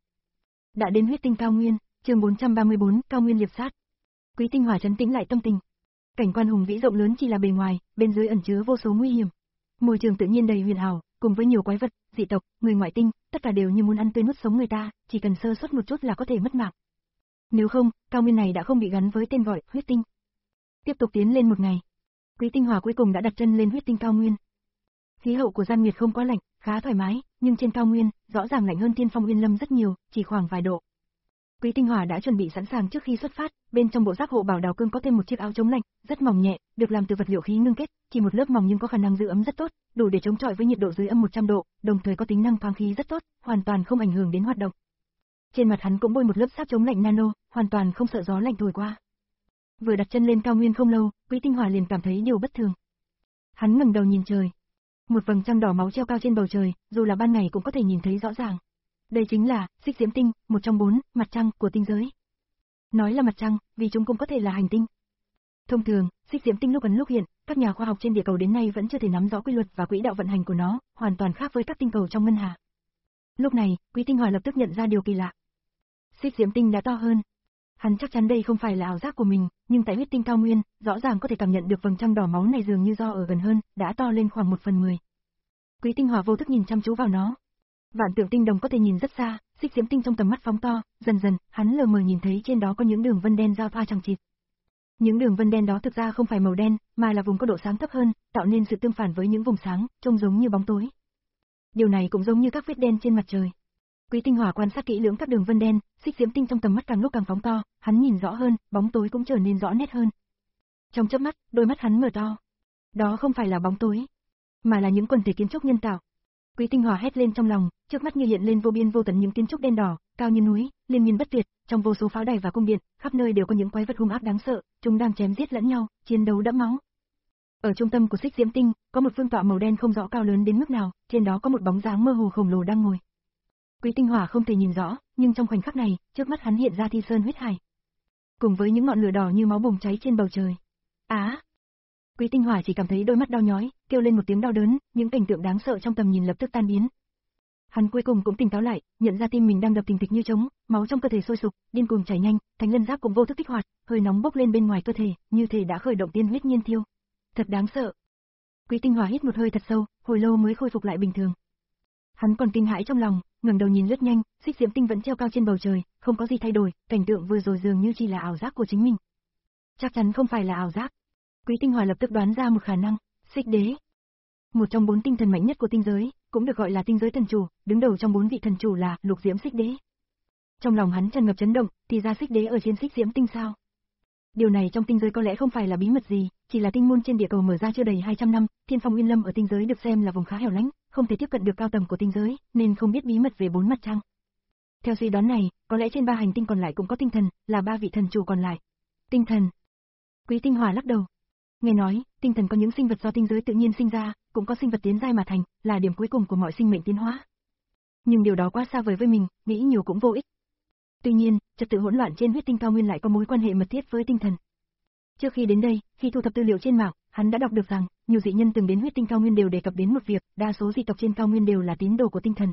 Đã đến huyết tinh cao nguyên, chương bốn trăm ba mươi bốn, cao nguyên liệp sát. Quý Tinh Hòa trấn tĩnh lại tâm tình. Cảnh quan hùng vĩ rộng lớn chỉ là bề ngoài, bên dưới ẩn chứa vô số nguy hiểm. Môi trường tự nhiên đầy huyền ảo, cùng với nhiều quái vật, dị tộc, người ngoại tinh, tất cả đều như muốn ăn tươi nuốt sống người ta, chỉ cần sơ suất một chút là có thể mất mạng. Nếu không, cao nguyên này đã không bị gắn với tên gọi huyết tinh. Tiếp tục tiến lên một ngày, Quý Tinh Hòa cuối cùng đã đặt chân lên huyết tinh cao nguyên. Khí hậu của Gian Nguyệt không quá lạnh, khá thoải mái, nhưng trên cao nguyên, rõ ràng lạnh hơn Thiên Phong Uyên Lâm rất nhiều, chỉ khoảng vài độ. Quý Tinh Hòa đã chuẩn bị sẵn sàng trước khi xuất phát, bên trong bộ giáp hộ bảo đào cương có thêm một chiếc áo chống lạnh, rất mỏng nhẹ, được làm từ vật liệu khí ngưng kết, chỉ một lớp mỏng nhưng có khả năng giữ ấm rất tốt, đủ để chống chọi với nhiệt độ dưới âm một trăm độ, đồng thời có tính năng thoáng khí rất tốt, hoàn toàn không ảnh hưởng đến hoạt động. Trên mặt hắn cũng bôi một lớp sáp chống lạnh nano, hoàn toàn không sợ gió lạnh thổi qua. Vừa đặt chân lên cao nguyên không lâu, Quý Tinh Hòa liền cảm thấy điều bất thường. Hắn ngẩng đầu nhìn trời. Một vầng trăng đỏ máu treo cao trên bầu trời, dù là ban ngày cũng có thể nhìn thấy rõ ràng. Đây chính là Xích Diễm Tinh, một trong bốn mặt trăng của tinh giới. Nói là mặt trăng, vì chúng cũng có thể là hành tinh. Thông thường, Xích Diễm Tinh lúc ẩn lúc hiện, các nhà khoa học trên địa cầu đến nay vẫn chưa thể nắm rõ quy luật và quỹ đạo vận hành của nó, hoàn toàn khác với các tinh cầu trong ngân hà. Lúc này, Quý Tinh Hòa lập tức nhận ra điều kỳ lạ. Xích Diễm Tinh đã to hơn. Hắn chắc chắn đây không phải là ảo giác của mình, nhưng tại huyết tinh cao nguyên, rõ ràng có thể cảm nhận được vầng trăng đỏ máu này dường như do ở gần hơn, đã to lên khoảng một phần mười. Quý Tinh Hòa vô thức nhìn chăm chú vào nó. Vạn Tượng Tinh Đồng có thể nhìn rất xa, Xích Diễm Tinh trong tầm mắt phóng to, dần dần, hắn lờ mờ nhìn thấy trên đó có những đường vân đen giao thoa chằng chịt. Những đường vân đen đó thực ra không phải màu đen, mà là vùng có độ sáng thấp hơn, tạo nên sự tương phản với những vùng sáng, trông giống như bóng tối. Điều này cũng giống như các vết đen trên mặt trời. Quý Tinh Hòa quan sát kỹ lưỡng các đường vân đen, Xích Diễm Tinh trong tầm mắt càng lúc càng phóng to, hắn nhìn rõ hơn, bóng tối cũng trở nên rõ nét hơn. Trong chớp mắt, đôi mắt hắn mở to. Đó không phải là bóng tối, mà là những quần thể kiến trúc nhân tạo. Quý Tinh Hòa hét lên trong lòng, trước mắt như hiện lên vô biên vô tận những kiến trúc đen đỏ, cao như núi, liên miên bất tuyệt, trong vô số pháo đài và cung điện, khắp nơi đều có những quái vật hung ác đáng sợ, chúng đang chém giết lẫn nhau, chiến đấu đẫm máu. Ở trung tâm của Xích Diễm Tinh, có một vương tọa màu đen không rõ cao lớn đến mức nào, trên đó có một bóng dáng mơ hồ khổng lồ đang ngồi. Quý Tinh Hòa không thể nhìn rõ, nhưng trong khoảnh khắc này, trước mắt hắn hiện ra Thi Sơn huyết hải, cùng với những ngọn lửa đỏ như máu bùng cháy trên bầu trời. Á! À, Quý Tinh Hòa chỉ cảm thấy đôi mắt đau nhói, kêu lên một tiếng đau đớn, những cảnh tượng đáng sợ trong tầm nhìn lập tức tan biến. Hắn cuối cùng cũng tỉnh táo lại, nhận ra tim mình đang đập thình thịch như trống, máu trong cơ thể sôi sục, điên cuồng chảy nhanh, Thánh Lân Giáp cũng vô thức kích hoạt, hơi nóng bốc lên bên ngoài cơ thể, như thể đã khởi động tiên huyết nhiên thiêu. Thật đáng sợ. Quý Tinh Hòa hít một hơi thật sâu, hồi lâu mới khôi phục lại bình thường. Hắn còn kinh hãi trong lòng, ngẩng đầu nhìn lướt nhanh, Xích Diễm Tinh vẫn treo cao trên bầu trời, không có gì thay đổi, cảnh tượng vừa rồi dường như chỉ là ảo giác của chính mình. Chắc chắn không phải là ảo giác. Quý Tinh Hòa lập tức đoán ra một khả năng, Xích Đế. Một trong bốn tinh thần mạnh nhất của tinh giới, cũng được gọi là tinh giới thần chủ, đứng đầu trong bốn vị thần chủ là Lục Diễm Xích Đế. Trong lòng hắn tràn ngập chấn động, thì ra Xích Đế ở trên Xích Diễm Tinh sao? Điều này trong tinh giới có lẽ không phải là bí mật gì, chỉ là tinh môn trên địa cầu mở ra chưa đầy hai trăm năm, Thiên Phong Uyên Lâm ở tinh giới được xem là vùng khá hẻo lánh, không thể tiếp cận được cao tầng của tinh giới, nên không biết bí mật về bốn mặt trăng. Theo suy đoán này, có lẽ trên ba hành tinh còn lại cũng có tinh thần, là ba vị thần chủ còn lại. Tinh thần. Quý Tinh Hòa lắc đầu. Nghe nói, tinh thần có những sinh vật do tinh giới tự nhiên sinh ra, cũng có sinh vật tiến giai mà thành, là điểm cuối cùng của mọi sinh mệnh tiến hóa. Nhưng điều đó quá xa vời với mình, nghĩ nhiều cũng vô ích. Tuy nhiên, trật tự hỗn loạn trên huyết tinh cao nguyên lại có mối quan hệ mật thiết với tinh thần. Trước khi đến đây, khi thu thập tư liệu trên mạng, hắn đã đọc được rằng, nhiều dị nhân từng đến huyết tinh cao nguyên đều đề cập đến một việc, đa số dị tộc trên cao nguyên đều là tín đồ của tinh thần.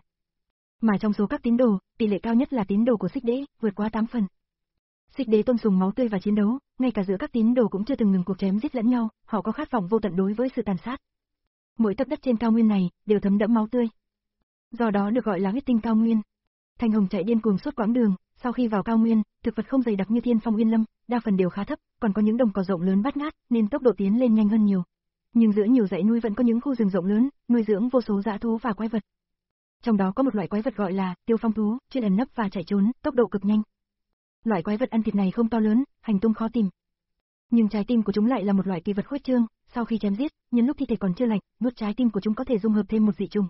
Mà trong số các tín đồ, tỷ lệ cao nhất là tín đồ của Xích Đế, vượt quá tám phần. Xích Đế tôn sùng máu tươi và chiến đấu, ngay cả giữa các tín đồ cũng chưa từng ngừng cuộc chém giết lẫn nhau, họ có khát vọng vô tận đối với sự tàn sát. Mỗi tấc đất trên cao nguyên này đều thấm đẫm máu tươi. Do đó được gọi là huyết tinh cao nguyên. Thanh Hồng chạy điên cuồng suốt quãng đường, sau khi vào cao nguyên, thực vật không dày đặc như Thiên Phong Uyên Lâm, đa phần đều khá thấp, còn có những đồng cỏ rộng lớn bát ngát, nên tốc độ tiến lên nhanh hơn nhiều. Nhưng giữa nhiều dãy núi vẫn có những khu rừng rộng lớn, nuôi dưỡng vô số dã thú và quái vật. Trong đó có một loại quái vật gọi là Tiêu Phong thú, chuyên ẩn nấp và chạy trốn, tốc độ cực nhanh. Loại quái vật ăn thịt này không to lớn, hành tung khó tìm. Nhưng trái tim của chúng lại là một loại kỳ vật khuếch trương, sau khi chém giết, nhân lúc thi thể còn chưa lạnh, nuốt trái tim của chúng có thể dung hợp thêm một dị trùng.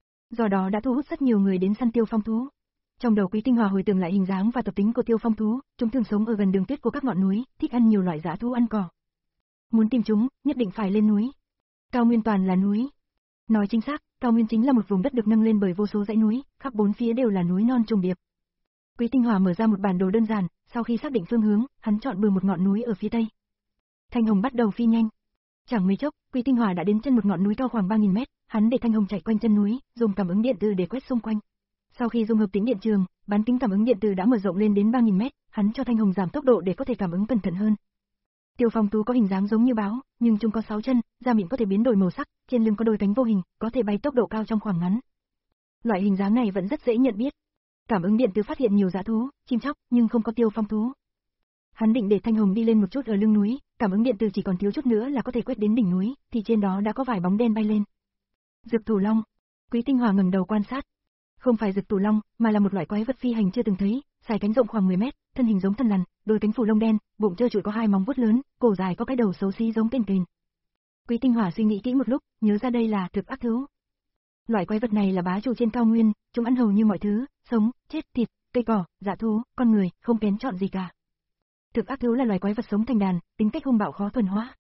Do đó đã thu hút rất nhiều người đến săn tiêu phong thú. Trong đầu Quý Tinh Hòa hồi tưởng lại hình dáng và tập tính của tiêu phong thú, chúng thường sống ở gần đường tuyết của các ngọn núi, thích ăn nhiều loại dã thú ăn cỏ. Muốn tìm chúng, nhất định phải lên núi. Cao nguyên toàn là núi. Nói chính xác, cao nguyên chính là một vùng đất được nâng lên bởi vô số dãy núi, khắp bốn phía đều là núi non trùng điệp. Quý Tinh Hòa mở ra một bản đồ đơn giản, sau khi xác định phương hướng, hắn chọn bừa một ngọn núi ở phía tây. Thanh Hồng bắt đầu phi nhanh. Chẳng mấy chốc, Quý Tinh Hòa đã đến chân một ngọn núi cao khoảng ba nghìn mét, hắn để Thanh Hồng chạy quanh chân núi, dùng cảm ứng điện tử để quét xung quanh. Sau khi dung hợp tính điện trường, bán kính cảm ứng điện tử đã mở rộng lên đến ba nghìn mét, hắn cho Thanh Hồng giảm tốc độ để có thể cảm ứng cẩn thận hơn. Tiêu phong thú có hình dáng giống như báo, nhưng chúng có sáu chân, da miệng có thể biến đổi màu sắc, trên lưng có đôi cánh vô hình, có thể bay tốc độ cao trong khoảng ngắn. Loại hình dáng này vẫn rất dễ nhận biết. Cảm ứng điện tử phát hiện nhiều dã thú, chim chóc, nhưng không có tiêu phong thú. Hắn định để Thanh Hồng đi lên một chút ở lưng núi, cảm ứng điện tử chỉ còn thiếu chút nữa là có thể quét đến đỉnh núi, thì trên đó đã có vài bóng đen bay lên. Dực Thủ Long. Quý Tinh Hòa ngẩng đầu quan sát. Không phải Dực Thủ Long, mà là một loại quái vật phi hành chưa từng thấy, dài cánh rộng khoảng mười mét, thân hình giống thần lằn, đôi cánh phủ lông đen, bụng trơ trụi có hai móng vuốt lớn, cổ dài có cái đầu xấu xí giống kền kền. Quý Tinh Hòa suy nghĩ kỹ một lúc, nhớ ra đây là thực ác thú. Loại quái vật này là bá chủ trên cao nguyên, chúng ăn hầu như mọi thứ, sống, chết, thịt, cây cỏ, dã thú, con người, không kén chọn gì cả. Thực ác thú là loài quái vật sống thành đàn, tính cách hung bạo khó thuần hóa.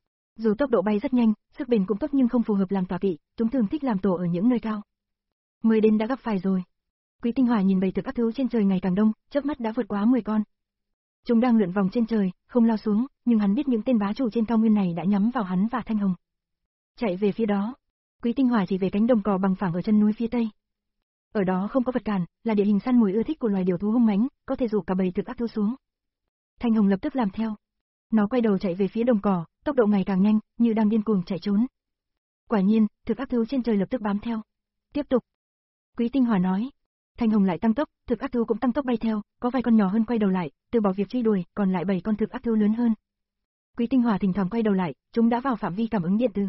Dù tốc độ bay rất nhanh, sức bền cũng tốt nhưng không phù hợp làm tọa kỵ, chúng thường thích làm tổ ở những nơi cao. Mới đến đã gặp phải rồi. Quý Tinh Hòa nhìn bầy thực ác thú trên trời ngày càng đông, chớp mắt đã vượt quá mười con. Chúng đang lượn vòng trên trời, không lao xuống, nhưng hắn biết những tên bá chủ trên cao nguyên này đã nhắm vào hắn và Thanh Hồng. Chạy về phía đó. Quý Tinh Hòa chỉ về cánh đồng cỏ bằng phẳng ở chân núi phía tây. Ở đó không có vật cản, là địa hình săn mồi ưa thích của loài điểu thú hung mãnh, có thể rủ cả bầy thực ác thú xuống. Thanh Hồng lập tức làm theo. Nó quay đầu chạy về phía đồng cỏ, tốc độ ngày càng nhanh, như đang điên cuồng chạy trốn. Quả nhiên, thực ác thú trên trời lập tức bám theo. Tiếp tục. Quý Tinh Hòa nói. Thanh Hồng lại tăng tốc, thực ác thú cũng tăng tốc bay theo, có vài con nhỏ hơn quay đầu lại, từ bỏ việc truy đuổi, còn lại bảy con thực ác thú lớn hơn. Quý Tinh Hòa thỉnh thoảng quay đầu lại, chúng đã vào phạm vi cảm ứng điện tử.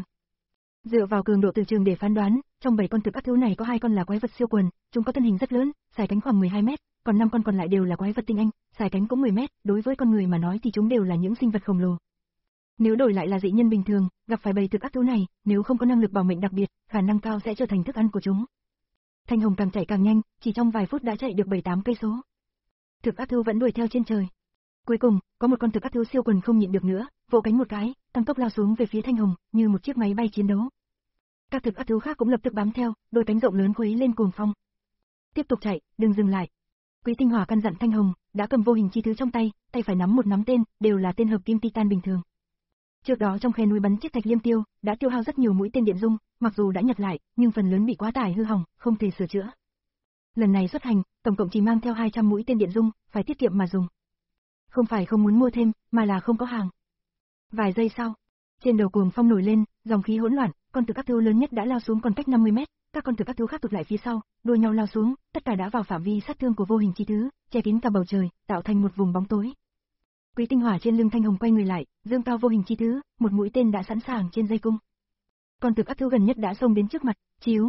Dựa vào cường độ từ trường để phán đoán, trong bảy con thực ác thú này có hai con là quái vật siêu quần, chúng có thân hình rất lớn, dài cánh khoảng mười hai mét, còn năm con còn lại đều là quái vật tinh anh, dài cánh cũng mười mét, đối với con người mà nói thì chúng đều là những sinh vật khổng lồ. Nếu đổi lại là dị nhân bình thường, gặp phải bầy thực ác thú này, nếu không có năng lực bảo mệnh đặc biệt, khả năng cao sẽ trở thành thức ăn của chúng. Thanh Hồng càng chạy càng nhanh, chỉ trong vài phút đã chạy được bảy tám cây số. Thực ác thú vẫn đuổi theo trên trời. Cuối cùng, có một con thực ác thú siêu quần không nhịn được nữa, vỗ cánh một cái, tăng tốc lao xuống về phía Thanh Hồng, như một chiếc máy bay chiến đấu. Các thực ác thú khác cũng lập tức bám theo, đôi cánh rộng lớn khuấy lên cuồng phong. Tiếp tục chạy, đừng dừng lại. Quý Tinh Hòa căn dặn Thanh Hồng, đã cầm vô hình chi thứ trong tay, tay phải nắm một nắm tên, đều là tên hợp kim titan bình thường. Trước đó trong khe núi bắn chiếc thạch liêm tiêu, đã tiêu hao rất nhiều mũi tên điện dung, mặc dù đã nhặt lại, nhưng phần lớn bị quá tải hư hỏng, không thể sửa chữa. Lần này xuất hành, tổng cộng chỉ mang theo hai trăm mũi tên điện dung, phải tiết kiệm mà dùng. Không phải không muốn mua thêm, mà là không có hàng. Vài giây sau, trên đầu cuồng phong nổi lên, dòng khí hỗn loạn, con thực ác thú lớn nhất đã lao xuống còn cách năm mươi mét, các con thực ác thú khác tụt lại phía sau, đua nhau lao xuống, tất cả đã vào phạm vi sát thương của vô hình chi thứ, che kín cả bầu trời, tạo thành một vùng bóng tối. Quý Tinh Hòa trên lưng Thanh Hồng quay người lại, dương cao vô hình chi thứ, một mũi tên đã sẵn sàng trên dây cung. Con thực ác thú gần nhất đã xông đến trước mặt, chiếu.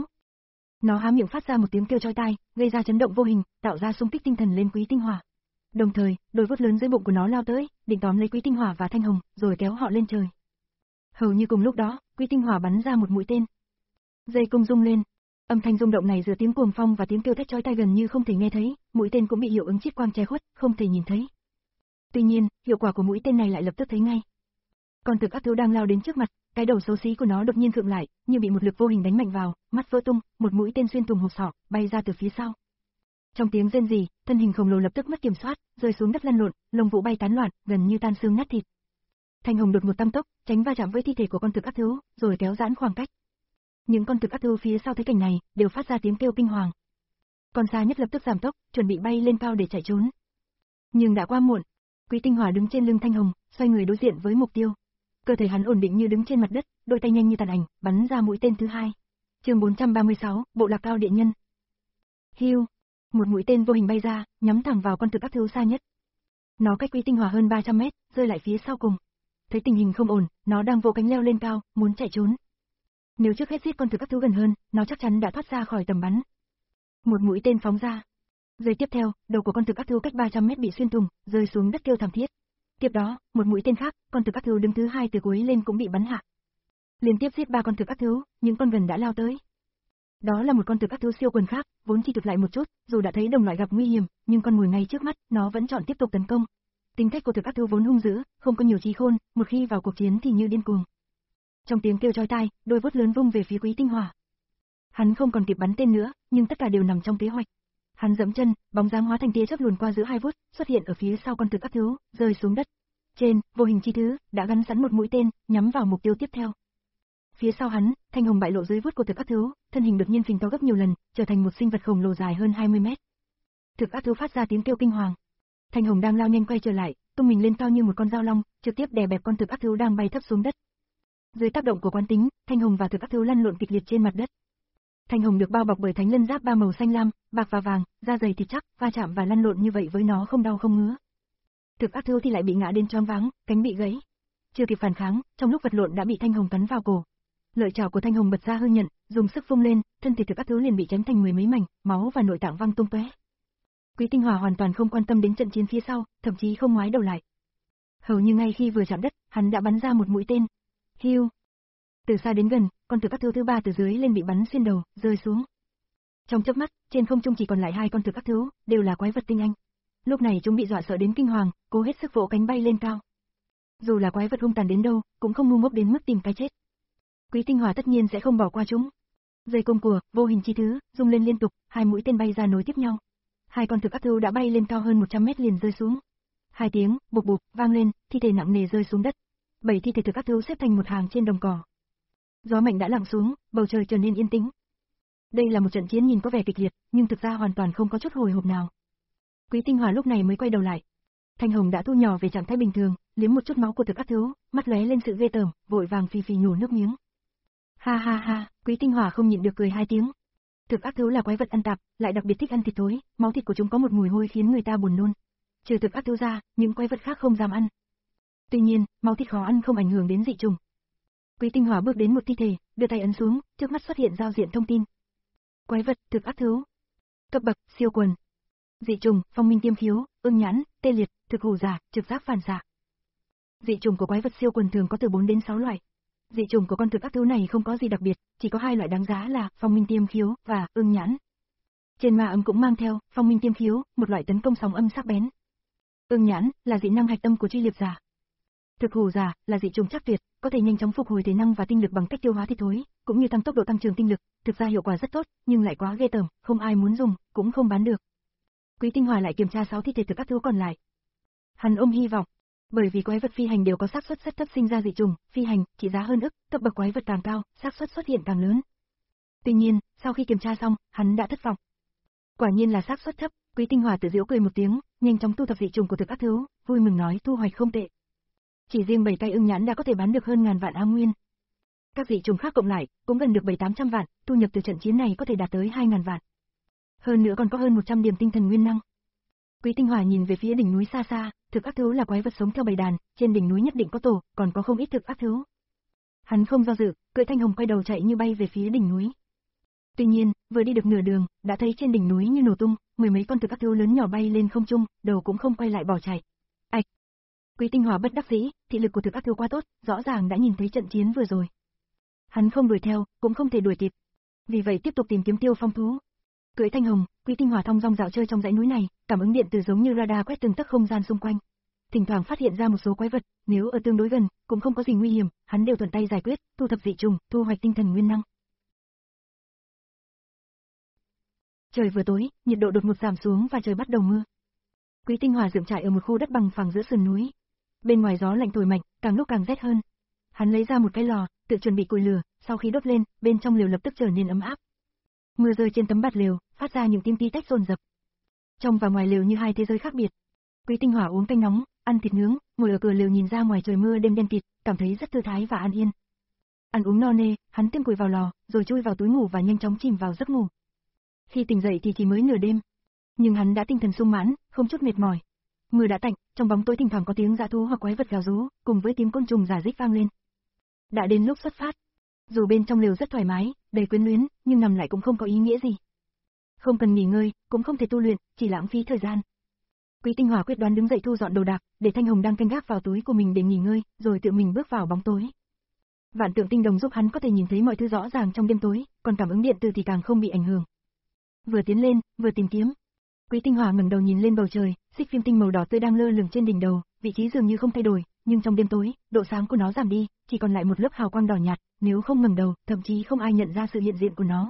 Nó há miệng phát ra một tiếng kêu chói tai, gây ra chấn động vô hình, tạo ra xung kích tinh thần lên Quý Tinh Hòa. Đồng thời, đôi vuốt lớn dưới bụng của nó lao tới, định tóm lấy Quý Tinh Hòa và Thanh Hồng, rồi kéo họ lên trời. Hầu như cùng lúc đó, Quý Tinh Hòa bắn ra một mũi tên. Dây cung rung lên. Âm thanh rung động này giữa tiếng cuồng phong và tiếng kêu thét chói tai gần như không thể nghe thấy, mũi tên cũng bị hiệu ứng chiết quang che khuất, không thể nhìn thấy. Tuy nhiên, hiệu quả của mũi tên này lại lập tức thấy ngay. Con thực ác thú đang lao đến trước mặt, cái đầu xấu xí của nó đột nhiên khựng lại, như bị một lực vô hình đánh mạnh vào, mắt vỡ tung, một mũi tên xuyên thủng hộp sọ, bay ra từ phía sau. Trong tiếng rên rỉ, thân hình khổng lồ lập tức mất kiểm soát, rơi xuống đất lăn lộn, lông vũ bay tán loạn, gần như tan xương nát thịt. Thanh Hồng đột ngột tăng tốc, tránh va chạm với thi thể của con thực ác thú, rồi kéo giãn khoảng cách. Những con thực ác thú phía sau thấy cảnh này, đều phát ra tiếng kêu kinh hoàng. Con xa nhất lập tức giảm tốc, chuẩn bị bay lên cao để chạy trốn. Nhưng đã quá muộn. Quý Tinh Hòa đứng trên lưng Thanh Hồng, xoay người đối diện với mục tiêu. Cơ thể hắn ổn định như đứng trên mặt đất, đôi tay nhanh như tàn ảnh, bắn ra mũi tên thứ hai. Chương bốn trăm ba mươi sáu, Bộ Lạc Cao Địa Nhân. Hưu, một mũi tên vô hình bay ra, nhắm thẳng vào con thực ác thú xa nhất. Nó cách Quý Tinh Hòa hơn ba trăm mét, rơi lại phía sau cùng. Thấy tình hình không ổn, nó đang vỗ cánh leo lên cao, muốn chạy trốn. Nếu trước hết giết con thực ác thú gần hơn, nó chắc chắn đã thoát ra khỏi tầm bắn. Một mũi tên phóng ra. Giây tiếp theo, đầu của con thực ác thú cách ba trăm mét bị xuyên thủng, rơi xuống đất kêu thảm thiết. Tiếp đó, một mũi tên khác, con thực ác thú đứng thứ hai từ cuối lên cũng bị bắn hạ. Liên tiếp giết ba con thực ác thú, những con gần đã lao tới. Đó là một con thực ác thú siêu quần khác, vốn chỉ tụt lại một chút, dù đã thấy đồng loại gặp nguy hiểm, nhưng con mồi ngay trước mắt, nó vẫn chọn tiếp tục tấn công. Tính cách của thực ác thú vốn hung dữ, không có nhiều trí khôn, một khi vào cuộc chiến thì như điên cuồng. Trong tiếng kêu chói tai, đôi vuốt lớn vung về phía Quý Tinh Hỏa. Hắn không còn kịp bắn tên nữa, nhưng tất cả đều nằm trong kế hoạch. Hắn giẫm chân, bóng dáng hóa thành tia chớp luồn qua giữa hai vuốt, xuất hiện ở phía sau con thực ác thú, rơi xuống đất. Trên, vô hình chi thứ đã gắn sẵn một mũi tên, nhắm vào mục tiêu tiếp theo. Phía sau hắn, thanh hồng bại lộ dưới vuốt của thực ác thú, thân hình đột nhiên phình to gấp nhiều lần, trở thành một sinh vật khổng lồ dài hơn hai mươi mét. Thực ác thú phát ra tiếng kêu kinh hoàng. Thanh hồng đang lao nhanh quay trở lại, tung mình lên cao như một con dao long, trực tiếp đè bẹp con thực ác thú đang bay thấp xuống đất. Dưới tác động của quán tính, thanh hồng và thực ác thú lăn lộn kịch liệt trên mặt đất. Thanh hồng được bao bọc bởi thánh lân giáp ba màu xanh lam, bạc và vàng, da dày thịt chắc, va chạm và lăn lộn như vậy với nó không đau không ngứa. Thực ác thú thì lại bị ngã đến choáng váng, cánh bị gãy. Chưa kịp phản kháng, trong lúc vật lộn đã bị thanh hồng cắn vào cổ. Lợi chảo của thanh hồng bật ra hư nhận, dùng sức vung lên, thân thể thực ác thú liền bị chém thành mười mấy mảnh, máu và nội tạng văng tung tóe. Quý Tinh Hỏa hoàn toàn không quan tâm đến trận chiến phía sau, thậm chí không ngoái đầu lại. Hầu như ngay khi vừa chạm đất, hắn đã bắn ra một mũi tên. Hiu. Từ xa đến gần, con thực ác thú thứ ba từ dưới lên bị bắn xuyên đầu, rơi xuống. Trong chớp mắt, trên không trung chỉ còn lại hai con thực ác thú, đều là quái vật tinh anh. Lúc này chúng bị dọa sợ đến kinh hoàng, cố hết sức vỗ cánh bay lên cao. Dù là quái vật hung tàn đến đâu, cũng không ngu ngốc đến mức tìm cái chết. Quý Tinh Hỏa tất nhiên sẽ không bỏ qua chúng. Dây cung của vô hình chi thứ rung lên liên tục, hai mũi tên bay ra nối tiếp nhau. Hai con thực ác thú đã bay lên cao hơn một trăm mét liền rơi xuống. Hai tiếng bụp bụp vang lên, thi thể nặng nề rơi xuống đất. Bảy thi thể thực ác thú xếp thành một hàng trên đồng cỏ. Gió mạnh đã lặng xuống, bầu trời trở nên yên tĩnh. Đây là một trận chiến nhìn có vẻ kịch liệt, nhưng thực ra hoàn toàn không có chút hồi hộp nào. Quý Tinh Hỏa lúc này mới quay đầu lại. Thanh hồng đã thu nhỏ về trạng thái bình thường, liếm một chút máu của thực ác thú, mắt lóe lên sự ghê tởm, vội vàng phì phì nhổ nước miếng. Ha ha ha, Quý Tinh Hỏa không nhịn được cười hai tiếng. Thực ác thú là quái vật ăn tạp, lại đặc biệt thích ăn thịt thối, máu thịt của chúng có một mùi hôi khiến người ta buồn nôn. Trừ thực ác thú ra, những quái vật khác không dám ăn. Tuy nhiên, máu thịt khó ăn không ảnh hưởng đến dị trùng. Quý Tinh Hỏa bước đến một thi thể, đưa tay ấn xuống, trước mắt xuất hiện giao diện thông tin. Quái vật, thực ác thú. Cấp bậc, siêu quần. Dị trùng, phong minh tiêm khiếu, ưng nhãn, tê liệt, thực hủ giả, trực giác phản xạ. Dị trùng của quái vật siêu quần thường có từ bốn đến sáu loại. Dị trùng của con thực ác thú này không có gì đặc biệt, chỉ có hai loại đáng giá là phong minh tiêm khiếu và ưng nhãn. Trên ma âm cũng mang theo phong minh tiêm khiếu, một loại tấn công sóng âm sắc bén. Ưng nhãn là dị năng hạch tâm của truy liệp giả. Thực hủ giả là dị trùng chắc tuyệt, có thể nhanh chóng phục hồi thể năng và tinh lực bằng cách tiêu hóa thịt thối, cũng như tăng tốc độ tăng trưởng tinh lực, thực ra hiệu quả rất tốt, nhưng lại quá ghê tởm, không ai muốn dùng, cũng không bán được. Quý Tinh Hỏa lại kiểm tra sáu thi thể thực ác thú còn lại. Hắn ôm hy vọng, bởi vì quái vật phi hành đều có xác suất rất thấp sinh ra dị trùng, phi hành trị giá hơn ức, cấp bậc quái vật càng cao, xác suất xuất hiện càng lớn. Tuy nhiên, sau khi kiểm tra xong, hắn đã thất vọng. Quả nhiên là xác suất thấp, Quý Tinh Hỏa tự giễu cười một tiếng, nhanh chóng thu thập dị trùng của thực ác thú, vui mừng nói thu hoạch không tệ. Chỉ riêng bảy tay ưng nhãn đã có thể bán được hơn ngàn vạn am nguyên. Các dị trùng khác cộng lại, cũng gần được bảy tám trăm vạn, thu nhập từ trận chiến này có thể đạt tới hai ngàn vạn. Hơn nữa còn có hơn một trăm điểm tinh thần nguyên năng. Quý Tinh Hỏa nhìn về phía đỉnh núi xa xa, thực ác thú là quái vật sống theo bầy đàn, trên đỉnh núi nhất định có tổ, còn có không ít thực ác thú. Hắn không do dự, cưỡi thanh hồng quay đầu chạy như bay về phía đỉnh núi. Tuy nhiên, vừa đi được nửa đường, đã thấy trên đỉnh núi như nổ tung, mười mấy con thực ác thú lớn nhỏ bay lên không trung, đầu cũng không quay lại bỏ chạy. Ạch! Quý Tinh Hỏa bất đắc dĩ, thị lực của thực ác thú quá tốt, rõ ràng đã nhìn thấy trận chiến vừa rồi. Hắn không đuổi theo, cũng không thể đuổi kịp. Vì vậy tiếp tục tìm kiếm Tiêu Phong thú. Cưỡi thanh hồng, Quý Tinh Hỏa thong dong dạo chơi trong dãy núi này, cảm ứng điện từ giống như radar quét từng tấc không gian xung quanh. Thỉnh thoảng phát hiện ra một số quái vật, nếu ở tương đối gần, cũng không có gì nguy hiểm, hắn đều thuận tay giải quyết, thu thập dị trùng, thu hoạch tinh thần nguyên năng. Trời vừa tối, nhiệt độ đột ngột giảm xuống và trời bắt đầu mưa. Quý Tinh Hỏa dựng trại ở một khu đất bằng phẳng giữa sườn núi. Bên ngoài gió lạnh thổi mạnh, càng lúc càng rét hơn. Hắn lấy ra một cái lò, tự chuẩn bị củi lửa, sau khi đốt lên, bên trong lều lập tức trở nên ấm áp. Mưa rơi trên tấm bạt lều, phát ra những tiếng tí tách dồn dập. Trong và ngoài lều như hai thế giới khác biệt. Quý Tinh Hỏa uống canh nóng, ăn thịt nướng, ngồi ở cửa lều nhìn ra ngoài trời mưa đêm đen kịt, cảm thấy rất thư thái và an yên. Ăn uống no nê, hắn tiêm củi vào lò, rồi chui vào túi ngủ và nhanh chóng chìm vào giấc ngủ. Khi tỉnh dậy thì chỉ mới nửa đêm, nhưng hắn đã tinh thần sung mãn, không chút mệt mỏi. Mưa đã tạnh, trong bóng tối thỉnh thoảng có tiếng dã thú hoặc quái vật gào rú, cùng với tiếng côn trùng rả rích vang lên. Đã đến lúc xuất phát. Dù bên trong lều rất thoải mái, đầy quyến luyến, nhưng nằm lại cũng không có ý nghĩa gì. Không cần nghỉ ngơi, cũng không thể tu luyện, chỉ lãng phí thời gian. Quý Tinh Hòa quyết đoán đứng dậy thu dọn đồ đạc, để Thanh Hồng đang canh gác vào túi của mình để nghỉ ngơi, rồi tự mình bước vào bóng tối. Vạn tượng tinh đồng giúp hắn có thể nhìn thấy mọi thứ rõ ràng trong đêm tối, còn cảm ứng điện từ thì càng không bị ảnh hưởng. Vừa tiến lên, vừa tìm kiếm. Quý Tinh Hòa ngẩng đầu nhìn lên bầu trời, xích viêm tinh màu đỏ tươi đang lơ lửng trên đỉnh đầu, vị trí dường như không thay đổi, nhưng trong đêm tối, độ sáng của nó giảm đi, chỉ còn lại một lớp hào quang đỏ nhạt, nếu không ngẩng đầu, thậm chí không ai nhận ra sự hiện diện của nó.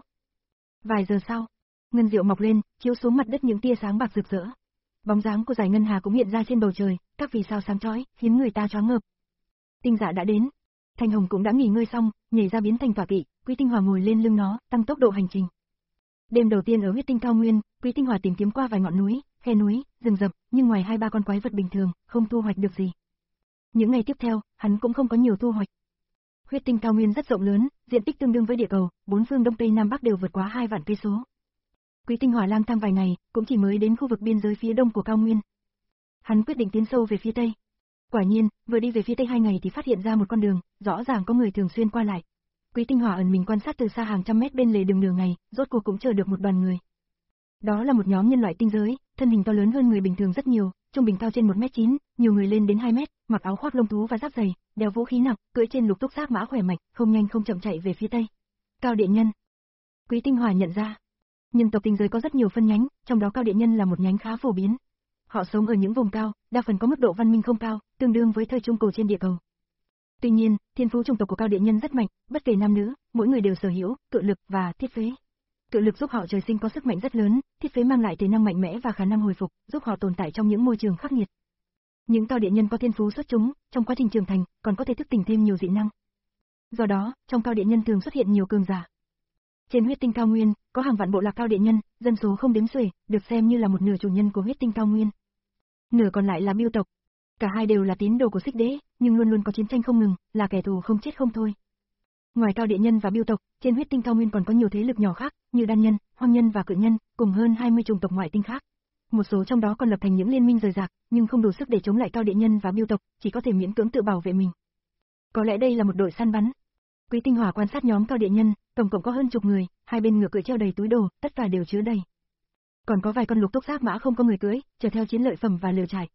Vài giờ sau, ngân diệu mọc lên, chiếu xuống mặt đất những tia sáng bạc rực rỡ. Bóng dáng của Giải Ngân Hà cũng hiện ra trên bầu trời, các vì sao sáng chói, khiến người ta choáng ngợp. Tinh dạ đã đến. Thanh Hồng cũng đã nghỉ ngơi xong, nhảy ra biến thành tọa kỵ, Quý Tinh Hòa ngồi lên lưng nó, tăng tốc độ hành trình. Đêm đầu tiên ở huyết tinh cao nguyên, Quý Tinh Hòa tìm kiếm qua vài ngọn núi, khe núi, rừng rậm, nhưng ngoài hai ba con quái vật bình thường, không thu hoạch được gì. Những ngày tiếp theo, hắn cũng không có nhiều thu hoạch. Huyết tinh cao nguyên rất rộng lớn, diện tích tương đương với địa cầu, bốn phương đông tây nam bắc đều vượt quá hai vạn cây số. Quý Tinh Hòa lang thang vài ngày, cũng chỉ mới đến khu vực biên giới phía đông của cao nguyên. Hắn quyết định tiến sâu về phía tây. Quả nhiên, vừa đi về phía tây hai ngày thì phát hiện ra một con đường, rõ ràng có người thường xuyên qua lại. Quý Tinh Hòa ẩn mình quan sát từ xa hàng trăm mét bên lề đường đường này, rốt cuộc cũng chờ được một đoàn người. Đó là một nhóm nhân loại tinh giới, thân hình to lớn hơn người bình thường rất nhiều, trung bình cao trên một mét chín, nhiều người lên đến hai mét, mặc áo khoác lông thú và giáp dày, đeo vũ khí nặng, cưỡi trên lục túc giác mã khỏe mạnh, không nhanh không chậm chạy về phía tây. Cao Địa Nhân. Quý Tinh Hòa nhận ra, nhân tộc tinh giới có rất nhiều phân nhánh, trong đó Cao Địa Nhân là một nhánh khá phổ biến. Họ sống ở những vùng cao, đa phần có mức độ văn minh không cao, tương đương với thời trung cổ trên địa cầu. Tuy nhiên, thiên phú chủng tộc của Cao Địa Nhân rất mạnh, bất kể nam nữ, mỗi người đều sở hữu cự lực và thiết phế. Cự lực giúp họ trời sinh có sức mạnh rất lớn, thiết phế mang lại thể năng mạnh mẽ và khả năng hồi phục, giúp họ tồn tại trong những môi trường khắc nghiệt. Những Cao Địa Nhân có thiên phú xuất chúng, trong quá trình trưởng thành, còn có thể thức tỉnh thêm nhiều dị năng. Do đó, trong Cao Địa Nhân thường xuất hiện nhiều cường giả. Trên huyết tinh cao nguyên, có hàng vạn bộ lạc Cao Địa Nhân, dân số không đếm xuể, được xem như là một nửa chủ nhân của huyết tinh cao nguyên. Nửa còn lại là Bưu tộc. Cả hai đều là tín đồ của Xích Đế, nhưng luôn luôn có chiến tranh không ngừng, là kẻ thù không chết không thôi. Ngoài Cao Địa Nhân và Bưu tộc, trên huyết tinh cao nguyên còn có nhiều thế lực nhỏ khác, như Đan Nhân, Hoang Nhân và Cự Nhân, cùng hơn hai mươi chủng tộc ngoại tinh khác. Một số trong đó còn lập thành những liên minh rời rạc, nhưng không đủ sức để chống lại Cao Địa Nhân và Bưu tộc, chỉ có thể miễn cưỡng tự bảo vệ mình. Có lẽ đây là một đội săn bắn. Quý Tinh Hòa quan sát nhóm Cao Địa Nhân, tổng cộng có hơn chục người, hai bên ngựa cưỡi treo đầy túi đồ, tất cả đều chứa đầy. Còn có vài con lục túc giác mã không có người cưỡi, chở theo chiến lợi phẩm và lều trại.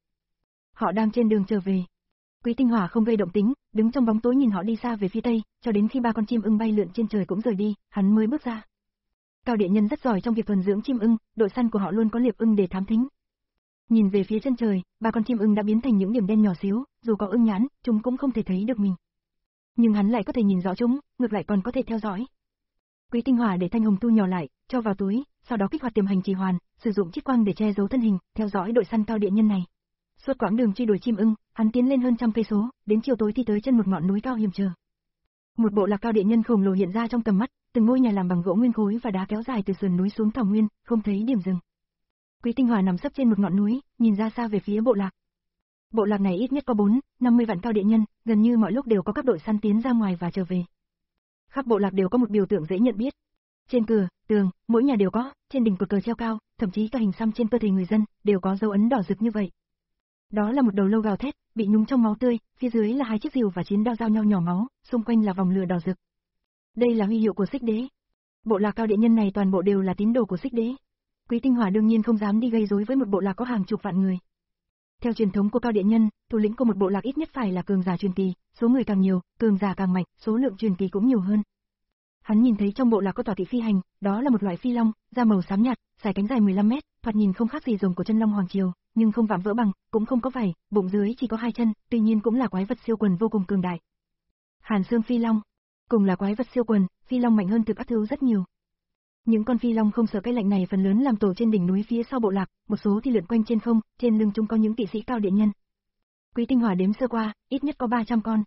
Họ đang trên đường trở về. Quý Tinh Hòa không gây động tính, đứng trong bóng tối nhìn họ đi xa về phía tây, cho đến khi ba con chim ưng bay lượn trên trời cũng rời đi, hắn mới bước ra. Cao Địa Nhân rất giỏi trong việc thuần dưỡng chim ưng, đội săn của họ luôn có liệp ưng để thám thính. Nhìn về phía chân trời, ba con chim ưng đã biến thành những điểm đen nhỏ xíu, dù có ưng nhãn, chúng cũng không thể thấy được mình. Nhưng hắn lại có thể nhìn rõ chúng, ngược lại còn có thể theo dõi. Quý Tinh Hòa để thanh hồng thu nhỏ lại, cho vào túi, sau đó kích hoạt tiềm hành trì hoàn, sử dụng chiếc quang để che giấu thân hình, theo dõi đội săn Cao Địa Nhân này. Suốt quãng đường truy đuổi chim ưng, hắn tiến lên hơn trăm cây số, đến chiều tối thì tới chân một ngọn núi cao hiểm trở. Một bộ lạc Cao Địa Nhân khổng lồ hiện ra trong tầm mắt, từng ngôi nhà làm bằng gỗ nguyên khối và đá kéo dài từ sườn núi xuống thảo nguyên, không thấy điểm dừng. Quý Tinh Hòa nằm sấp trên một ngọn núi, nhìn ra xa về phía bộ lạc. Bộ lạc này ít nhất có bốn, năm mươi vạn Cao Địa Nhân, gần như mọi lúc đều có các đội săn tiến ra ngoài và trở về. Khắp bộ lạc đều có một biểu tượng dễ nhận biết. Trên cửa, tường, mỗi nhà đều có, trên đỉnh cột cờ treo cao, thậm chí cả hình xăm trên cơ thể người dân đều có dấu ấn đỏ rực như vậy. Đó là một đầu lâu gào thét, bị nhúng trong máu tươi, phía dưới là hai chiếc rìu và chiến đao giao nhau nhỏ máu, xung quanh là vòng lửa đỏ rực. Đây là huy hiệu của Xích Đế. Bộ lạc Cao Địa Nhân này toàn bộ đều là tín đồ của Xích Đế. Quý Tinh Hòa đương nhiên không dám đi gây rối với một bộ lạc có hàng chục vạn người. Theo truyền thống của Cao Địa Nhân, thủ lĩnh của một bộ lạc ít nhất phải là cường giả truyền kỳ, số người càng nhiều, cường giả càng mạnh, số lượng truyền kỳ cũng nhiều hơn. Hắn nhìn thấy trong bộ lạc có tọa kỵ phi hành, đó là một loại phi long, da màu xám nhạt, dài cánh dài mười lăm mét, thoạt nhìn không khác gì rồng của chân long hoàng triều, nhưng không vạm vỡ bằng, cũng không có vảy, bụng dưới chỉ có hai chân, tuy nhiên cũng là quái vật siêu quần vô cùng cường đại. Hàn Xương Phi Long, cùng là quái vật siêu quần, phi long mạnh hơn thực ác thú rất nhiều. Những con phi long không sợ cái lạnh này phần lớn làm tổ trên đỉnh núi phía sau bộ lạc, một số thì lượn quanh trên không, trên lưng chúng có những kỵ sĩ Cao Địa Nhân. Quý Tinh Hòa đếm sơ qua, ít nhất có ba trăm con.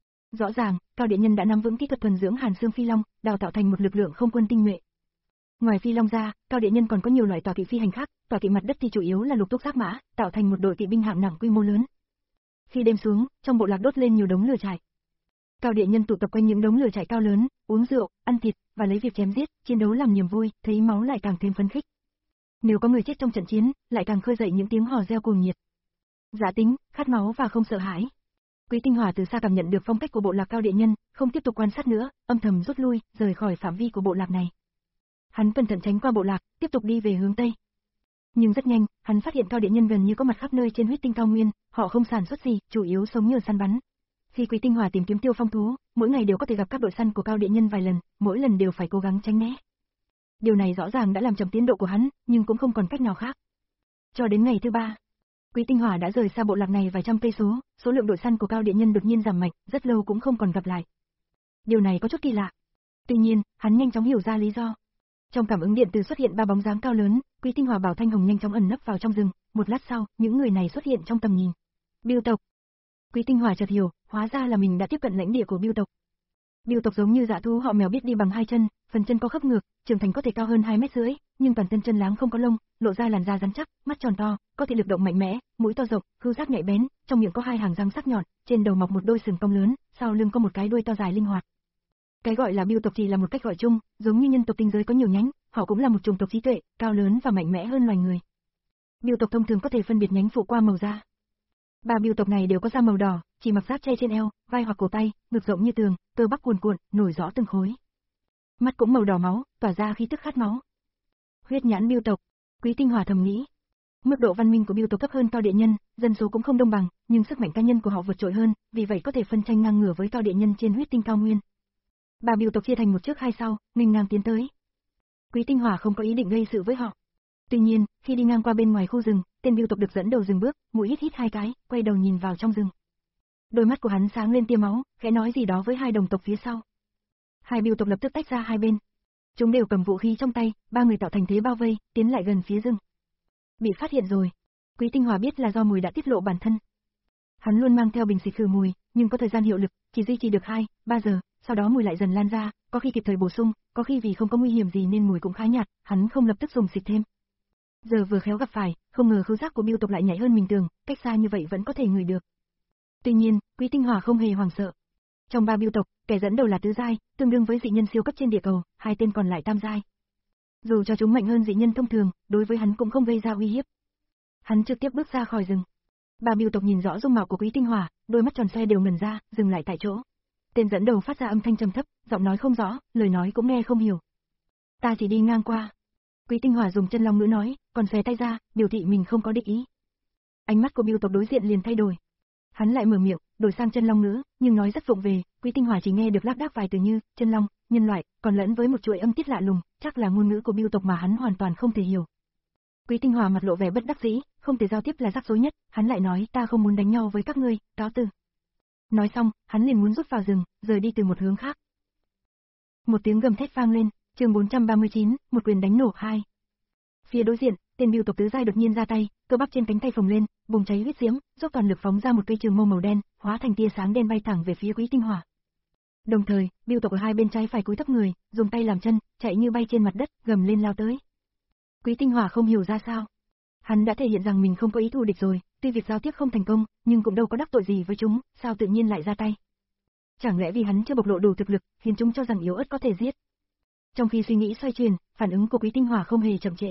Rõ ràng, Cao Địa Nhân đã nắm vững kỹ thuật thuần dưỡng Hàn Xương Phi Long, đào tạo thành một lực lượng không quân tinh nhuệ. Ngoài phi long ra, Cao Địa Nhân còn có nhiều loại tọa kỵ phi hành khác, tọa kỵ mặt đất thì chủ yếu là lục túc giác mã, tạo thành một đội kỵ binh hạng nặng quy mô lớn. Khi đêm xuống, trong bộ lạc đốt lên nhiều đống lửa trại. Cao Địa Nhân tụ tập quanh những đống lửa trại cao lớn, uống rượu, ăn thịt và lấy việc chém giết, chiến đấu làm niềm vui, thấy máu lại càng thêm phấn khích. Nếu có người chết trong trận chiến, lại càng khơi dậy những tiếng hò reo cuồng nhiệt. Dã tính, khát máu và không sợ hãi. Quý Tinh Hòa từ xa cảm nhận được phong cách của bộ lạc Cao Địa Nhân, không tiếp tục quan sát nữa, âm thầm rút lui, rời khỏi phạm vi của bộ lạc này. Hắn cẩn thận tránh qua bộ lạc, tiếp tục đi về hướng tây. Nhưng rất nhanh, hắn phát hiện cao địa nhân gần như có mặt khắp nơi trên huyết tinh cao nguyên, họ không sản xuất gì, chủ yếu sống nhờ săn bắn. Khi Quý Tinh Hỏa tìm kiếm Tiêu Phong thú, mỗi ngày đều có thể gặp các đội săn của cao địa nhân vài lần, mỗi lần đều phải cố gắng tránh né. Điều này rõ ràng đã làm chậm tiến độ của hắn, nhưng cũng không còn cách nào khác. Cho đến ngày thứ ba, Quý Tinh Hỏa đã rời xa bộ lạc này vài trăm cây số, số lượng đội săn của cao địa nhân đột nhiên giảm mạnh, rất lâu cũng không còn gặp lại. Điều này có chút kỳ lạ. Tuy nhiên, hắn nhanh chóng hiểu ra lý do. Trong cảm ứng điện từ xuất hiện ba bóng dáng cao lớn, Quý Tinh Hỏa bảo Thanh Hồng nhanh chóng ẩn nấp vào trong rừng, một lát sau, những người này xuất hiện trong tầm nhìn. Bưu tộc. Quý Tinh Hỏa chợt hiểu, hóa ra là mình đã tiếp cận lãnh địa của Bưu tộc. Bưu tộc giống như dã thú, họ mèo biết đi bằng hai chân, phần chân có khớp ngược, trưởng thành có thể cao hơn hai mét rưỡi, nhưng toàn thân chân láng không có lông, lộ ra làn da rắn chắc, mắt tròn to, có thể lực động mạnh mẽ, mũi to rộng, khứu giác nhạy bén, trong miệng có hai hàng răng sắc nhọn, trên đầu mọc một đôi sừng cong lớn, sau lưng có một cái đuôi to dài linh hoạt. Cái gọi là Bưu tộc chỉ là một cách gọi chung, giống như nhân tộc tinh giới có nhiều nhánh, họ cũng là một chủng tộc trí tuệ, cao lớn và mạnh mẽ hơn loài người. Bưu tộc thông thường có thể phân biệt nhánh phụ qua màu da. Ba Bưu tộc này đều có da màu đỏ, chỉ mặc giáp che trên eo, vai hoặc cổ tay, ngực rộng như tường, cơ bắp cuồn cuộn, nổi rõ từng khối. Mắt cũng màu đỏ máu, tỏa ra khí tức khát máu. Huyết nhãn Bưu tộc, Quý Tinh Hỏa thầm nghĩ. Mức độ văn minh của Bưu tộc thấp hơn cao địa nhân, dân số cũng không đông bằng, nhưng sức mạnh cá nhân của họ vượt trội hơn, vì vậy có thể phân tranh ngang ngửa với cao địa nhân trên huyết tinh cao nguyên. Ba Bưu tộc chia thành một trước hai sau, nghênh ngang tiến tới. Quý Tinh Hỏa không có ý định gây sự với họ. Tuy nhiên, khi đi ngang qua bên ngoài khu rừng, tên Bưu tộc được dẫn đầu dừng bước, mũi hít hít hai cái, quay đầu nhìn vào trong rừng. Đôi mắt của hắn sáng lên tia máu, khẽ nói gì đó với hai đồng tộc phía sau. Hai Bưu tộc lập tức tách ra hai bên. Chúng đều cầm vũ khí trong tay, ba người tạo thành thế bao vây, tiến lại gần phía rừng. Bị phát hiện rồi. Quý Tinh Hỏa biết là do mùi đã tiết lộ bản thân. Hắn luôn mang theo bình xịt khử mùi, nhưng có thời gian hiệu lực, chỉ duy trì được hai, ba giờ, sau đó mùi lại dần lan ra, có khi kịp thời bổ sung, có khi vì không có nguy hiểm gì nên mùi cũng khá nhạt, hắn không lập tức dùng xịt thêm. Giờ vừa khéo gặp phải, không ngờ khứu giác của Bưu tộc lại nhạy hơn mình tưởng, cách xa như vậy vẫn có thể ngửi được. Tuy nhiên, Quý Tinh Hỏa không hề hoảng sợ. Trong ba Bưu tộc, kẻ dẫn đầu là tứ giai, tương đương với dị nhân siêu cấp trên địa cầu, hai tên còn lại tam giai. Dù cho chúng mạnh hơn dị nhân thông thường, đối với hắn cũng không gây ra uy hiếp. Hắn trực tiếp bước ra khỏi rừng. Ba Bưu tộc nhìn rõ dung mạo của Quý Tinh Hỏa, đôi mắt tròn xoe đều ngẩn ra, dừng lại tại chỗ. Tên dẫn đầu phát ra âm thanh trầm thấp, giọng nói không rõ, lời nói cũng nghe không hiểu. Ta chỉ đi ngang qua. Quý Tinh Hỏa dùng chân long ngữ nói, còn xòe tay ra, biểu thị mình không có địch ý. Ánh mắt của Bưu tộc đối diện liền thay đổi. Hắn lại mở miệng, đổi sang chân long ngữ, nhưng nói rất vụng về, Quý Tinh Hỏa chỉ nghe được lác đác vài từ như chân long, nhân loại, còn lẫn với một chuỗi âm tiết lạ lùng, chắc là ngôn ngữ của Bưu tộc mà hắn hoàn toàn không thể hiểu. Quý Tinh Hỏa mặt lộ vẻ bất đắc dĩ, không thể giao tiếp là rắc rối nhất, hắn lại nói ta không muốn đánh nhau với các ngươi, cáo từ. Nói xong, hắn liền muốn rút vào rừng, rời đi từ một hướng khác. Một tiếng gầm thét vang lên, chương bốn trăm ba mươi chín, một quyền đánh nổ hai. Phía đối diện, tên Bưu tộc tứ giai đột nhiên ra tay, cơ bắp trên cánh tay phồng lên, bùng cháy huyết diễm, dốc toàn lực phóng ra một cây trường mâu màu đen, hóa thành tia sáng đen bay thẳng về phía Quý Tinh Hỏa. Đồng thời, Bưu tộc ở hai bên trái phải cúi thấp người, dùng tay làm chân, chạy như bay trên mặt đất, gầm lên lao tới. Quý Tinh Hỏa không hiểu ra sao. Hắn đã thể hiện rằng mình không có ý thù địch rồi, tuy việc giao tiếp không thành công, nhưng cũng đâu có đắc tội gì với chúng, sao tự nhiên lại ra tay? Chẳng lẽ vì hắn chưa bộc lộ đủ thực lực, khiến chúng cho rằng yếu ớt có thể giết? Trong khi suy nghĩ xoay chuyển, phản ứng của Quý Tinh Hỏa không hề chậm trễ.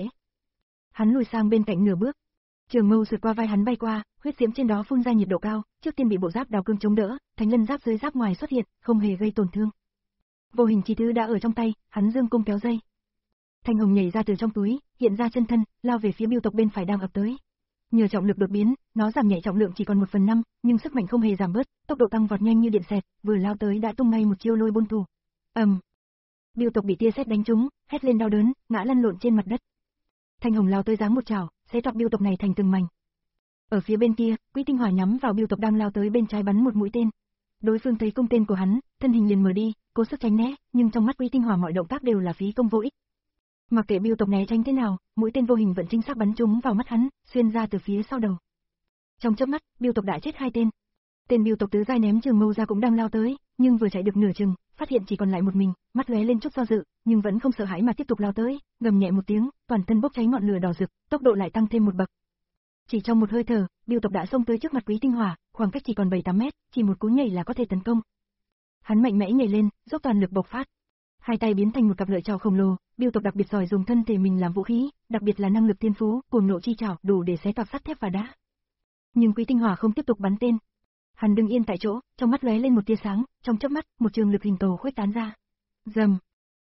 Hắn lùi sang bên cạnh nửa bước. Trường mâu sượt qua vai hắn bay qua, huyết diễm trên đó phun ra nhiệt độ cao, trước tiên bị bộ giáp đào cương chống đỡ, thánh lân giáp dưới giáp ngoài xuất hiện, không hề gây tổn thương. Vô hình chi thứ đã ở trong tay, hắn dương cung kéo dây. Thanh hồng nhảy ra từ trong túi, hiện ra chân thân, lao về phía Bưu tộc bên phải đang ập tới. Nhờ trọng lực đột biến, nó giảm nhẹ trọng lượng chỉ còn một phần năm, nhưng sức mạnh không hề giảm bớt, tốc độ tăng vọt nhanh như điện xẹt, vừa lao tới đã tung ngay một chiêu lôi bôn thủ. ầm, um. Bưu tộc bị tia sét đánh trúng, hét lên đau đớn, ngã lăn lộn trên mặt đất. Thanh hồng lao tới giáng một chảo, xé toạc Bưu tộc này thành từng mảnh. Ở phía bên kia, Quý Tinh Hỏa nhắm vào Bưu tộc đang lao tới bên trái bắn một mũi tên. Đối phương thấy cung tên của hắn, thân hình liền mở đi, cố sức tránh né, nhưng trong mắt Quý Tinh Hỏa mọi động tác đều là phí công vô ích. Mặc kệ Bưu tộc né tránh thế nào, mũi tên vô hình vẫn chính xác bắn trúng vào mắt hắn, xuyên ra từ phía sau đầu. Trong chớp mắt, Bưu tộc đã chết hai tên. Tên Bưu tộc tứ giai ném trường mâu ra cũng đang lao tới, nhưng vừa chạy được nửa chừng, phát hiện chỉ còn lại một mình, mắt lóe lên chút do dự, nhưng vẫn không sợ hãi mà tiếp tục lao tới, gầm nhẹ một tiếng, toàn thân bốc cháy ngọn lửa đỏ rực, tốc độ lại tăng thêm một bậc. Chỉ trong một hơi thở, Bưu tộc đã xông tới trước mặt Quý Tinh Hỏa, khoảng cách chỉ còn bảy tám mét, chỉ một cú nhảy là có thể tấn công. Hắn mạnh mẽ nhảy lên, dốc toàn lực bộc phát. Hai tay biến thành một cặp lợi trảo khổng lồ, Bưu tộc đặc biệt giỏi dùng thân thể mình làm vũ khí, đặc biệt là năng lực thiên phú, cuồng nộ chi trảo, đủ để xé toạc sắt thép và đá. Nhưng Quý Tinh Hỏa không tiếp tục bắn tên. Hắn đứng yên tại chỗ, trong mắt lóe lên một tia sáng, trong chớp mắt, một trường lực hình cầu khuếch tán ra. Rầm.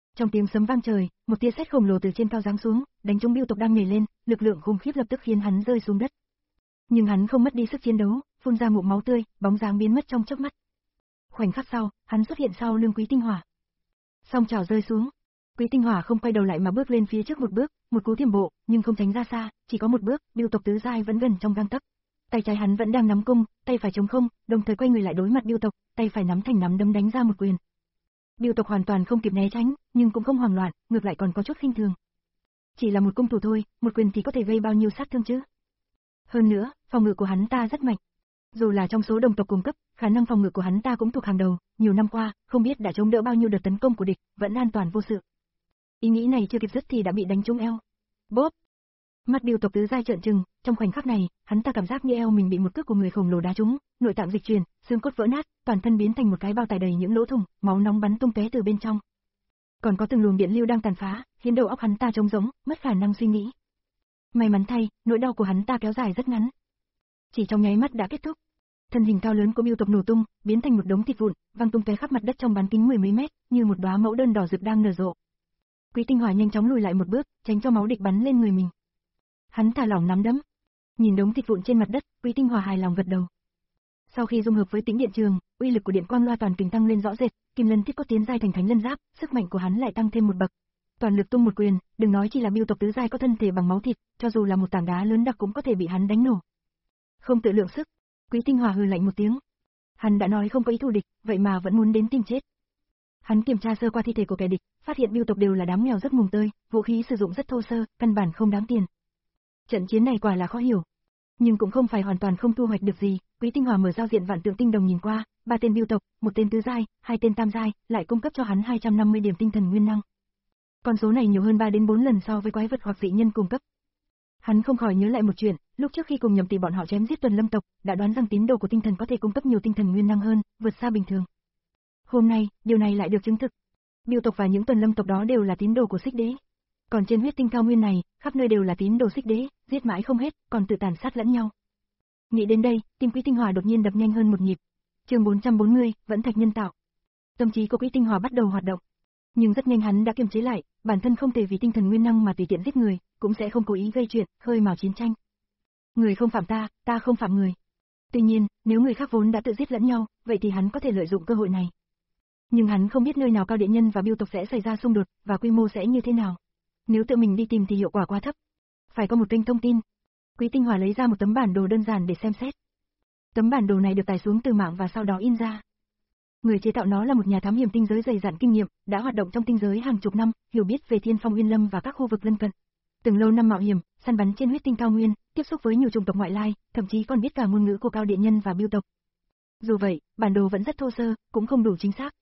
Trong tiếng sấm vang trời, một tia sét khổng lồ từ trên cao giáng xuống, đánh trúng Bưu tộc đang nhảy lên, lực lượng khủng khiếp lập tức khiến hắn rơi xuống đất. Nhưng hắn không mất đi sức chiến đấu, phun ra ngụm máu tươi, bóng dáng biến mất trong chớp mắt. Khoảnh khắc sau, hắn xuất hiện sau lưng Quý Tinh Hỏa. Song chảo rơi xuống, Quý Tinh Hỏa không quay đầu lại mà bước lên phía trước một bước, một cú tiềm bộ, nhưng không tránh ra xa, chỉ có một bước, Bưu tộc tứ giai vẫn gần trong gang tấc. Tay trái hắn vẫn đang nắm cung, tay phải trống không, đồng thời quay người lại đối mặt Bưu tộc, tay phải nắm thành nắm đấm đánh ra một quyền. Bưu tộc hoàn toàn không kịp né tránh, nhưng cũng không hoảng loạn, ngược lại còn có chút khinh thường. Chỉ là một cung thủ thôi, một quyền thì có thể gây bao nhiêu sát thương chứ? Hơn nữa, phòng ngự của hắn ta rất mạnh. Dù là trong số đồng tộc cùng cấp, khả năng phòng ngự của hắn ta cũng thuộc hàng đầu, nhiều năm qua, không biết đã chống đỡ bao nhiêu đợt tấn công của địch, vẫn an toàn vô sự. Ý nghĩ này chưa kịp dứt thì đã bị đánh trúng eo. Bốp! Mắt Bưu tộc tứ giai trợn trừng, trong khoảnh khắc này, hắn ta cảm giác như eo mình bị một cước của người khổng lồ đá trúng, nội tạng dịch chuyển, xương cốt vỡ nát, toàn thân biến thành một cái bao tải đầy những lỗ thủng, máu nóng bắn tung tóe từ bên trong. Còn có từng luồng điện lưu đang tàn phá, khiến đầu óc hắn ta trống rỗng, mất khả năng suy nghĩ. May mắn thay, nỗi đau của hắn ta kéo dài rất ngắn, chỉ trong nháy mắt đã kết thúc. Thân hình cao lớn của Bưu tộc nổ tung, biến thành một đống thịt vụn, văng tung tóe khắp mặt đất trong bán kính mười mấy mét, như một đóa mẫu đơn đỏ rực đang nở rộ. Quý Tinh Hỏa nhanh chóng lùi lại một bước, tránh cho máu địch bắn lên người mình. Hắn thả lỏng nắm đấm, nhìn đống thịt vụn trên mặt đất, Quý Tinh Hỏa hài lòng gật đầu. Sau khi dung hợp với tĩnh điện trường, uy lực của điện quang loa toàn kình tăng lên rõ rệt, kim lân thiết cốt tiến giai thành thánh lân giáp, sức mạnh của hắn lại tăng thêm một bậc. Toàn lực tung một quyền, đừng nói chỉ là Bưu tộc tứ giai có thân thể bằng máu thịt, cho dù là một tảng đá lớn đặc cũng có thể bị hắn đánh nổ. Không tự lượng sức, Quý Tinh Hỏa hừ lạnh một tiếng. Hắn đã nói không có ý thù địch, vậy mà vẫn muốn đến tìm chết. Hắn kiểm tra sơ qua thi thể của kẻ địch, phát hiện Bưu tộc đều là đám nghèo rất mùng tơi, vũ khí sử dụng rất thô sơ, căn bản không đáng tiền. Trận chiến này quả là khó hiểu, nhưng cũng không phải hoàn toàn không thu hoạch được gì. Quý Tinh Hỏa mở giao diện vạn tượng tinh đồng nhìn qua, ba tên Bưu tộc, một tên tứ giai, hai tên tam giai, lại cung cấp cho hắn hai trăm năm mươi điểm tinh thần nguyên năng. Con số này nhiều hơn ba đến bốn lần so với quái vật hoặc dị nhân cung cấp. Hắn không khỏi nhớ lại một chuyện, lúc trước khi cùng Nhậm Tỷ bọn họ chém giết Tuần Lâm tộc, đã đoán rằng tín đồ của tinh thần có thể cung cấp nhiều tinh thần nguyên năng hơn, vượt xa bình thường. Hôm nay, điều này lại được chứng thực. Bưu tộc và những Tuần Lâm tộc đó đều là tín đồ của Xích Đế. Còn trên huyết tinh cao nguyên này, khắp nơi đều là tín đồ Xích Đế, giết mãi không hết, còn tự tàn sát lẫn nhau. Nghĩ đến đây, tim Quý Tinh Hỏa đột nhiên đập nhanh hơn một nhịp. Chương bốn trăm bốn mươi, vẫn thạch nhân tạo. Tâm trí của Quý Tinh Hỏa bắt đầu hoạt động. Nhưng rất nhanh hắn đã kiềm chế lại, bản thân không thể vì tinh thần nguyên năng mà tùy tiện giết người, cũng sẽ không cố ý gây chuyện, khơi mào chiến tranh. Người không phạm ta, ta không phạm người. Tuy nhiên, nếu người khác vốn đã tự giết lẫn nhau, vậy thì hắn có thể lợi dụng cơ hội này. Nhưng hắn không biết nơi nào Cao Điện Nhân và Bưu tộc sẽ xảy ra xung đột, và quy mô sẽ như thế nào. Nếu tự mình đi tìm thì hiệu quả quá thấp. Phải có một kênh thông tin. Quý Tinh Hỏa lấy ra một tấm bản đồ đơn giản để xem xét. Tấm bản đồ này được tải xuống từ mạng và sau đó in ra. Người chế tạo nó là một nhà thám hiểm tinh giới dày dặn kinh nghiệm, đã hoạt động trong tinh giới hàng chục năm, hiểu biết về Thiên Phong Uyên Lâm và các khu vực lân cận. Từng lâu năm mạo hiểm, săn bắn trên huyết tinh cao nguyên, tiếp xúc với nhiều chủng tộc ngoại lai, thậm chí còn biết cả ngôn ngữ của Cao Điện Nhân và Bưu tộc. Dù vậy, bản đồ vẫn rất thô sơ, cũng không đủ chính xác.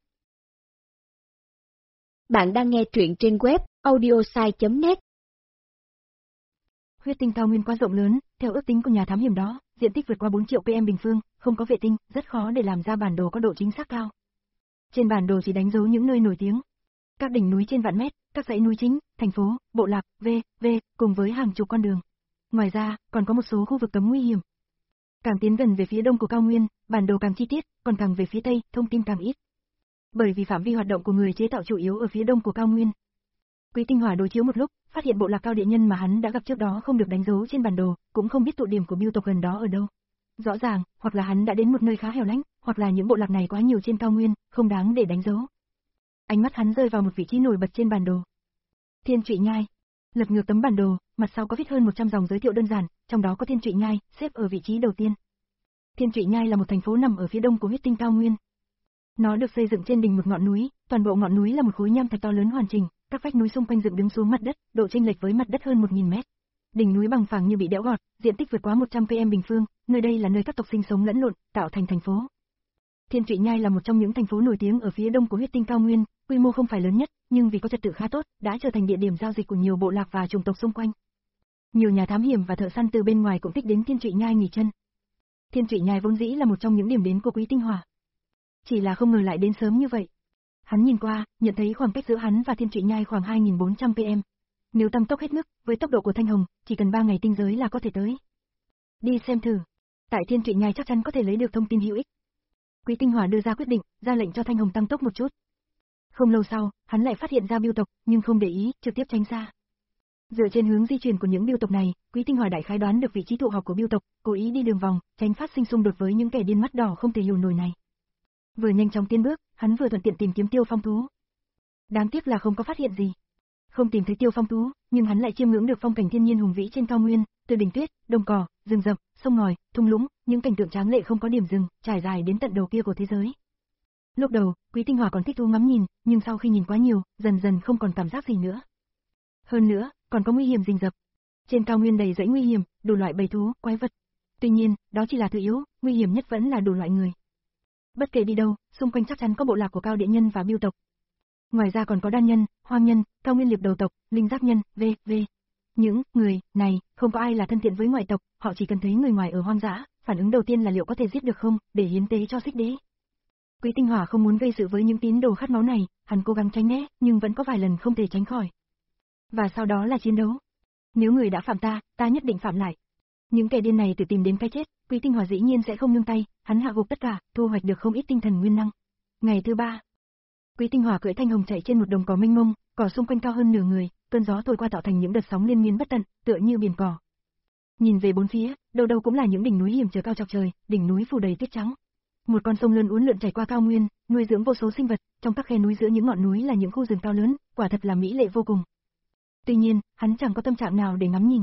Bạn đang nghe truyện trên web audiosai chấm net. Huyết tinh cao nguyên quá rộng lớn, theo ước tính của nhà thám hiểm đó, diện tích vượt qua bốn triệu km bình phương, không có vệ tinh, rất khó để làm ra bản đồ có độ chính xác cao. Trên bản đồ chỉ đánh dấu những nơi nổi tiếng, các đỉnh núi trên vạn mét, các dãy núi chính, thành phố, bộ lạc, v, v, cùng với hàng chục con đường. Ngoài ra, còn có một số khu vực cấm nguy hiểm. Càng tiến gần về phía đông của cao nguyên, bản đồ càng chi tiết, còn càng về phía tây, thông tin càng ít. Bởi vì phạm vi hoạt động của người chế tạo chủ yếu ở phía đông của cao nguyên. Quý Tinh Hỏa đối chiếu một lúc, phát hiện bộ lạc Cao Điện Nhân mà hắn đã gặp trước đó không được đánh dấu trên bản đồ, cũng không biết tụ điểm của Bưu tộc gần đó ở đâu. Rõ ràng, hoặc là hắn đã đến một nơi khá hẻo lánh, hoặc là những bộ lạc này quá nhiều trên cao nguyên, không đáng để đánh dấu. Ánh mắt hắn rơi vào một vị trí nổi bật trên bản đồ. Thiên Trụy Nhai. Lật ngược tấm bản đồ, mặt sau có viết hơn một trăm dòng giới thiệu đơn giản, trong đó có Thiên Trụy Nhai, xếp ở vị trí đầu tiên. Thiên Trụy Nhai là một thành phố nằm ở phía đông của huyết tinh cao nguyên. Nó được xây dựng trên đỉnh một ngọn núi, toàn bộ ngọn núi là một khối nham thạch to lớn hoàn chỉnh, các vách núi xung quanh dựng đứng xuống mặt đất, độ chênh lệch với mặt đất hơn một nghìn mét. Đỉnh núi bằng phẳng như bị đẽo gọt, diện tích vượt quá một trăm km bình phương, nơi đây là nơi các tộc sinh sống lẫn lộn, tạo thành thành phố. Thiên Trụy Nhai là một trong những thành phố nổi tiếng ở phía đông của huyết tinh cao nguyên, quy mô không phải lớn nhất, nhưng vì có trật tự khá tốt, đã trở thành địa điểm giao dịch của nhiều bộ lạc và chủng tộc xung quanh. Nhiều nhà thám hiểm và thợ săn từ bên ngoài cũng thích đến Thiên Trụy Nhai nghỉ chân. Thiên Trụy Nhai vốn dĩ là một trong những điểm đến của Quý Tinh Hỏa. Chỉ là không ngờ lại đến sớm như vậy. Hắn nhìn qua, nhận thấy khoảng cách giữa hắn và Thiên Trụy Nhai khoảng hai nghìn bốn trăm km. Nếu tăng tốc hết mức, với tốc độ của Thanh Hồng, chỉ cần ba ngày tinh giới là có thể tới. Đi xem thử. Tại Thiên Trụy Nhai chắc chắn có thể lấy được thông tin hữu ích. Quý Tinh Hỏa đưa ra quyết định, ra lệnh cho Thanh Hồng tăng tốc một chút. Không lâu sau, hắn lại phát hiện ra Bưu tộc, nhưng không để ý, trực tiếp tránh xa. Dựa trên hướng di chuyển của những Bưu tộc này, Quý Tinh Hòa đại khái đoán được vị trí tụ họp của Bưu tộc, cố ý đi đường vòng, tránh phát sinh xung đột với những kẻ điên mắt đỏ không thể hiểu nổi này. Vừa nhanh chóng tiến bước, hắn vừa thuận tiện tìm kiếm Tiêu Phong thú. Đáng tiếc là không có phát hiện gì. Không tìm thấy Tiêu Phong thú, nhưng hắn lại chiêm ngưỡng được phong cảnh thiên nhiên hùng vĩ trên cao nguyên, từ đỉnh tuyết, đồng cỏ, rừng rậm, sông ngòi, thung lũng, những cảnh tượng tráng lệ không có điểm dừng, trải dài đến tận đầu kia của thế giới. Lúc đầu, Quý Tinh Hòa còn thích thú ngắm nhìn, nhưng sau khi nhìn quá nhiều, dần dần không còn cảm giác gì nữa. Hơn nữa, còn có nguy hiểm rình rập. Trên cao nguyên đầy rẫy nguy hiểm, đủ loại bầy thú, quái vật. Tuy nhiên, đó chỉ là thứ yếu, nguy hiểm nhất vẫn là đủ loại người. Bất kể đi đâu, xung quanh chắc chắn có bộ lạc của Cao Địa Nhân và Bưu tộc. Ngoài ra còn có Đan Nhân, Hoang Nhân, Cao Nguyên Liệp Đầu tộc, Linh Giác Nhân, vân vân. Những người này, không có ai là thân thiện với ngoại tộc, họ chỉ cần thấy người ngoài ở hoang dã, phản ứng đầu tiên là liệu có thể giết được không, để hiến tế cho Xích Đế. Quý Tinh Hòa không muốn gây sự với những tín đồ khát máu này, hắn cố gắng tránh né, nhưng vẫn có vài lần không thể tránh khỏi. Và sau đó là chiến đấu. Nếu người đã phạm ta, ta nhất định phạm lại. Những kẻ điên này tự tìm đến cái chết, Quý Tinh Hòa dĩ nhiên sẽ không nương tay, hắn hạ gục tất cả, thu hoạch được không ít tinh thần nguyên năng. Ngày thứ ba, Quý Tinh Hòa cưỡi Thanh Hồng chạy trên một đồng cỏ mênh mông, cỏ xung quanh cao hơn nửa người, cơn gió thổi qua tạo thành những đợt sóng liên miên bất tận, tựa như biển cỏ. Nhìn về bốn phía, đâu đâu cũng là những đỉnh núi hiểm trở cao chọc trời, đỉnh núi phủ đầy tuyết trắng. Một con sông lớn uốn lượn chảy qua cao nguyên, nuôi dưỡng vô số sinh vật, trong các khe núi giữa những ngọn núi là những khu rừng cao lớn, quả thật là mỹ lệ vô cùng. Tuy nhiên, hắn chẳng có tâm trạng nào để ngắm nhìn.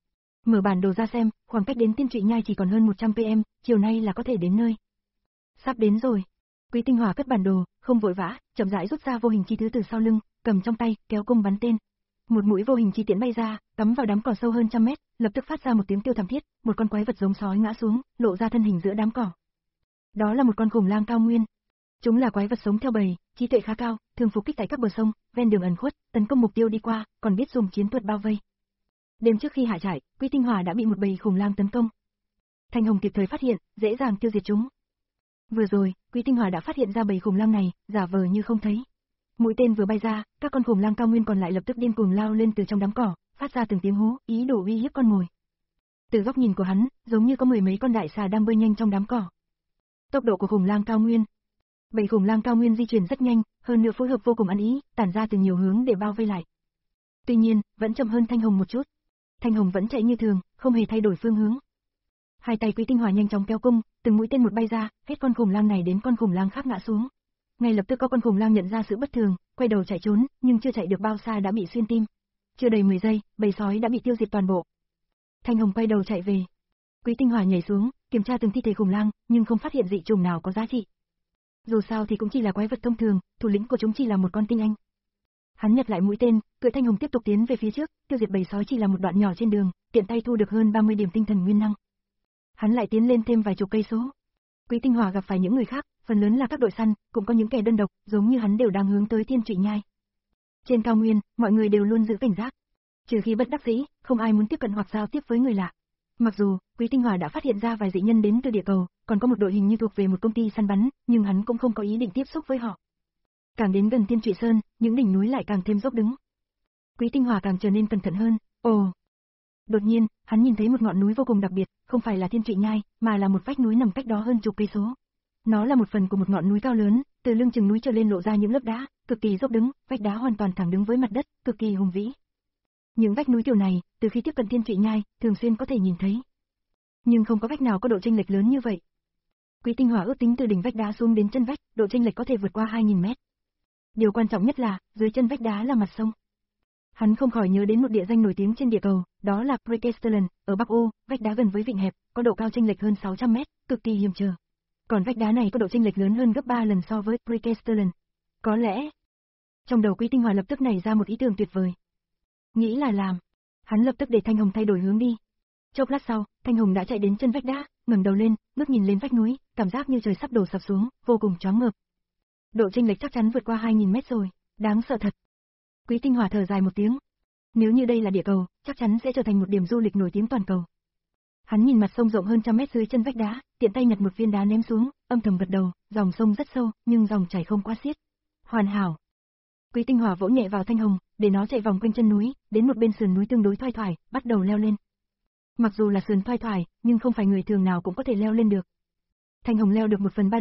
Mở bản đồ ra xem, khoảng cách đến Tiên Trụy Nhai chỉ còn hơn một trăm ki lô mét, chiều nay là có thể đến nơi. Sắp đến rồi. Quý Tinh Hòa cất bản đồ, không vội vã, chậm rãi rút ra vô hình chi thứ từ sau lưng, cầm trong tay, kéo cung bắn tên. Một mũi vô hình chi tiễn bay ra, cắm vào đám cỏ sâu hơn trăm mét, lập tức phát ra một tiếng kêu thảm thiết, một con quái vật giống sói ngã xuống, lộ ra thân hình giữa đám cỏ. Đó là một con khủng lang cao nguyên. Chúng là quái vật sống theo bầy, trí tuệ khá cao, thường phục kích tại các bờ sông, ven đường ẩn khuất, tấn công mục tiêu đi qua, còn biết dùng chiến thuật bao vây. Đêm trước khi hạ trại, Quý Tinh Hòa đã bị một bầy khủng lang tấn công. Thanh Hồng kịp thời phát hiện, dễ dàng tiêu diệt chúng. Vừa rồi, Quý Tinh Hòa đã phát hiện ra bầy khủng lang này, giả vờ như không thấy. Mũi tên vừa bay ra, các con khủng lang cao nguyên còn lại lập tức điên cuồng lao lên từ trong đám cỏ, phát ra từng tiếng hú, ý đồ uy hiếp con mồi. Từ góc nhìn của hắn, giống như có mười mấy con đại xà đang bơi nhanh trong đám cỏ. Tốc độ của khủng lang cao nguyên. Bầy khủng lang cao nguyên di chuyển rất nhanh, hơn nữa phối hợp vô cùng ăn ý, tản ra từ nhiều hướng để bao vây lại. Tuy nhiên, vẫn chậm hơn Thanh Hồng một chút. Thanh Hồng vẫn chạy như thường, không hề thay đổi phương hướng. Hai tay Quý Tinh Hòa nhanh chóng kéo cung, từng mũi tên một bay ra, hết con khủng lang này đến con khủng lang khác ngã xuống. Ngay lập tức có con khủng lang nhận ra sự bất thường, quay đầu chạy trốn, nhưng chưa chạy được bao xa đã bị xuyên tim. Chưa đầy mười giây, bầy sói đã bị tiêu diệt toàn bộ. Thanh Hồng quay đầu chạy về. Quý Tinh Hòa nhảy xuống, kiểm tra từng thi thể khủng lang, nhưng không phát hiện dị trùng nào có giá trị. Dù sao thì cũng chỉ là quái vật thông thường, thủ lĩnh của chúng chỉ là một con tinh anh. Hắn nhặt lại mũi tên, cưỡi Thanh Hồng tiếp tục tiến về phía trước, tiêu diệt bầy sói chỉ là một đoạn nhỏ trên đường, tiện tay thu được hơn ba mươi điểm tinh thần nguyên năng. Hắn lại tiến lên thêm vài chục cây số. Quý Tinh Hòa gặp phải những người khác, phần lớn là các đội săn, cũng có những kẻ đơn độc, giống như hắn đều đang hướng tới Tiên Trụy Nhai. Trên cao nguyên, mọi người đều luôn giữ cảnh giác. Trừ khi bất đắc dĩ, không ai muốn tiếp cận hoặc giao tiếp với người lạ. Mặc dù, Quý Tinh Hòa đã phát hiện ra vài dị nhân đến từ địa cầu, còn có một đội hình như thuộc về một công ty săn bắn, nhưng hắn cũng không có ý định tiếp xúc với họ. Càng đến gần Tiên Trụy Sơn, những đỉnh núi lại càng thêm dốc đứng. Quý Tinh Hòa càng trở nên cẩn thận hơn. Ồ! Đột nhiên, hắn nhìn thấy một ngọn núi vô cùng đặc biệt, không phải là Tiên Trụy Nhai, mà là một vách núi nằm cách đó hơn chục cây số. Nó là một phần của một ngọn núi cao lớn, từ lưng chừng núi trở lên lộ ra những lớp đá, cực kỳ dốc đứng, vách đá hoàn toàn thẳng đứng với mặt đất, cực kỳ hùng vĩ. Những vách núi kiểu này, từ khi tiếp cận Tiên Trụy Nhai, thường xuyên có thể nhìn thấy. Nhưng không có vách nào có độ chênh lệch lớn như vậy. Quý Tinh Hòa ước tính từ đỉnh vách đá xuống đến chân vách, độ chênh lệch có thể vượt qua hai nghìn mét. Điều quan trọng nhất là, dưới chân vách đá là mặt sông. Hắn không khỏi nhớ đến một địa danh nổi tiếng trên địa cầu, đó là Prekestellan, ở Bắc Ô, vách đá gần với vịnh hẹp, có độ cao chênh lệch hơn sáu trăm mét, cực kỳ hiểm trở. Còn vách đá này có độ chênh lệch lớn hơn gấp ba lần so với Prekestellan. Có lẽ, trong đầu Quý Tinh Hòa lập tức nảy ra một ý tưởng tuyệt vời. Nghĩ là làm, hắn lập tức để Thanh Hồng thay đổi hướng đi. Chốc lát sau, Thanh Hồng đã chạy đến chân vách đá, ngẩng đầu lên, ngước nhìn lên vách núi, cảm giác như trời sắp đổ sập xuống, vô cùng choáng ngợp. Độ chênh lệch chắc chắn vượt qua hai nghìn mét rồi, đáng sợ thật. Quý Tinh Hòa thở dài một tiếng. Nếu như đây là địa cầu, chắc chắn sẽ trở thành một điểm du lịch nổi tiếng toàn cầu. Hắn nhìn mặt sông rộng hơn trăm mét dưới chân vách đá, tiện tay nhặt một viên đá ném xuống, âm thầm gật đầu, dòng sông rất sâu, nhưng dòng chảy không quá xiết. Hoàn hảo. Quý Tinh Hòa vỗ nhẹ vào Thanh Hồng, để nó chạy vòng quanh chân núi, đến một bên sườn núi tương đối thoai thoải, bắt đầu leo lên. Mặc dù là sườn thoai thoải, nhưng không phải người thường nào cũng có thể leo lên được. Thanh Hồng leo được một phần ba đường,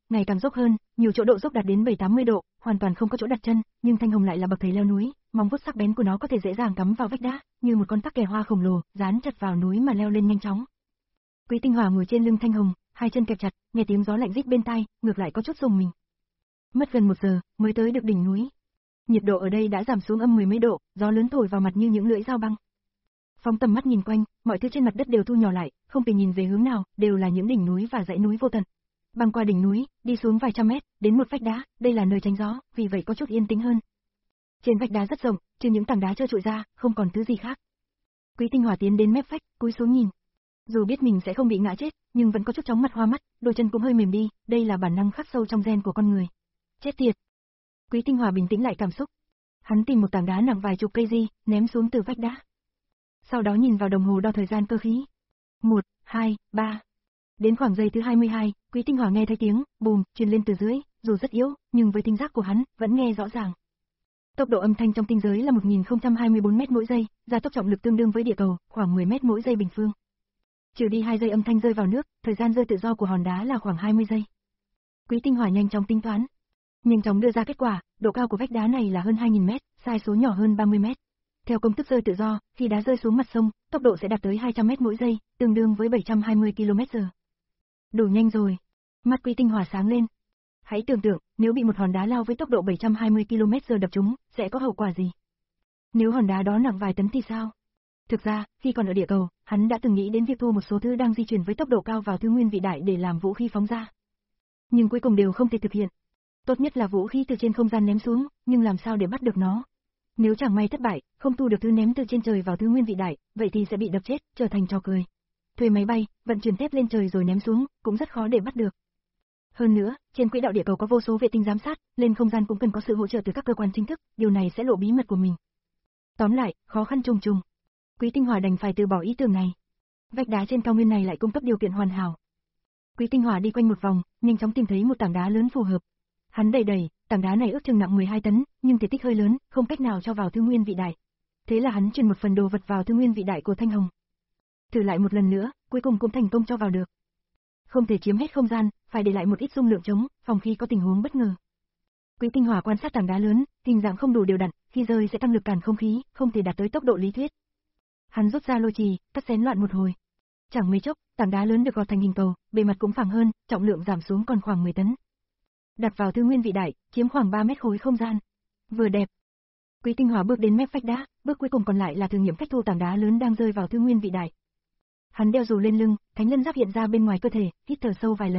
ngày càng dốc hơn, nhiều chỗ độ dốc đạt đến bảy tám mươi độ, hoàn toàn không có chỗ đặt chân, nhưng Thanh Hồng lại là bậc thầy leo núi, móng vuốt sắc bén của nó có thể dễ dàng cắm vào vách đá, như một con tắc kè hoa khổng lồ, dán chặt vào núi mà leo lên nhanh chóng. Quý Tinh Hỏa ngồi trên lưng Thanh Hồng, hai chân kẹp chặt, nghe tiếng gió lạnh rít bên tai, ngược lại có chút rùng mình. Mất gần một giờ mới tới được đỉnh núi. Nhiệt độ ở đây đã giảm xuống âm mười mấy độ, gió lớn thổi vào mặt như những lưỡi dao băng. Phóng tầm mắt nhìn quanh, mọi thứ trên mặt đất đều thu nhỏ lại, không thể nhìn về hướng nào, đều là những đỉnh núi và dãy núi vô tận. Băng qua đỉnh núi, đi xuống vài trăm mét, đến một vách đá, đây là nơi tránh gió, vì vậy có chút yên tĩnh hơn. Trên vách đá rất rộng, trừ những tảng đá trơ trụi ra, không còn thứ gì khác. Quý Tinh Hỏa tiến đến mép vách, cúi xuống nhìn. Dù biết mình sẽ không bị ngã chết, nhưng vẫn có chút chóng mặt hoa mắt, đôi chân cũng hơi mềm đi, đây là bản năng khắc sâu trong gen của con người. Chết tiệt. Quý Tinh Hỏa bình tĩnh lại cảm xúc. Hắn tìm một tảng đá nặng vài chục cây di, ném xuống từ vách đá. Sau đó nhìn vào đồng hồ đo thời gian cơ khí. Một, hai, ba. Đến khoảng giây thứ hai mươi hai, Quý Tinh Hỏa nghe thấy tiếng bùm truyền lên từ dưới, dù rất yếu, nhưng với thính giác của hắn vẫn nghe rõ ràng. Tốc độ âm thanh trong tinh giới là một nghìn không trăm hai mươi bốn mét mỗi giây, gia tốc trọng lực tương đương với địa cầu, khoảng mười mét mỗi giây bình phương. Trừ đi hai giây âm thanh rơi vào nước, thời gian rơi tự do của hòn đá là khoảng hai mươi giây. Quý Tinh Hỏa nhanh chóng tính toán, nhanh chóng đưa ra kết quả, độ cao của vách đá này là hơn hai nghìn mét, sai số nhỏ hơn ba mươi mét. Theo công thức rơi tự do, khi đá rơi xuống mặt sông, tốc độ sẽ đạt tới hai trăm mét mỗi giây, tương đương với bảy trăm hai mươi ki lô mét giờ. Đủ nhanh rồi. Mắt Quý Tinh Hỏa sáng lên. Hãy tưởng tượng, nếu bị một hòn đá lao với tốc độ bảy trăm hai mươi ki lô mét giờ đập trúng, sẽ có hậu quả gì? Nếu hòn đá đó nặng vài tấn thì sao? Thực ra, khi còn ở địa cầu, hắn đã từng nghĩ đến việc thu một số thứ đang di chuyển với tốc độ cao vào thứ nguyên vị đại để làm vũ khí phóng ra. Nhưng cuối cùng đều không thể thực hiện. Tốt nhất là vũ khí từ trên không gian ném xuống, nhưng làm sao để bắt được nó? Nếu chẳng may thất bại, không thu được thứ ném từ trên trời vào thứ nguyên vị đại, vậy thì sẽ bị đập chết, trở thành trò cười. Thuê máy bay, vận chuyển thép lên trời rồi ném xuống, cũng rất khó để bắt được. Hơn nữa, trên quỹ đạo địa cầu có vô số vệ tinh giám sát, lên không gian cũng cần có sự hỗ trợ từ các cơ quan chính thức, điều này sẽ lộ bí mật của mình. Tóm lại, khó khăn trùng trùng. Quý Tinh Hỏa đành phải từ bỏ ý tưởng này. Vách đá trên cao nguyên này lại cung cấp điều kiện hoàn hảo. Quý Tinh Hỏa đi quanh một vòng, nhanh chóng tìm thấy một tảng đá lớn phù hợp. Hắn đẩy đẩy, tảng đá này ước chừng nặng mười hai tấn, nhưng thể tích hơi lớn, không cách nào cho vào thứ nguyên vị đại. Thế là hắn chuyển một phần đồ vật vào thứ nguyên vị đại của Thanh Hồng. Thử lại một lần nữa, cuối cùng cũng thành công cho vào được. Không thể chiếm hết không gian, phải để lại một ít dung lượng trống, phòng khi có tình huống bất ngờ. Quý Tinh Hỏa quan sát tảng đá lớn, hình dạng không đủ đều đặn, khi rơi sẽ tăng lực cản không khí, không thể đạt tới tốc độ lý thuyết. Hắn rút ra lôi chì, cắt xén loạn một hồi. Chẳng mấy chốc, tảng đá lớn được gọt thành hình cầu, bề mặt cũng phẳng hơn, trọng lượng giảm xuống còn khoảng mười tấn. Đặt vào thứ nguyên vị đại, chiếm khoảng ba mét khối không gian. Vừa đẹp. Quý Tinh Hỏa bước đến mép vách đá, bước cuối cùng còn lại là thử nghiệm cách thu tảng đá lớn đang rơi vào thứ nguyên vị đại. Hắn đeo dù lên lưng, thánh lân giáp hiện ra bên ngoài cơ thể, hít thở sâu vài lần.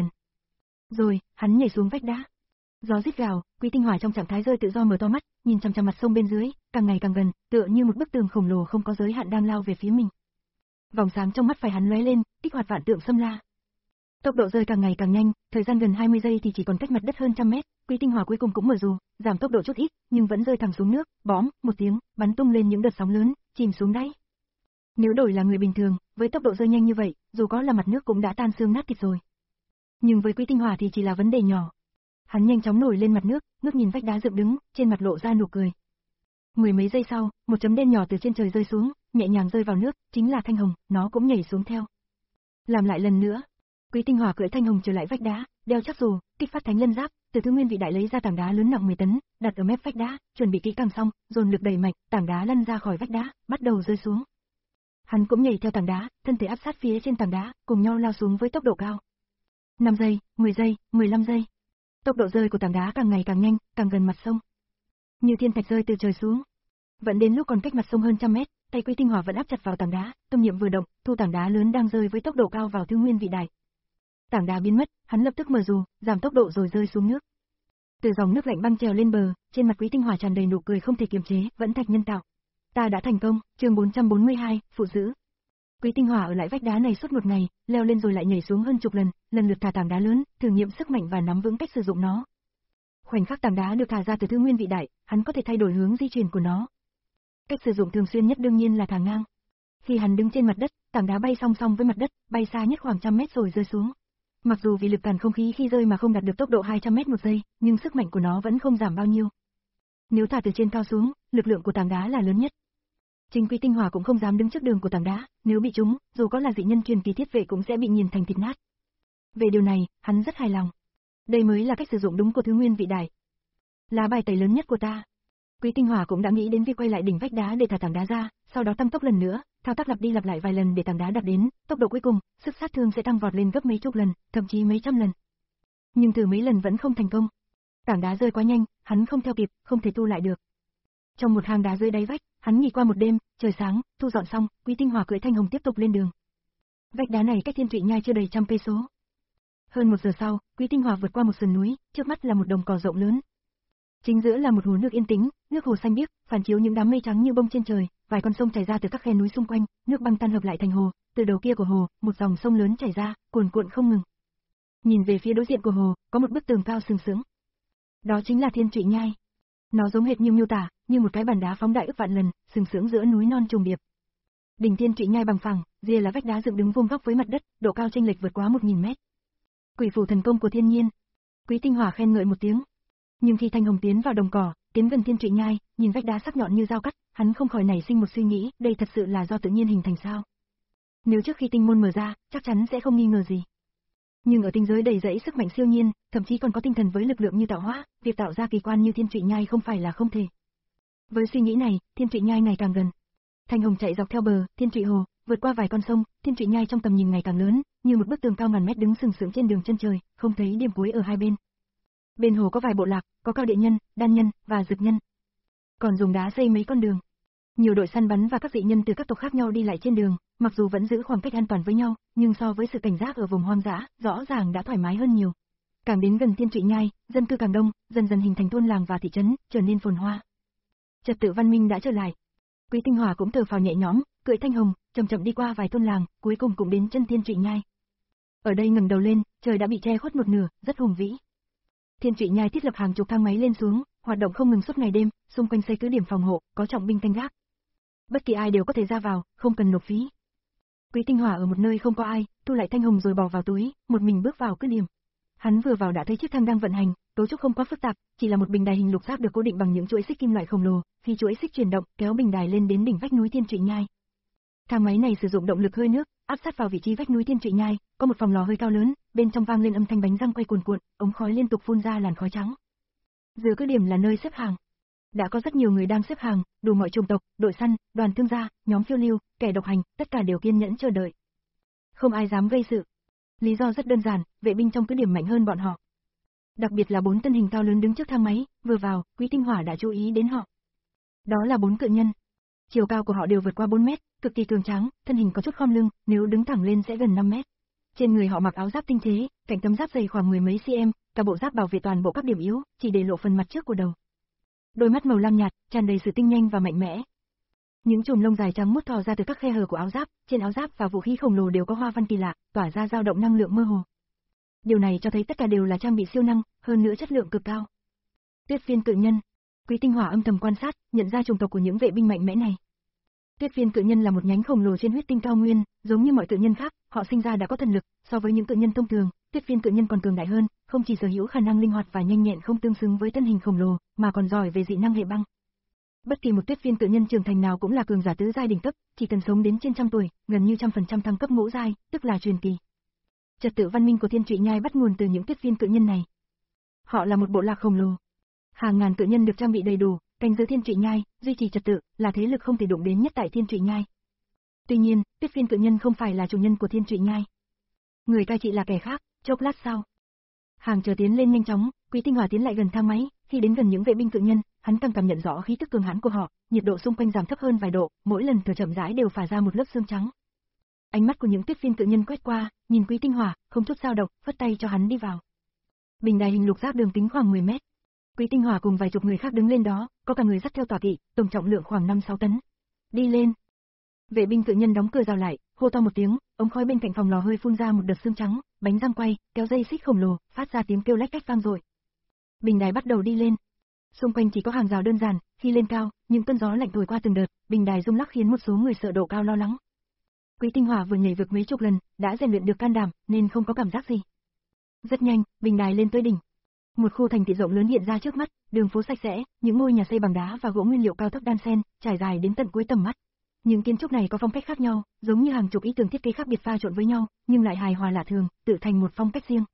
Rồi, hắn nhảy xuống vách đá. Gió rít gào, Quý Tinh Hỏa trong trạng thái rơi tự do mở to mắt, nhìn chằm chằm mặt sông bên dưới, càng ngày càng gần, tựa như một bức tường khổng lồ không có giới hạn đang lao về phía mình. Vòng sáng trong mắt phải hắn lóe lên, kích hoạt vạn tượng xâm la. Tốc độ rơi càng ngày càng nhanh, thời gian gần hai mươi giây thì chỉ còn cách mặt đất hơn trăm mét, Quý Tinh Hỏa cuối cùng cũng mở dù, giảm tốc độ chút ít, nhưng vẫn rơi thẳng xuống nước, bóm, một tiếng, bắn tung lên những đợt sóng lớn, chìm xuống đáy. Nếu đổi là người bình thường, với tốc độ rơi nhanh như vậy, dù có là mặt nước cũng đã tan xương nát thịt rồi. Nhưng với Quý Tinh Hỏa thì chỉ là vấn đề nhỏ. Hắn nhanh chóng nổi lên mặt nước, ngước nhìn vách đá dựng đứng, trên mặt lộ ra nụ cười. Mười mấy giây sau, một chấm đen nhỏ từ trên trời rơi xuống, nhẹ nhàng rơi vào nước, chính là Thanh Hồng, nó cũng nhảy xuống theo. Làm lại lần nữa. Quý Tinh Hỏa cưỡi Thanh Hồng trở lại vách đá, đeo chắc dù, kích phát thánh lân giáp, từ thứ nguyên vị đại lấy ra tảng đá lớn nặng mười tấn, đặt ở mép vách đá, chuẩn bị kỹ càng xong, dồn lực đẩy mạnh, tảng đá lăn ra khỏi vách đá, bắt đầu rơi xuống. Hắn cũng nhảy theo tảng đá, thân thể áp sát phía trên tảng đá, cùng nhau lao xuống với tốc độ cao. năm giây, mười giây, mười lăm giây. Tốc độ rơi của tảng đá càng ngày càng nhanh, càng gần mặt sông. Như thiên thạch rơi từ trời xuống. Vẫn đến lúc còn cách mặt sông hơn trăm mét, tay Quý Tinh Hỏa vẫn áp chặt vào tảng đá, tâm niệm vừa động, thu tảng đá lớn đang rơi với tốc độ cao vào thứ nguyên vị đại. Tảng đá biến mất, hắn lập tức mở dù, giảm tốc độ rồi rơi xuống nước. Từ dòng nước lạnh băng trèo lên bờ, trên mặt Quý Tinh Hỏa tràn đầy nụ cười không thể kiềm chế, vẫn thạch nhân tạo. Ta đã thành công, chương bốn trăm bốn mươi hai, phụ giữ. Quý Tinh Hỏa ở lại vách đá này suốt một ngày, leo lên rồi lại nhảy xuống hơn chục lần, lần lượt thả tảng đá lớn, thử nghiệm sức mạnh và nắm vững cách sử dụng nó. Khoảnh khắc tảng đá được thả ra từ thứ nguyên vị đại, hắn có thể thay đổi hướng di chuyển của nó. Cách sử dụng thường xuyên nhất đương nhiên là thả ngang. Khi hắn đứng trên mặt đất, tảng đá bay song song với mặt đất, bay xa nhất khoảng trăm mét rồi rơi xuống. Mặc dù vì lực cản không khí khi rơi mà không đạt được tốc độ hai trăm mét một giây, nhưng sức mạnh của nó vẫn không giảm bao nhiêu. Nếu thả từ trên cao xuống, lực lượng của tảng đá là lớn nhất. Chính Quý Tinh Hỏa cũng không dám đứng trước đường của tảng đá, nếu bị trúng, dù có là dị nhân truyền kỳ thiết vệ cũng sẽ bị nghiền thành thịt nát. Về điều này, hắn rất hài lòng. Đây mới là cách sử dụng đúng của thứ nguyên vị đài. Lá bài tẩy lớn nhất của ta. Quý Tinh Hỏa cũng đã nghĩ đến việc quay lại đỉnh vách đá để thả tảng đá ra, sau đó tăng tốc lần nữa, thao tác lặp đi lặp lại vài lần để tảng đá đập đến, tốc độ cuối cùng, sức sát thương sẽ tăng vọt lên gấp mấy chục lần, thậm chí mấy trăm lần. Nhưng thử mấy lần vẫn không thành công. Tảng đá rơi quá nhanh, hắn không theo kịp, không thể tu lại được. Trong một hang đá dưới đáy vách, hắn nghỉ qua một đêm, trời sáng, thu dọn xong, Quý Tinh Hỏa cưỡi Thanh Hồng tiếp tục lên đường. Vách đá này cách Thiên Trụy Nhai chưa đầy trăm cây số. Hơn một giờ sau, Quý Tinh Hỏa vượt qua một sườn núi, trước mắt là một đồng cỏ rộng lớn. Chính giữa là một hồ nước yên tĩnh, nước hồ xanh biếc, phản chiếu những đám mây trắng như bông trên trời, vài con sông chảy ra từ các khe núi xung quanh, nước băng tan hợp lại thành hồ, từ đầu kia của hồ, một dòng sông lớn chảy ra, cuồn cuộn không ngừng. Nhìn về phía đối diện của hồ, có một bức tường cao sừng sững. Đó chính là Thiên Trụy Nhai. Nó giống hệt như miêu tả, như một cái bàn đá phóng đại ức vạn lần, sừng sững giữa núi non trùng điệp. Đỉnh Thiên Trụy Nhai bằng phẳng, rìa là vách đá dựng đứng vuông góc với mặt đất, độ cao chênh lệch vượt quá một nghìn mét. Quỷ phủ thần công của thiên nhiên. Quý Tinh Hỏa khen ngợi một tiếng. Nhưng khi Thanh Hồng tiến vào đồng cỏ, tiến gần Thiên Trụy Nhai, nhìn vách đá sắc nhọn như dao cắt, hắn không khỏi nảy sinh một suy nghĩ, đây thật sự là do tự nhiên hình thành sao? Nếu trước khi tinh môn mở ra, chắc chắn sẽ không nghi ngờ gì. Nhưng ở tinh giới đầy rẫy sức mạnh siêu nhiên, thậm chí còn có tinh thần với lực lượng như tạo hóa, việc tạo ra kỳ quan như Thiên Trụy Nhai không phải là không thể. Với suy nghĩ này, Thiên Trụy Nhai ngày càng gần. Thanh Hồng chạy dọc theo bờ, Thiên Trụy Hồ, vượt qua vài con sông, Thiên Trụy Nhai trong tầm nhìn ngày càng lớn, như một bức tường cao ngàn mét đứng sừng sững trên đường chân trời, không thấy điểm cuối ở hai bên. Bên hồ có vài bộ lạc, có cao địa nhân, đan nhân và dực nhân. Còn dùng đá xây mấy con đường. Nhiều đội săn bắn và các dị nhân từ các tộc khác nhau đi lại trên đường, mặc dù vẫn giữ khoảng cách an toàn với nhau, nhưng so với sự cảnh giác ở vùng hoang dã, rõ ràng đã thoải mái hơn nhiều. Càng đến gần Thiên Trụy Nhai, dân cư càng đông, dần dần hình thành thôn làng và thị trấn, trở nên phồn hoa. Trật tự văn minh đã trở lại. Quý Tinh Hỏa cũng thở phào nhẹ nhõm, cưỡi Thanh Hồng, chậm chậm đi qua vài thôn làng, cuối cùng cũng đến chân Thiên Trụy Nhai. Ở đây ngẩng đầu lên, trời đã bị che khuất một nửa, rất hùng vĩ. Thiên Trụy Nhai thiết lập hàng chục thang máy lên xuống, hoạt động không ngừng suốt ngày đêm, xung quanh xây cứ điểm phòng hộ, có trọng binh canh gác. Bất kỳ ai đều có thể ra vào, không cần nộp phí. Quý Tinh Hỏa ở một nơi không có ai, thu lại Thanh Hồng rồi bỏ vào túi, một mình bước vào cứ điểm. Hắn vừa vào đã thấy chiếc thang đang vận hành, cấu trúc không quá phức tạp, chỉ là một bình đài hình lục giác được cố định bằng những chuỗi xích kim loại khổng lồ, khi chuỗi xích chuyển động, kéo bình đài lên đến đỉnh vách núi Thiên Trụy Nhai. Thang máy này sử dụng động lực hơi nước, áp sát vào vị trí vách núi Thiên Trụy Nhai, có một phòng lò hơi cao lớn, bên trong vang lên âm thanh bánh răng quay cuồn cuộn, ống khói liên tục phun ra làn khói trắng. Giữa cứ điểm là nơi xếp hàng. Đã có rất nhiều người đang xếp hàng, đủ mọi chủng tộc, đội săn, đoàn thương gia, nhóm phiêu lưu, kẻ độc hành, tất cả đều kiên nhẫn chờ đợi. Không ai dám gây sự. Lý do rất đơn giản, vệ binh trong cứ điểm mạnh hơn bọn họ. Đặc biệt là bốn thân hình cao lớn đứng trước thang máy, vừa vào, Quý Tinh Hỏa đã chú ý đến họ. Đó là bốn cự nhân. Chiều cao của họ đều vượt qua bốn mét, cực kỳ cường tráng, thân hình có chút khom lưng, nếu đứng thẳng lên sẽ gần năm mét. Trên người họ mặc áo giáp tinh tế, cạnh tấm giáp dày khoảng mười mấy cm, cả bộ giáp bảo vệ toàn bộ các điểm yếu, chỉ để lộ phần mặt trước của đầu. Đôi mắt màu lam nhạt, tràn đầy sự tinh nhanh và mạnh mẽ. Những chùm lông dài trắng muốt thò ra từ các khe hở của áo giáp, trên áo giáp và vũ khí khổng lồ đều có hoa văn kỳ lạ, tỏa ra dao động năng lượng mơ hồ. Điều này cho thấy tất cả đều là trang bị siêu năng, hơn nữa chất lượng cực cao. Tuyết Phiên cự nhân. Quý Tinh Hỏa âm thầm quan sát, nhận ra chủng tộc của những vệ binh mạnh mẽ này. Tuyết Phiên cự nhân là một nhánh khổng lồ trên huyết tinh cao nguyên, giống như mọi cự nhân khác, họ sinh ra đã có thần lực, so với những cự nhân thông thường, Tuyết Phiên cự nhân còn cường đại hơn, không chỉ sở hữu khả năng linh hoạt và nhanh nhẹn không tương xứng với thân hình khổng lồ, mà còn giỏi về dị năng hệ băng. Bất kỳ một Tuyết Phiên cự nhân trưởng thành nào cũng là cường giả tứ giai đỉnh cấp, chỉ cần sống đến trên trăm tuổi, gần như trăm phần trăm thăng cấp ngũ giai, tức là truyền kỳ. Trật tự văn minh của Thiên Trụy Nhai bắt nguồn từ những Tuyết Phiên cự nhân này. Họ là một bộ lạc khổng lồ. Hàng ngàn cự nhân được trang bị đầy đủ, canh giữ Thiên Trụy Nhai, duy trì trật tự, là thế lực không thể đụng đến nhất tại Thiên Trụy Nhai. Tuy nhiên, Tuyết Phiên cự nhân không phải là chủ nhân của Thiên Trụy Nhai. Người cai trị là kẻ khác, chốc lát sau. Hàng chờ tiến lên nhanh chóng, Quý Tinh Hỏa tiến lại gần thang máy, khi đến gần những vệ binh cự nhân, hắn càng cảm nhận rõ khí tức cường hãn của họ, nhiệt độ xung quanh giảm thấp hơn vài độ, mỗi lần thở chậm rãi đều phả ra một lớp sương trắng. Ánh mắt của những Tuyết Phiên cự nhân quét qua, nhìn Quý Tinh Hỏa, không chút dao động, phất tay cho hắn đi vào. Bình đài hình lục giác đường kính khoảng mười mét. Quý Tinh Hỏa cùng vài chục người khác đứng lên đó, có cả người dắt theo tọa kỵ, tổng trọng lượng khoảng năm sáu tấn. Đi lên. Vệ binh cự nhân đóng cửa rào lại, hô to một tiếng, ống khói bên cạnh phòng lò hơi phun ra một đợt sương trắng, bánh răng quay, kéo dây xích khổng lồ, phát ra tiếng kêu lách cách vang dội. Bình đài bắt đầu đi lên. Xung quanh chỉ có hàng rào đơn giản, khi lên cao, những cơn gió lạnh thổi qua từng đợt, bình đài rung lắc khiến một số người sợ độ cao lo lắng. Quý Tinh Hỏa vừa nhảy vượt mấy chục lần, đã rèn luyện được can đảm, nên không có cảm giác gì. Rất nhanh, bình đài lên tới đỉnh. Một khu thành thị rộng lớn hiện ra trước mắt, đường phố sạch sẽ, những ngôi nhà xây bằng đá và gỗ nguyên liệu cao thấp đan xen, trải dài đến tận cuối tầm mắt. Những kiến trúc này có phong cách khác nhau, giống như hàng chục ý tưởng thiết kế khác biệt pha trộn với nhau, nhưng lại hài hòa lạ thường, tự thành một phong cách riêng.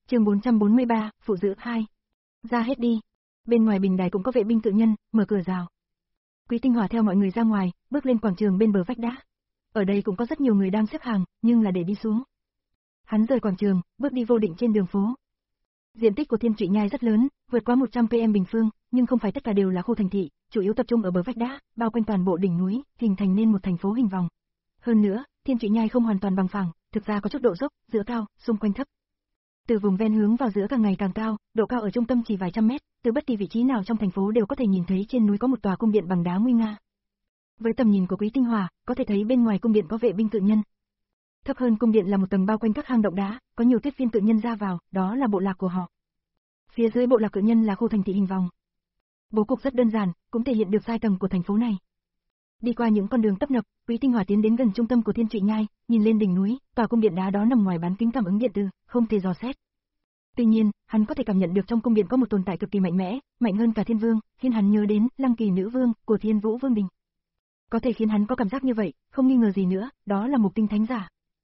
Chương bốn trăm bốn mươi ba, phụ giữ hai. Ra hết đi. Bên ngoài bình đài cũng có vệ binh tự nhân, mở cửa rào. Quý Tinh Hòa theo mọi người ra ngoài, bước lên quảng trường bên bờ vách đá. Ở đây cũng có rất nhiều người đang xếp hàng, nhưng là để đi xuống. Hắn rời quảng trường, bước đi vô định trên đường phố. Diện tích của Thiên Trụy Nhai rất lớn, vượt quá một trăm ki lô mét bình phương, nhưng không phải tất cả đều là khu thành thị, chủ yếu tập trung ở bờ vách đá, bao quanh toàn bộ đỉnh núi, hình thành nên một thành phố hình vòng. Hơn nữa, Thiên Trụy Nhai không hoàn toàn bằng phẳng, thực ra có chút độ dốc, giữa cao, xung quanh thấp. Từ vùng ven hướng vào giữa càng ngày càng cao, độ cao ở trung tâm chỉ vài trăm mét, từ bất kỳ vị trí nào trong thành phố đều có thể nhìn thấy trên núi có một tòa cung điện bằng đá nguy nga. Với tầm nhìn của Quý Tinh Hòa, có thể thấy bên ngoài cung điện có vệ binh tự nhân. Thấp hơn cung điện là một tầng bao quanh các hang động đá, có nhiều tiếp viên tự nhân ra vào, đó là bộ lạc của họ. Phía dưới bộ lạc tự nhân là khu thành thị hình vòng. Bố cục rất đơn giản, cũng thể hiện được giai tầng của thành phố này. Đi qua những con đường tấp nập, Quý Tinh Hòa tiến đến gần trung tâm của Thiên Trụy Nhai, nhìn lên đỉnh núi, tòa cung điện đá đó nằm ngoài bán kính cảm ứng điện tử, không thể dò xét. Tuy nhiên, hắn có thể cảm nhận được trong cung điện có một tồn tại cực kỳ mạnh mẽ, mạnh hơn cả Thiên Vương, khiến hắn nhớ đến Lăng Kỳ Nữ Vương của Thiên Vũ Vương Đình. Có thể khiến hắn có cảm giác như vậy, không nghi ngờ gì nữa, đó là Mục Tinh Thánh Giả.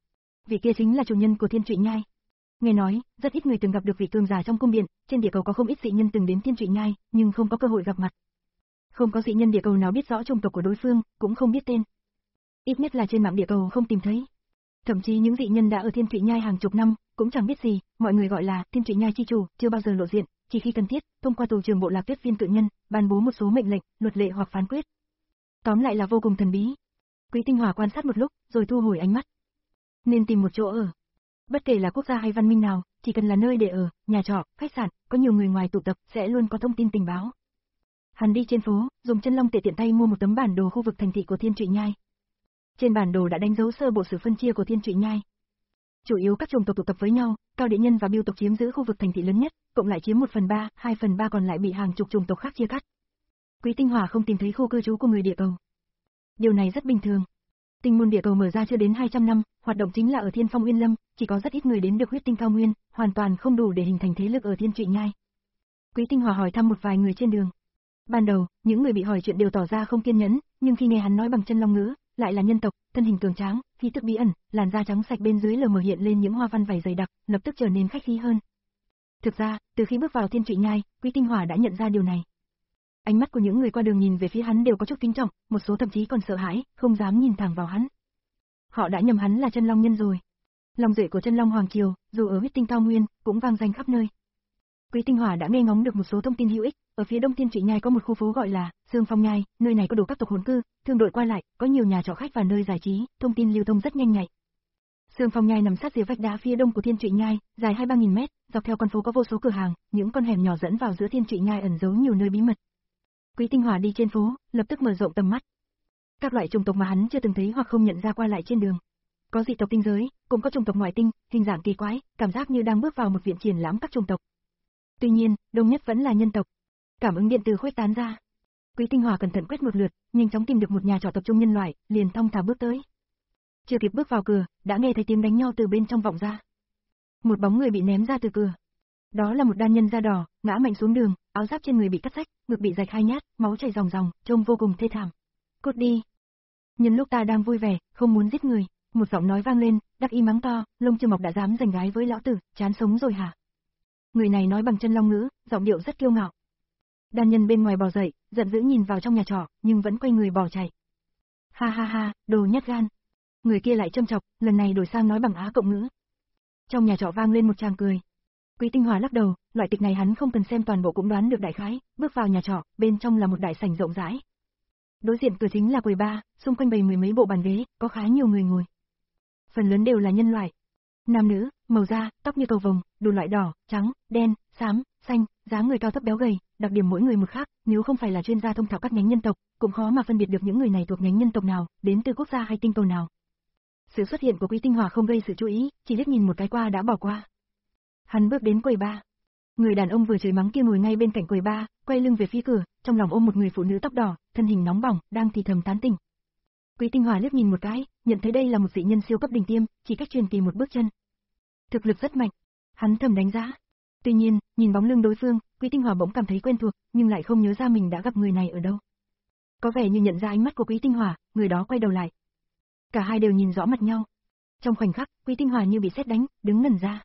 Vị kia chính là chủ nhân của Thiên Trụy Nhai. Nghe nói, rất ít người từng gặp được vị cường giả trong cung điện, trên địa cầu có không ít dị nhân từng đến Thiên Trụy Nhai, nhưng không có cơ hội gặp mặt. Không có dị nhân địa cầu nào biết rõ chủng tộc của đối phương, cũng không biết tên. Ít nhất là trên mạng địa cầu không tìm thấy. Thậm chí những dị nhân đã ở Thiên Trụy Nhai hàng chục năm, cũng chẳng biết gì, mọi người gọi là Thiên Trụy Nhai chi chủ, chưa bao giờ lộ diện, chỉ khi cần thiết, thông qua tù trưởng bộ lạc tiếp viên tự nhân, ban bố một số mệnh lệnh, luật lệ hoặc phán quyết. Tóm lại là vô cùng thần bí. Quý Tinh Hòa quan sát một lúc, rồi thu hồi ánh mắt. Nên tìm một chỗ ở. Bất kể là quốc gia hay văn minh nào, chỉ cần là nơi để ở, nhà trọ, khách sạn, có nhiều người ngoài tụ tập, sẽ luôn có thông tin tình báo. Hắn đi trên phố, dùng chân long tệ tiện tay mua một tấm bản đồ khu vực thành thị của Thiên Trụy Nhai. Trên bản đồ đã đánh dấu sơ bộ sự phân chia của Thiên Trụy Nhai. Chủ yếu các chủng tộc tụ tập với nhau, Cao Địa Nhân và Bưu tộc chiếm giữ khu vực thành thị lớn nhất, cộng lại chiếm một phần ba, hai phần ba còn lại bị hàng chục chủng tộc khác chia cắt. Quý Tinh Hòa không tìm thấy khu cư trú của người địa cầu. Điều này rất bình thường. Tinh môn địa cầu mở ra chưa đến hai trăm năm, hoạt động chính là ở Thiên Phong Uyên Lâm, chỉ có rất ít người đến được huyết tinh cao nguyên, hoàn toàn không đủ để hình thành thế lực ở Thiên Trụy Nhai. Quý Tinh Hòa hỏi thăm một vài người trên đường. Ban đầu, những người bị hỏi chuyện đều tỏ ra không kiên nhẫn, nhưng khi nghe hắn nói bằng chân long ngữ, lại là nhân tộc, thân hình cường tráng, khí tức bí ẩn, làn da trắng sạch bên dưới lờ mờ hiện lên những hoa văn vảy dày đặc, lập tức trở nên khách khí hơn. Thực ra, từ khi bước vào Thiên Trụy Nhai, Quý Tinh Hòa đã nhận ra điều này. Ánh mắt của những người qua đường nhìn về phía hắn đều có chút kính trọng, một số thậm chí còn sợ hãi, không dám nhìn thẳng vào hắn. Họ đã nhầm hắn là chân long nhân rồi. Long duệ của chân long hoàng triều, dù ở huyết tinh cao nguyên, cũng vang danh khắp nơi. Quý Tinh Hòa đã nghe ngóng được một số thông tin hữu ích, ở phía đông Thiên Trụy Nhai có một khu phố gọi là Sương Phong Nhai, nơi này có đủ các tộc hồn cư, thương đội qua lại, có nhiều nhà trọ khách và nơi giải trí, thông tin lưu thông rất nhanh nhạy. Sương Phong Nhai nằm sát rìa vách đá phía đông của Thiên Trụy Nhai, dài hai ba nghìn mét, dọc theo con phố có vô số cửa hàng, những con hẻm nhỏ dẫn vào giữa Thiên Trụy Nhai ẩn giấu nhiều nơi bí mật. Quý Tinh Hòa đi trên phố, lập tức mở rộng tầm mắt. Các loại chủng tộc mà hắn chưa từng thấy hoặc không nhận ra qua lại trên đường. Có dị tộc tinh giới, cũng có chủng tộc ngoại tinh, hình dạng kỳ quái, cảm giác như đang bước vào một viện triển lãm các chủng tộc. Tuy nhiên, đông nhất vẫn là nhân tộc. Cảm ứng điện từ khuếch tán ra. Quý Tinh Hòa cẩn thận quét một lượt, nhanh chóng tìm được một nhà trọ tập trung nhân loại, liền thong thả bước tới. Chưa kịp bước vào cửa, đã nghe thấy tiếng đánh nhau từ bên trong vọng ra. Một bóng người bị ném ra từ cửa. Đó là một đan nhân da đỏ, ngã mạnh xuống đường, áo giáp trên người bị cắt rách, ngực bị rạch hai nhát, máu chảy ròng ròng, trông vô cùng thê thảm. Cút đi. Nhân lúc ta đang vui vẻ, không muốn giết người, một giọng nói vang lên, đắc ý mắng to, lông chưa mọc đã dám giành gái với lão tử, chán sống rồi hả? Người này nói bằng chân long ngữ, giọng điệu rất kiêu ngạo. Đan nhân bên ngoài bò dậy, giận dữ nhìn vào trong nhà trọ, nhưng vẫn quay người bỏ chạy. Ha ha ha, đồ nhát gan. Người kia lại châm chọc, lần này đổi sang nói bằng Á Cộng ngữ. Trong nhà trọ vang lên một tràng cười. Quý Tinh Hòa lắc đầu, loại tịch này hắn không cần xem toàn bộ cũng đoán được đại khái, bước vào nhà trọ, bên trong là một đại sảnh rộng rãi. Đối diện cửa chính là quầy bar, xung quanh bày mười mấy bộ bàn ghế, có khá nhiều người ngồi. Phần lớn đều là nhân loại. Nam nữ, màu da, tóc như cầu vồng, đủ loại đỏ, trắng, đen, xám, xanh, dáng người cao thấp béo gầy, đặc điểm mỗi người một khác, nếu không phải là chuyên gia thông thạo các nhánh nhân tộc, cũng khó mà phân biệt được những người này thuộc nhánh nhân tộc nào, đến từ quốc gia hay tinh cầu nào. Sự xuất hiện của Quý Tinh Hòa không gây sự chú ý, chỉ liếc nhìn một cái qua đã bỏ qua. Hắn bước đến quầy bar. Người đàn ông vừa chửi mắng kia ngồi ngay bên cạnh quầy bar, quay lưng về phía cửa, trong lòng ôm một người phụ nữ tóc đỏ, thân hình nóng bỏng, đang thì thầm tán tỉnh. Quý Tinh Hòa liếc nhìn một cái, nhận thấy đây là một dị nhân siêu cấp đỉnh tiêm, chỉ cách truyền kỳ một bước chân. Thực lực rất mạnh. Hắn thầm đánh giá. Tuy nhiên, nhìn bóng lưng đối phương, Quý Tinh Hòa bỗng cảm thấy quen thuộc, nhưng lại không nhớ ra mình đã gặp người này ở đâu. Có vẻ như nhận ra ánh mắt của Quý Tinh Hòa, người đó quay đầu lại. Cả hai đều nhìn rõ mặt nhau. Trong khoảnh khắc, Quý Tinh Hòa như bị sét đánh, đứng ngẩn ra.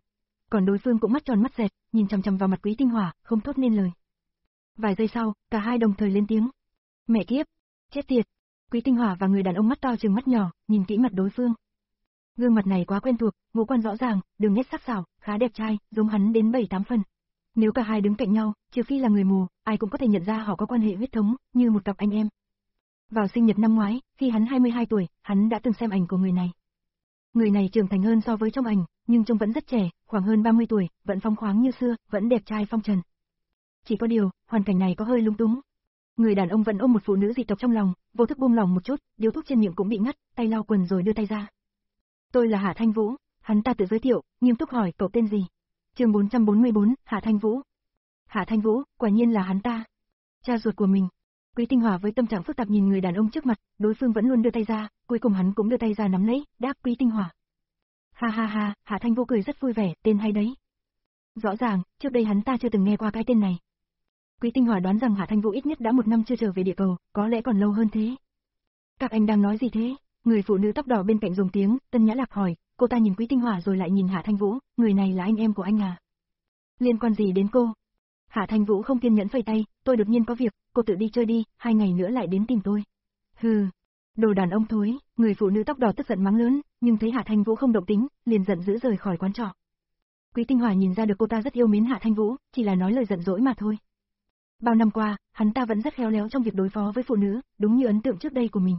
còn đối phương cũng mắt tròn mắt dẹt, nhìn chằm chằm vào mặt Quý Tinh Hỏa, không thốt nên lời. Vài giây sau, cả hai đồng thời lên tiếng. Mẹ kiếp, chết tiệt. Quý Tinh Hỏa và người đàn ông mắt to trừng mắt nhỏ, nhìn kỹ mặt đối phương. Gương mặt này quá quen thuộc, ngũ quan rõ ràng, đường nét sắc sảo, khá đẹp trai, giống hắn đến bảy tám phần. Nếu cả hai đứng cạnh nhau, trừ phi là người mù, ai cũng có thể nhận ra họ có quan hệ huyết thống, như một cặp anh em. Vào sinh nhật năm ngoái, khi hắn hai mươi hai tuổi, hắn đã từng xem ảnh của người này. Người này trưởng thành hơn so với trong ảnh, nhưng trông vẫn rất trẻ, khoảng hơn ba mươi tuổi, vẫn phóng khoáng như xưa, vẫn đẹp trai phong trần. Chỉ có điều, hoàn cảnh này có hơi lung túng. Người đàn ông vẫn ôm một phụ nữ dị tộc trong lòng, vô thức buông lòng một chút, điếu thuốc trên miệng cũng bị ngắt, tay lau quần rồi đưa tay ra. Tôi là Hạ Thanh Vũ, hắn ta tự giới thiệu, nghiêm túc hỏi cậu tên gì. Chương bốn trăm bốn mươi bốn, Hạ Thanh Vũ. Hạ Thanh Vũ, quả nhiên là hắn ta. Cha ruột của mình. Quý Tinh Hỏa với tâm trạng phức tạp nhìn người đàn ông trước mặt, đối phương vẫn luôn đưa tay ra, cuối cùng hắn cũng đưa tay ra nắm lấy, đáp Quý Tinh Hỏa. Ha ha ha, Hạ Thanh Vũ cười rất vui vẻ, tên hay đấy. Rõ ràng, trước đây hắn ta chưa từng nghe qua cái tên này. Quý Tinh Hỏa đoán rằng Hạ Thanh Vũ ít nhất đã một năm chưa trở về địa cầu, có lẽ còn lâu hơn thế. Các anh đang nói gì thế? Người phụ nữ tóc đỏ bên cạnh dùng tiếng, Tân Nhã Lạc hỏi, cô ta nhìn Quý Tinh Hỏa rồi lại nhìn Hạ Thanh Vũ, người này là anh em của anh à? Liên quan gì đến cô? Hạ Thanh Vũ không kiên nhẫn phẩy tay, tôi đột nhiên có việc, cô tự đi chơi đi, hai ngày nữa lại đến tìm tôi. Hừ, đồ đàn ông thối, người phụ nữ tóc đỏ tức giận mắng lớn, nhưng thấy Hạ Thanh Vũ không động tính, liền giận dữ rời khỏi quán trọ. Quý Tinh Hỏa nhìn ra được cô ta rất yêu mến Hạ Thanh Vũ, chỉ là nói lời giận dỗi mà thôi. Bao năm qua, hắn ta vẫn rất khéo léo trong việc đối phó với phụ nữ, đúng như ấn tượng trước đây của mình.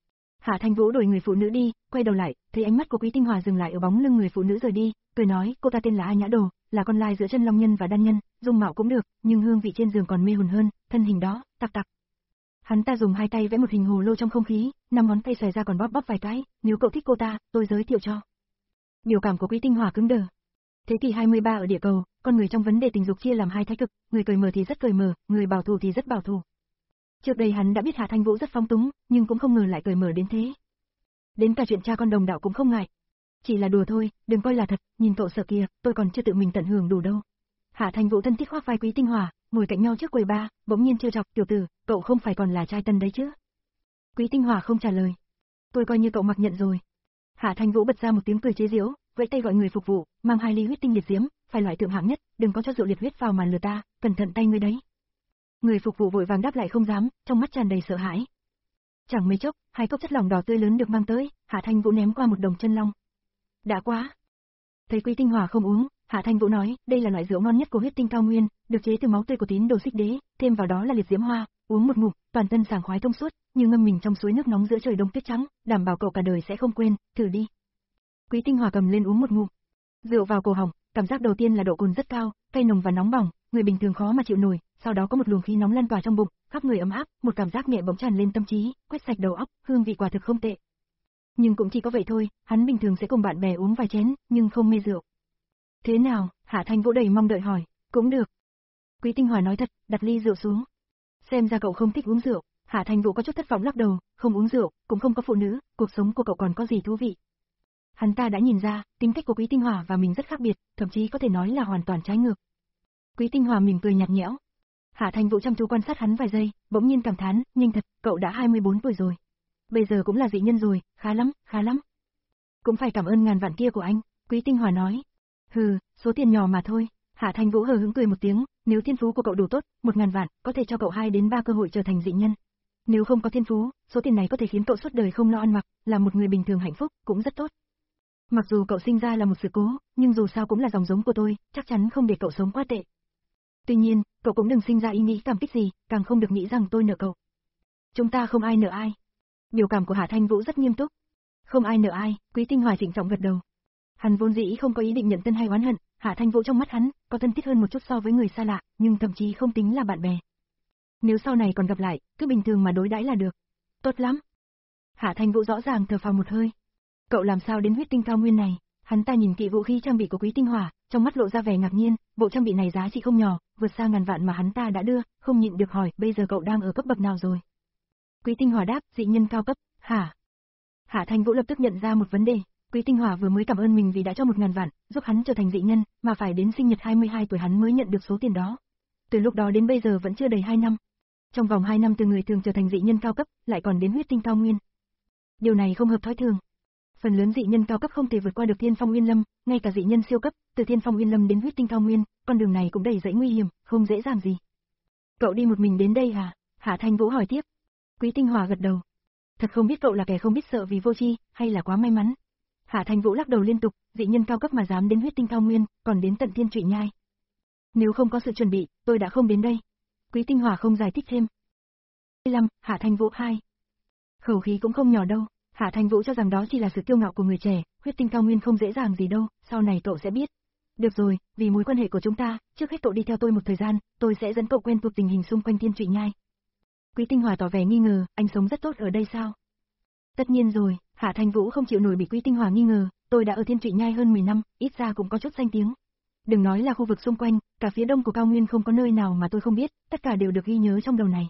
Hạ Thanh Vũ đuổi người phụ nữ đi, quay đầu lại, thấy ánh mắt của Quý Tinh Hỏa dừng lại ở bóng lưng người phụ nữ rời đi, cười nói, cô ta tên là A Nhã Đồ, là con lai giữa chân long nhân và đan nhân, dung mạo cũng được, nhưng hương vị trên giường còn mê hồn hơn, thân hình đó, tặc tặc. Hắn ta dùng hai tay vẽ một hình hồ lô trong không khí, năm ngón tay xòe ra còn bóp bóp vài cái, nếu cậu thích cô ta, tôi giới thiệu cho. Biểu cảm của Quý Tinh Hỏa cứng đờ. Thế kỷ hai mươi ba ở địa cầu, con người trong vấn đề tình dục chia làm hai thái cực, người cởi mở thì rất cởi mở, người bảo thủ thì rất bảo thủ. Trước đây hắn đã biết Hạ Thanh Vũ rất phóng túng, nhưng cũng không ngờ lại cởi mở đến thế. Đến cả chuyện cha con đồng đạo cũng không ngại. Chỉ là đùa thôi, đừng coi là thật, nhìn cậu sợ kìa, tôi còn chưa tự mình tận hưởng đủ đâu. Hạ Thanh Vũ thân thiết khoác vai Quý Tinh Hỏa, ngồi cạnh nhau trước quầy bar, bỗng nhiên trêu chọc, tiểu tử, cậu không phải còn là trai tân đấy chứ? Quý Tinh Hỏa không trả lời. Tôi coi như cậu mặc nhận rồi. Hạ Thanh Vũ bật ra một tiếng cười chế giễu, vẫy tay gọi người phục vụ, mang hai ly huyết tinh liệt diễm, phải loại thượng hạng nhất, đừng có cho rượu liệt huyết vào màn lừa ta, cẩn thận tay ngươi đấy. Người phục vụ vội vàng đáp lại không dám, trong mắt tràn đầy sợ hãi. Chẳng mấy chốc, hai cốc chất lỏng đỏ tươi lớn được mang tới, Hạ Thanh Vũ ném qua một đồng chân long. Đã quá. Thấy Quý Tinh Hỏa không uống, Hạ Thanh Vũ nói, đây là loại rượu ngon nhất của huyết tinh cao nguyên, được chế từ máu tươi của tín đồ Xích Đế, thêm vào đó là liệt diễm hoa, uống một ngụm, toàn thân sảng khoái thông suốt, như ngâm mình trong suối nước nóng giữa trời đông tuyết trắng, đảm bảo cậu cả đời sẽ không quên, thử đi. Quý Tinh Hỏa cầm lên uống một ngụm. Rượu vào cổ họng, cảm giác đầu tiên là độ cồn rất cao, cay nồng và nóng bỏng, người bình thường khó mà chịu nổi, sau đó có một luồng khí nóng lan tỏa trong bụng, khắp người ấm áp, một cảm giác nhẹ bỗng tràn lên tâm trí, quét sạch đầu óc, hương vị quả thực không tệ. Nhưng cũng chỉ có vậy thôi, hắn bình thường sẽ cùng bạn bè uống vài chén, nhưng không mê rượu. Thế nào? Hạ Thanh Vũ đầy mong đợi hỏi. Cũng được. Quý Tinh Hỏa nói thật, đặt ly rượu xuống. Xem ra cậu không thích uống rượu. Hạ Thanh Vũ có chút thất vọng lắc đầu, không uống rượu, cũng không có phụ nữ, cuộc sống của cậu còn có gì thú vị. Hắn ta đã nhìn ra, tính cách của Quý Tinh Hỏa và mình rất khác biệt, thậm chí có thể nói là hoàn toàn trái ngược. Quý Tinh Hỏa mỉm cười nhạt nhẽo. Hạ Thanh Vũ chăm chú quan sát hắn vài giây, bỗng nhiên cảm thán, nhanh thật, cậu đã hai mươi bốn tuổi rồi. Bây giờ cũng là dị nhân rồi, khá lắm, khá lắm. Cũng phải cảm ơn ngàn vạn kia của anh, Quý Tinh Hỏa nói. Hừ, số tiền nhỏ mà thôi. Hạ Thanh Vũ hờ hững cười một tiếng, nếu thiên phú của cậu đủ tốt, một ngàn vạn, có thể cho cậu hai đến ba cơ hội trở thành dị nhân. Nếu không có thiên phú, số tiền này có thể khiến cậu suốt đời không lo ăn mặc, là một người bình thường hạnh phúc, cũng rất tốt. Mặc dù cậu sinh ra là một sự cố, nhưng dù sao cũng là dòng giống của tôi, chắc chắn không để cậu sống quá tệ. Tuy nhiên, cậu cũng đừng sinh ra ý nghĩ cảm kích gì, càng không được nghĩ rằng tôi nợ cậu. Chúng ta không ai nợ ai. Biểu cảm của Hạ Thanh Vũ rất nghiêm túc. Không ai nợ ai, Quý Tinh Hỏa trịnh trọng gật đầu. Hắn vốn dĩ không có ý định nhận tân hay oán hận, Hạ Thanh Vũ trong mắt hắn, có thân thiết hơn một chút so với người xa lạ, nhưng thậm chí không tính là bạn bè. Nếu sau này còn gặp lại, cứ bình thường mà đối đãi là được. Tốt lắm. Hạ Thanh Vũ rõ ràng thở phào một hơi. Cậu làm sao đến huyết tinh cao nguyên này? Hắn ta nhìn kỹ vũ khí trang bị của Quý Tinh Hỏa, trong mắt lộ ra vẻ ngạc nhiên, bộ trang bị này giá trị không nhỏ, vượt xa ngàn vạn mà hắn ta đã đưa, không nhịn được hỏi, bây giờ cậu đang ở cấp bậc nào rồi? Quý Tinh Hỏa đáp, dị nhân cao cấp. Hả? Hạ Thanh Vũ lập tức nhận ra một vấn đề. Quý Tinh Hỏa vừa mới cảm ơn mình vì đã cho một ngàn vạn, giúp hắn trở thành dị nhân, mà phải đến sinh nhật hai mươi hai tuổi hắn mới nhận được số tiền đó. Từ lúc đó đến bây giờ vẫn chưa đầy hai năm. Trong vòng hai năm từ người thường trở thành dị nhân cao cấp, lại còn đến huyết tinh cao nguyên. Điều này không hợp thói thường. Phần lớn dị nhân cao cấp không thể vượt qua được Thiên Phong Uyên Lâm, ngay cả dị nhân siêu cấp, từ Thiên Phong Uyên Lâm đến Huyết Tinh Cao Nguyên, con đường này cũng đầy rẫy nguy hiểm, không dễ dàng gì. Cậu đi một mình đến đây hả? Hạ Thanh Vũ hỏi tiếp. Quý Tinh Hòa gật đầu. Thật không biết cậu là kẻ không biết sợ vì vô tri, hay là quá may mắn. Hạ Thanh Vũ lắc đầu liên tục, dị nhân cao cấp mà dám đến Huyết Tinh Cao Nguyên, còn đến tận Thiên Trụy Nhai. Nếu không có sự chuẩn bị, tôi đã không đến đây. Quý Tinh Hòa không giải thích thêm. lăm, Hạ Thanh Vũ hai. Khẩu khí cũng không nhỏ đâu, Hạ Thanh Vũ cho rằng đó chỉ là sự kiêu ngạo của người trẻ, Huyết Tinh Cao Nguyên không dễ dàng gì đâu, sau này cậu sẽ biết. Được rồi, vì mối quan hệ của chúng ta, trước hết cậu đi theo tôi một thời gian, tôi sẽ dẫn cậu quen thuộc tình hình xung quanh Thiên Trụy Nhai. Quý Tinh Hòa tỏ vẻ nghi ngờ, anh sống rất tốt ở đây sao? Tất nhiên rồi, Hạ Thanh Vũ không chịu nổi bị Quý Tinh Hòa nghi ngờ, tôi đã ở Thiên Trụy Nhai hơn mười năm, ít ra cũng có chút danh tiếng. Đừng nói là khu vực xung quanh, cả phía đông của cao nguyên không có nơi nào mà tôi không biết, tất cả đều được ghi nhớ trong đầu này.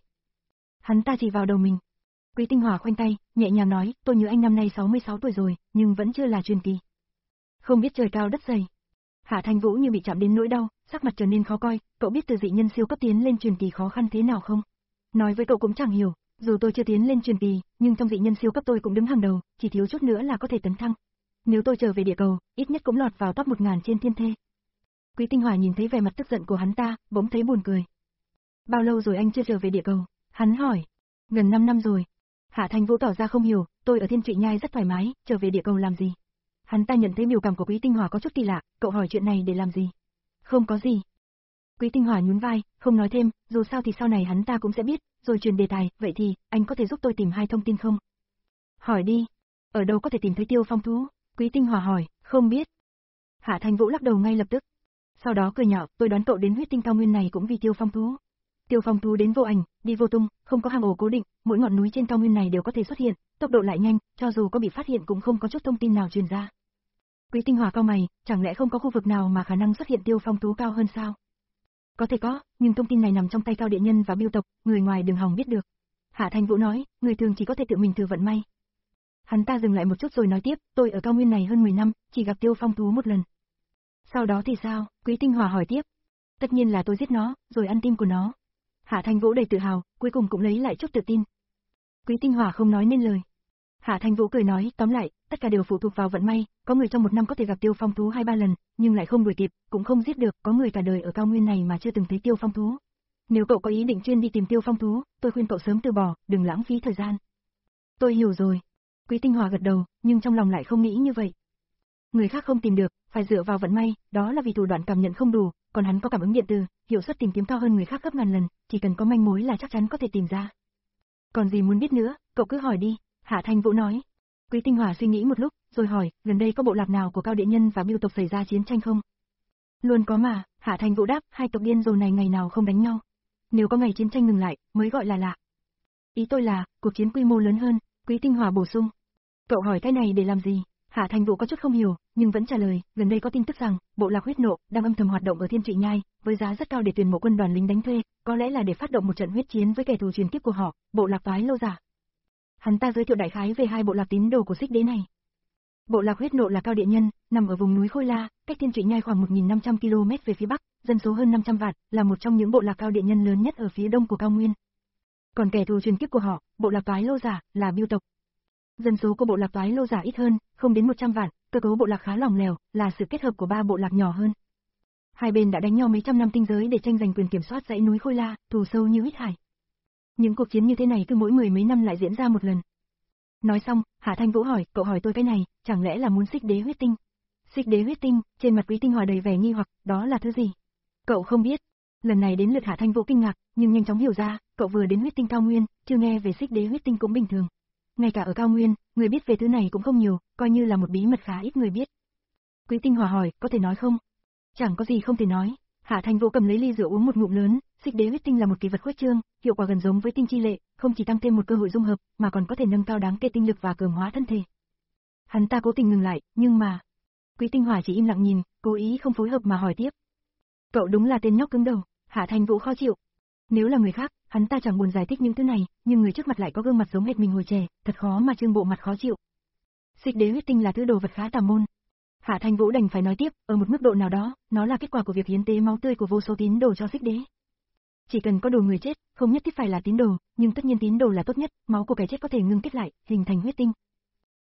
Hắn ta chỉ vào đầu mình. Quý Tinh Hòa khoanh tay, nhẹ nhàng nói, tôi nhớ anh năm nay sáu mươi sáu tuổi rồi, nhưng vẫn chưa là truyền kỳ. Không biết trời cao đất dày. Hạ Thanh Vũ như bị chạm đến nỗi đau, sắc mặt trở nên khó coi, cậu biết từ dị nhân siêu cấp tiến lên truyền kỳ khó khăn thế nào không? Nói với cậu cũng chẳng hiểu, dù tôi chưa tiến lên truyền kỳ, nhưng trong dị nhân siêu cấp tôi cũng đứng hàng đầu, chỉ thiếu chút nữa là có thể tấn thăng. Nếu tôi trở về địa cầu, ít nhất cũng lọt vào top một ngàn trên thiên thê. Quý Tinh Hòa nhìn thấy vẻ mặt tức giận của hắn ta, bỗng thấy buồn cười. Bao lâu rồi anh chưa trở về địa cầu? Hắn hỏi. Gần năm năm rồi. Hạ Thanh Vũ tỏ ra không hiểu, tôi ở Thiên Trụy Nhai rất thoải mái, trở về địa cầu làm gì? Hắn ta nhận thấy biểu cảm của Quý Tinh Hòa có chút kỳ lạ, cậu hỏi chuyện này để làm gì? Không có gì. Quý Tinh Hòa nhún vai, không nói thêm, dù sao thì sau này hắn ta cũng sẽ biết, rồi chuyển đề tài, vậy thì, anh có thể giúp tôi tìm hai thông tin không? Hỏi đi. Ở đâu có thể tìm thấy Tiêu Phong thú? Quý Tinh Hòa hỏi, không biết. Hạ Thanh Vũ lắc đầu ngay lập tức. Sau đó cười nhạo, tôi đoán cậu đến Huyết Tinh Cao Nguyên này cũng vì Tiêu Phong thú. Tiêu Phong thú đến vô ảnh, đi vô tung, không có hang ổ cố định, mỗi ngọn núi trên cao nguyên này đều có thể xuất hiện, tốc độ lại nhanh, cho dù có bị phát hiện cũng không có chút thông tin nào truyền ra. Quý Tinh Hòa cau mày, chẳng lẽ không có khu vực nào mà khả năng xuất hiện Tiêu Phong thú cao hơn sao? Có thể có, nhưng thông tin này nằm trong tay Cao Địa Nhân và Biêu tộc, người ngoài đừng hòng biết được. Hạ Thanh Vũ nói, người thường chỉ có thể tự mình thử vận may. Hắn ta dừng lại một chút rồi nói tiếp, tôi ở cao nguyên này hơn mười năm, chỉ gặp Tiêu Phong thú một lần. Sau đó thì sao? Quý Tinh Hòa hỏi tiếp. Tất nhiên là tôi giết nó, rồi ăn tim của nó. Hạ Thanh Vũ đầy tự hào, cuối cùng cũng lấy lại chút tự tin. Quý Tinh Hòa không nói nên lời. Hạ Thanh Vũ cười nói, tóm lại, tất cả đều phụ thuộc vào vận may, có người trong một năm có thể gặp Tiêu Phong thú hai ba lần, nhưng lại không đuổi kịp, cũng không giết được, có người cả đời ở cao nguyên này mà chưa từng thấy Tiêu Phong thú. Nếu cậu có ý định chuyên đi tìm Tiêu Phong thú, tôi khuyên cậu sớm từ bỏ, đừng lãng phí thời gian. Tôi hiểu rồi. Quý Tinh Hòa gật đầu, nhưng trong lòng lại không nghĩ như vậy. Người khác không tìm được, phải dựa vào vận may, đó là vì thủ đoạn cảm nhận không đủ, còn hắn có cảm ứng điện từ, hiệu suất tìm kiếm cao hơn người khác gấp ngàn lần, chỉ cần có manh mối là chắc chắn có thể tìm ra. Còn gì muốn biết nữa, cậu cứ hỏi đi, Hạ Thanh Vũ nói. Quý Tinh Hòa suy nghĩ một lúc, rồi hỏi, gần đây có bộ lạc nào của Cao Địa Nhân và Biêu tộc xảy ra chiến tranh không? Luôn có mà, Hạ Thanh Vũ đáp, hai tộc điên rồ này ngày nào không đánh nhau. Nếu có ngày chiến tranh ngừng lại, mới gọi là lạ. Ý tôi là, cuộc chiến quy mô lớn hơn, Quý Tinh Hòa bổ sung. Cậu hỏi cái này để làm gì? Hạ Thanh Vũ có chút không hiểu, nhưng vẫn trả lời, gần đây có tin tức rằng, bộ lạc huyết nộ, đang âm thầm hoạt động ở Thiên Trụy Nhai, với giá rất cao để tuyển mộ quân đoàn lính đánh thuê, có lẽ là để phát động một trận huyết chiến với kẻ thù truyền kiếp của họ, bộ lạc Toái Lâu Giả. Hắn ta giới thiệu đại khái về hai bộ lạc tín đồ của Xích Đế này. Bộ lạc huyết nộ là Cao Địa Nhân, nằm ở vùng núi Khôi La, cách Thiên Trụy Nhai khoảng một nghìn năm trăm ki lô mét về phía bắc, dân số hơn năm trăm vạn, là một trong những bộ lạc Cao Địa Nhân lớn nhất ở phía đông của cao nguyên. Còn kẻ thù truyền kiếp của họ, bộ lạc Toái Lâu Giả, là Biêu tộc. Dân số của bộ lạc Toái Lâu Giả ít hơn, không đến một trăm vạn, cơ cấu bộ lạc khá lỏng lẻo, là sự kết hợp của ba bộ lạc nhỏ hơn. Hai bên đã đánh nhau mấy trăm năm tinh giới để tranh giành quyền kiểm soát dãy núi Khôi La, thù sâu như huyết hải. Những cuộc chiến như thế này cứ mỗi mười mấy năm lại diễn ra một lần. Nói xong, Hạ Thanh Vũ hỏi, cậu hỏi tôi cái này, chẳng lẽ là muốn Xích Đế huyết tinh? Xích Đế huyết tinh, trên mặt Quý Tinh Hòa đầy vẻ nghi hoặc, đó là thứ gì? Cậu không biết. Lần này đến lượt Hạ Thanh Vũ kinh ngạc, nhưng nhanh chóng hiểu ra, cậu vừa đến huyết tinh cao nguyên, chưa nghe về Xích Đế huyết tinh cũng bình thường. Ngay cả ở cao nguyên, người biết về thứ này cũng không nhiều, coi như là một bí mật khá ít người biết. Quý Tinh Hòa hỏi, có thể nói không? Chẳng có gì không thể nói. Hạ Thanh Vũ cầm lấy ly rượu uống một ngụm lớn, Xích Đế huyết tinh là một kỳ vật khuếch trương, hiệu quả gần giống với tinh chi lệ, không chỉ tăng thêm một cơ hội dung hợp, mà còn có thể nâng cao đáng kể tinh lực và cường hóa thân thể. Hắn ta cố tình ngừng lại, nhưng mà... Quý Tinh Hòa chỉ im lặng nhìn, cố ý không phối hợp mà hỏi tiếp. Cậu đúng là tên nhóc cứng đầu, Hạ Thanh Vũ khó chịu. Nếu là người khác, hắn ta chẳng buồn giải thích những thứ này, nhưng người trước mặt lại có gương mặt giống hệt mình hồi trẻ, thật khó mà trương bộ mặt khó chịu. Xích Đế huyết tinh là thứ đồ vật khá tà môn. Hạ Thanh Vũ đành phải nói tiếp, ở một mức độ nào đó, nó là kết quả của việc hiến tế máu tươi của vô số tín đồ cho Xích Đế. Chỉ cần có đồ người chết, không nhất thiết phải là tín đồ, nhưng tất nhiên tín đồ là tốt nhất, máu của kẻ chết có thể ngưng kết lại, hình thành huyết tinh.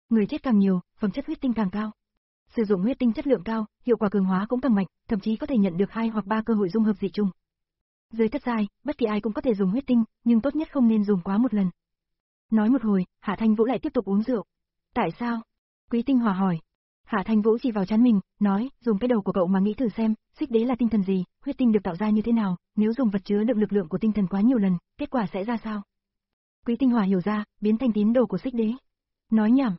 Người chết càng nhiều, phẩm chất huyết tinh càng cao. Sử dụng huyết tinh chất lượng cao, hiệu quả cường hóa cũng càng mạnh, thậm chí có thể nhận được hai hoặc ba cơ hội dung hợp dị trùng. Dưới thất giai, bất kỳ ai cũng có thể dùng huyết tinh, nhưng tốt nhất không nên dùng quá một lần. Nói một hồi, Hạ Thanh Vũ lại tiếp tục uống rượu. Tại sao? Quý Tinh Hỏa hỏi. Hạ Thanh Vũ chỉ vào trán mình, nói, dùng cái đầu của cậu mà nghĩ thử xem, xích đế là tinh thần gì, huyết tinh được tạo ra như thế nào, nếu dùng vật chứa được lực lượng của tinh thần quá nhiều lần, kết quả sẽ ra sao? Quý Tinh Hỏa hiểu ra, biến thành tín đồ của xích đế. Nói nhảm.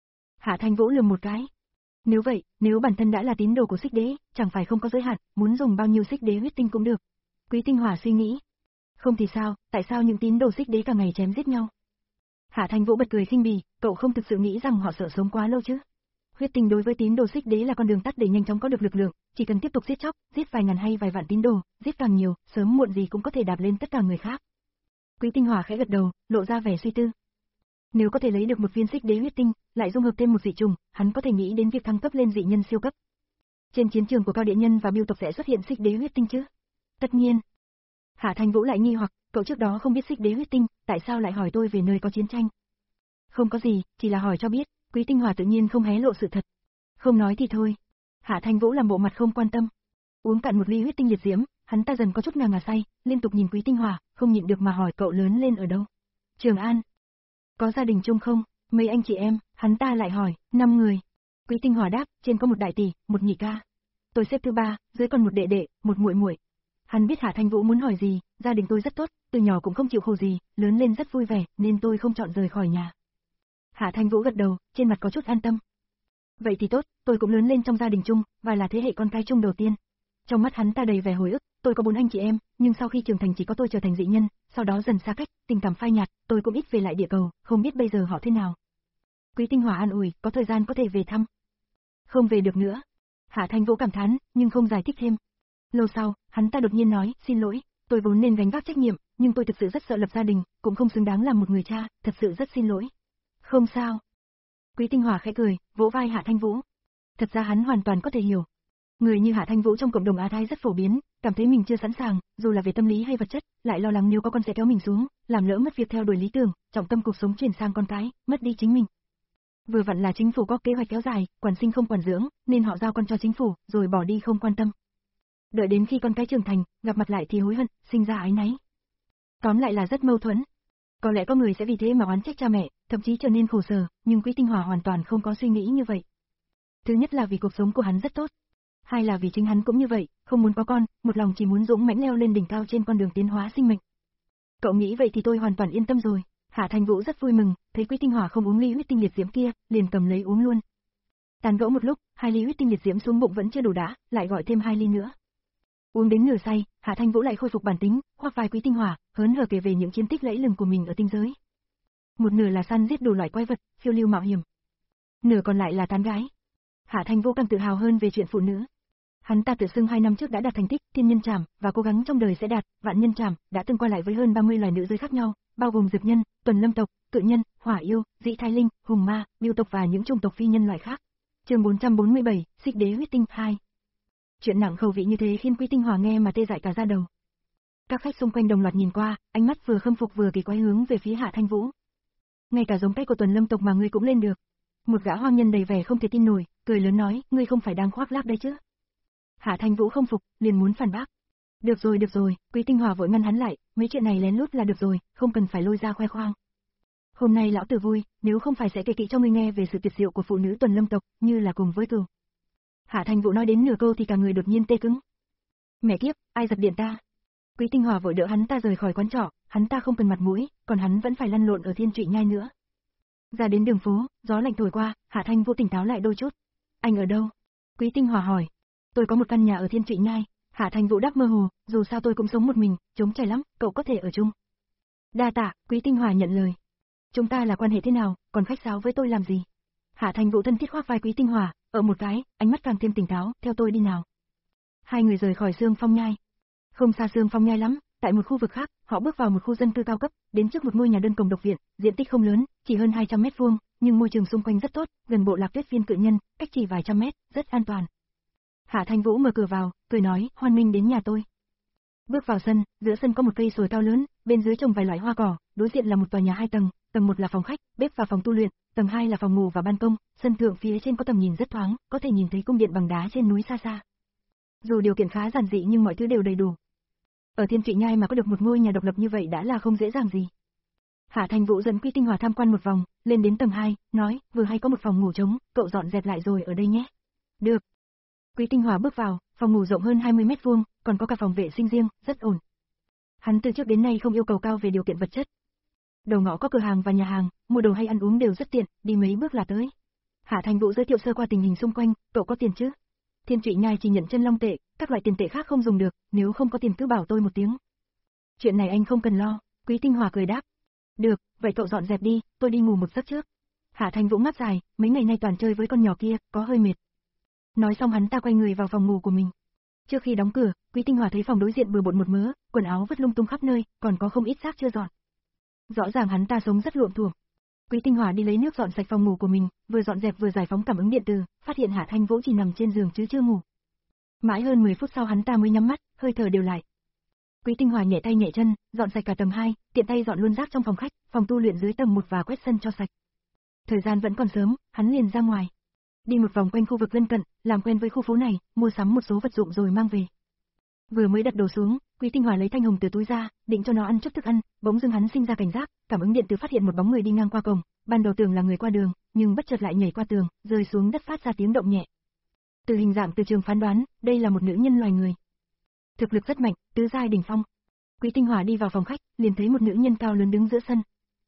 Hạ Thanh Vũ lườm một cái. Nếu vậy, nếu bản thân đã là tín đồ của xích đế, chẳng phải không có giới hạn, muốn dùng bao nhiêu xích đế huyết tinh cũng được. Quý Tinh Hỏa suy nghĩ. Không thì sao, tại sao những tín đồ xích đế cả ngày chém giết nhau? Hạ Thanh Vũ bật cười khinh bỉ, cậu không thực sự nghĩ rằng họ sợ sống quá lâu chứ? Huyết tinh đối với tín đồ xích đế là con đường tắt để nhanh chóng có được lực lượng, chỉ cần tiếp tục giết chóc, giết vài ngàn hay vài vạn tín đồ, giết càng nhiều, sớm muộn gì cũng có thể đạp lên tất cả người khác. Quý Tinh Hỏa khẽ gật đầu, lộ ra vẻ suy tư. Nếu có thể lấy được một viên xích đế huyết tinh, lại dung hợp thêm một dị trùng, hắn có thể nghĩ đến việc thăng cấp lên dị nhân siêu cấp. Trên chiến trường của Cao Địa Nhân và Bưu tộc sẽ xuất hiện xích đế huyết tinh chứ? Tất nhiên. Hạ Thanh Vũ lại nghi hoặc, cậu trước đó không biết xích đế huyết tinh, tại sao lại hỏi tôi về nơi có chiến tranh? Không có gì, chỉ là hỏi cho biết. Quý Tinh Hỏa tự nhiên không hé lộ sự thật. Không nói thì thôi. Hạ Thanh Vũ làm bộ mặt không quan tâm. Uống cạn một ly huyết tinh liệt diễm, hắn ta dần có chút ngà ngà say, liên tục nhìn Quý Tinh Hỏa, không nhịn được mà hỏi cậu lớn lên ở đâu. Trường An. Có gia đình chung không? Mấy anh chị em, hắn ta lại hỏi, năm người. Quý Tinh Hỏa đáp, trên có một đại tỷ, một nhị ca. Tôi xếp thứ ba, dưới còn một đệ đệ, một muội muội. Hắn biết Hạ Thanh Vũ muốn hỏi gì, gia đình tôi rất tốt, từ nhỏ cũng không chịu khổ gì, lớn lên rất vui vẻ, nên tôi không chọn rời khỏi nhà. Hạ Thanh Vũ gật đầu, trên mặt có chút an tâm. Vậy thì tốt, tôi cũng lớn lên trong gia đình chung, và là thế hệ con cái chung đầu tiên. Trong mắt hắn ta đầy vẻ hồi ức, tôi có bốn anh chị em, nhưng sau khi trưởng thành chỉ có tôi trở thành dị nhân, sau đó dần xa cách, tình cảm phai nhạt, tôi cũng ít về lại địa cầu, không biết bây giờ họ thế nào. Quý Tinh Hỏa an ủi, có thời gian có thể về thăm. Không về được nữa. Hạ Thanh Vũ cảm thán, nhưng không giải thích thêm. Lâu sau, hắn ta đột nhiên nói, xin lỗi, tôi vốn nên gánh vác trách nhiệm, nhưng tôi thực sự rất sợ lập gia đình, cũng không xứng đáng làm một người cha, thật sự rất xin lỗi. Không sao. Quý Tinh Hỏa khẽ cười, vỗ vai Hạ Thanh Vũ. Thật ra hắn hoàn toàn có thể hiểu. Người như Hạ Thanh Vũ trong cộng đồng Á Thái rất phổ biến, cảm thấy mình chưa sẵn sàng, dù là về tâm lý hay vật chất, lại lo lắng nếu có con sẽ kéo mình xuống, làm lỡ mất việc theo đuổi lý tưởng, trọng tâm cuộc sống chuyển sang con cái, mất đi chính mình. Vừa vặn là chính phủ có kế hoạch kéo dài, quản sinh không quản dưỡng, nên họ giao con cho chính phủ, rồi bỏ đi không quan tâm. Đợi đến khi con cái trưởng thành, gặp mặt lại thì hối hận, sinh ra áy náy. Tóm lại là rất mâu thuẫn. Có lẽ có người sẽ vì thế mà oán trách cha mẹ, thậm chí trở nên khổ sở, nhưng Quý Tinh Hỏa hoàn toàn không có suy nghĩ như vậy. Thứ nhất là vì cuộc sống của hắn rất tốt. Hai là vì chính hắn cũng như vậy, không muốn có con, một lòng chỉ muốn dũng mãnh leo lên đỉnh cao trên con đường tiến hóa sinh mệnh. Cậu nghĩ vậy thì tôi hoàn toàn yên tâm rồi. Hạ Thanh Vũ rất vui mừng, thấy Quý Tinh Hỏa không uống ly huyết tinh liệt diễm kia, liền cầm lấy uống luôn. Tàn gẫu một lúc, hai ly huyết tinh liệt diễm xuống bụng vẫn chưa đủ đã, lại gọi thêm hai ly nữa. Uống đến nửa say, Hạ Thanh Vũ lại khôi phục bản tính, khoác vai Quý Tinh Hỏa, hớn hở kể về những chiến tích lẫy lừng của mình ở tinh giới. Một nửa là săn giết đủ loại quái vật, phiêu lưu mạo hiểm. Nửa còn lại là tán gái. Hạ Thanh Vũ càng tự hào hơn về chuyện phụ nữ. Hắn ta tự xưng hai năm trước đã đạt thành tích thiên nhân trảm và cố gắng trong đời sẽ đạt vạn nhân trảm, đã từng qua lại với hơn ba mươi loài nữ giới khác nhau, bao gồm dược nhân, tuần lâm tộc, cự nhân, hỏa yêu, dĩ thai linh, hùng ma, bưu tộc và những chủng tộc phi nhân loại khác. Chương bốn trăm bốn mươi bảy, Xích Đế huyết tinh hai. Chuyện nặng khẩu vị như thế khiến Quý Tinh Hỏa nghe mà tê dại cả da đầu. Các khách xung quanh đồng loạt nhìn qua, ánh mắt vừa khâm phục vừa kỳ quái hướng về phía Hạ Thanh Vũ. Ngay cả giống cái của tuần lâm tộc mà ngươi cũng lên được. Một gã hoang nhân đầy vẻ không thể tin nổi, cười lớn nói, ngươi không phải đang khoác lác đấy chứ? Hạ Thanh Vũ không phục, liền muốn phản bác. Được rồi, được rồi, Quý Tinh Hỏa vội ngăn hắn lại, mấy chuyện này lén lút là được rồi, không cần phải lôi ra khoe khoang. Hôm nay lão tử vui, nếu không phải sẽ kể kỹ cho ngươi nghe về sự tuyệt diệu của phụ nữ tuần lâm tộc, như là cùng với cừu. Hạ Thanh Vũ nói đến nửa câu thì cả người đột nhiên tê cứng. Mẹ kiếp, ai giật điện ta? Quý Tinh Hỏa vội đỡ hắn ta rời khỏi quán trọ, hắn ta không cần mặt mũi, còn hắn vẫn phải lăn lộn ở Thiên Trụy Nhai nữa. Ra đến đường phố, gió lạnh thổi qua, Hạ Thanh Vũ tỉnh táo lại đôi chút. Anh ở đâu? Quý Tinh Hỏa hỏi. Tôi có một căn nhà ở Thiên Trụy Nhai. Hạ Thanh Vũ đáp mơ hồ, dù sao tôi cũng sống một mình, trống trải lắm, cậu có thể ở chung. Đa tạ, Quý Tinh Hỏa nhận lời. Chúng ta là quan hệ thế nào, còn khách sáo với tôi làm gì? Hạ Thanh Vũ thân thiết khoác vai Quý Tinh Hỏa, ở một cái, ánh mắt càng thêm tỉnh táo, theo tôi đi nào. Hai người rời khỏi Sương Phong Nhai. Không xa Sương Phong Nhai lắm, tại một khu vực khác, họ bước vào một khu dân cư cao cấp, đến trước một ngôi nhà đơn cổng độc viện, diện tích không lớn, chỉ hơn hai trăm mét vuông, nhưng môi trường xung quanh rất tốt, gần bộ lạc Tuyết Viên cự nhân, cách chỉ vài trăm mét, rất an toàn. Hạ Thanh Vũ mở cửa vào, cười nói, hoan nghênh đến nhà tôi. Bước vào sân, giữa sân có một cây sồi cao lớn, bên dưới trồng vài loại hoa cỏ, đối diện là một tòa nhà hai tầng, tầng một là phòng khách, bếp và phòng tu luyện, tầng hai là phòng ngủ và ban công, sân thượng phía trên có tầm nhìn rất thoáng, có thể nhìn thấy cung điện bằng đá trên núi xa xa. Dù điều kiện khá giản dị nhưng mọi thứ đều đầy đủ. Ở Thiên Trụy Nhai mà có được một ngôi nhà độc lập như vậy đã là không dễ dàng gì. Hạ Thành Vũ dẫn Quý Tinh Hòa tham quan một vòng, lên đến tầng hai, nói, vừa hay có một phòng ngủ trống, cậu dọn dẹp lại rồi ở đây nhé. Được. Quý Tinh Hòa bước vào, phòng ngủ rộng hơn hai mươi mét vuông, còn có cả phòng vệ sinh riêng, rất ổn. Hắn từ trước đến nay không yêu cầu cao về điều kiện vật chất. Đầu ngõ có cửa hàng và nhà hàng, mua đồ hay ăn uống đều rất tiện, đi mấy bước là tới. Hạ Thành Vũ giới thiệu sơ qua tình hình xung quanh, cậu có tiền chứ? Thiên Trụy Nhai chỉ nhận chân long tệ, các loại tiền tệ khác không dùng được, nếu không có tiền cứ bảo tôi một tiếng. Chuyện này anh không cần lo, Quý Tinh Hòa cười đáp. Được, vậy cậu dọn dẹp đi, tôi đi ngủ một giấc trước. Hạ Thành Vũ ngáp dài, mấy ngày nay toàn chơi với con nhỏ kia, có hơi mệt. Nói xong hắn ta quay người vào phòng ngủ của mình. Trước khi đóng cửa, Quý Tinh Hòa thấy phòng đối diện bừa bộn một mớ, quần áo vứt lung tung khắp nơi, còn có không ít xác chưa dọn. Rõ ràng hắn ta sống rất luộm thuộm. Quý Tinh Hòa đi lấy nước dọn sạch phòng ngủ của mình, vừa dọn dẹp vừa giải phóng cảm ứng điện từ, phát hiện Hạ Thanh Vũ chỉ nằm trên giường chứ chưa ngủ. Mãi hơn mười phút sau hắn ta mới nhắm mắt, hơi thở đều lại. Quý Tinh Hòa nhẹ tay nhẹ chân, dọn sạch cả tầng hai, tiện tay dọn luôn rác trong phòng khách, phòng tu luyện dưới tầng một và quét sân cho sạch. Thời gian vẫn còn sớm, hắn liền ra ngoài. Đi một vòng quanh khu vực lân cận, làm quen với khu phố này, mua sắm một số vật dụng rồi mang về. Vừa mới đặt đồ xuống, Quý Tinh Hòa lấy thanh hồng từ túi ra, định cho nó ăn chút thức ăn, bỗng dưng hắn sinh ra cảnh giác, cảm ứng điện từ phát hiện một bóng người đi ngang qua cổng, ban đầu tưởng là người qua đường, nhưng bất chợt lại nhảy qua tường, rơi xuống đất phát ra tiếng động nhẹ. Từ hình dạng từ trường phán đoán, đây là một nữ nhân loài người. Thực lực rất mạnh, tứ giai đỉnh phong. Quý Tinh Hòa đi vào phòng khách, liền thấy một nữ nhân cao lớn đứng giữa sân.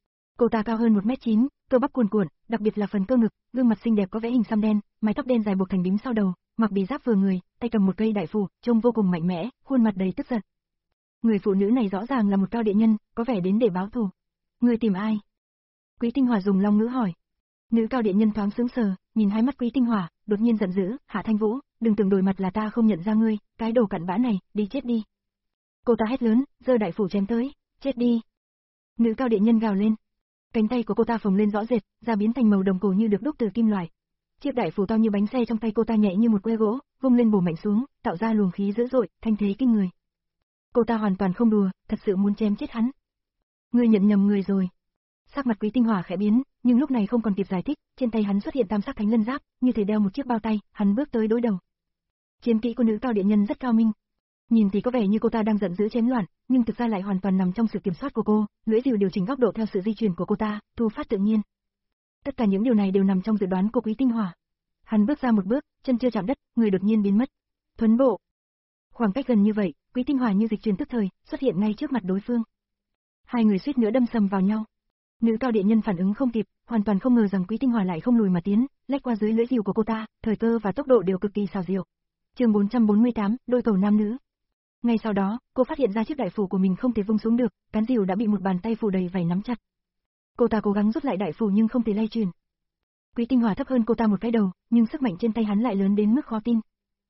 Cô ta cao hơn một mét chín, cơ bắp cuồn cuộn, đặc biệt là phần cơ ngực, gương mặt xinh đẹp có vẽ hình xăm đen, mái tóc đen dài buộc thành bím sau đầu, mặc bì giáp vừa người, tay cầm một cây đại phù, trông vô cùng mạnh mẽ, khuôn mặt đầy tức giận. Người phụ nữ này rõ ràng là một cao địa nhân, có vẻ đến để báo thù. Người tìm ai? Quý Tinh Hòa dùng long ngữ hỏi. Nữ cao địa nhân thoáng sững sờ, nhìn hai mắt Quý Tinh Hòa, đột nhiên giận dữ, Hạ Thanh Vũ, đừng tưởng đổi mặt là ta không nhận ra ngươi, cái đồ cặn bã này, đi chết đi. Cô ta hét lớn, giơ đại phủ chém tới, chết đi. Nữ cao địa nhân gào lên. Cánh tay của cô ta phồng lên rõ rệt, da biến thành màu đồng cổ như được đúc từ kim loại. Chiếc đại phủ to như bánh xe trong tay cô ta nhẹ như một que gỗ, vung lên bổ mạnh xuống, tạo ra luồng khí dữ dội, thanh thế kinh người. Cô ta hoàn toàn không đùa, thật sự muốn chém chết hắn. Ngươi nhận nhầm người rồi. Sắc mặt Quý Tinh Hòa khẽ biến, nhưng lúc này không còn kịp giải thích, trên tay hắn xuất hiện tam sắc thánh lân giáp, như thể đeo một chiếc bao tay, hắn bước tới đối đầu. Chiến kỹ của nữ cao địa nhân rất cao minh. Nhìn thì có vẻ như cô ta đang giận dữ chém loạn, nhưng thực ra lại hoàn toàn nằm trong sự kiểm soát của cô, lưỡi rìu điều chỉnh góc độ theo sự di chuyển của cô ta, thu phát tự nhiên. Tất cả những điều này đều nằm trong dự đoán của Quý Tinh Hòa. Hắn bước ra một bước, chân chưa chạm đất, người đột nhiên biến mất. Thuấn bộ. Khoảng cách gần như vậy, Quý Tinh Hòa như dịch chuyển tức thời, xuất hiện ngay trước mặt đối phương. Hai người suýt nữa đâm sầm vào nhau. Nữ cao địa nhân phản ứng không kịp, hoàn toàn không ngờ rằng Quý Tinh Hòa lại không lùi mà tiến, lách qua dưới lưỡi rìu của cô ta, thời cơ và tốc độ đều cực kỳ xảo diệu. Chương bốn trăm bốn mươi tám, đôi cầu nam nữ. Ngay sau đó, cô phát hiện ra chiếc đại phù của mình không thể vung xuống được, cán rìu đã bị một bàn tay phủ đầy vảy nắm chặt. Cô ta cố gắng rút lại đại phù nhưng không thể lay chuyển. Quý Tinh Hòa thấp hơn cô ta một cái đầu, nhưng sức mạnh trên tay hắn lại lớn đến mức khó tin.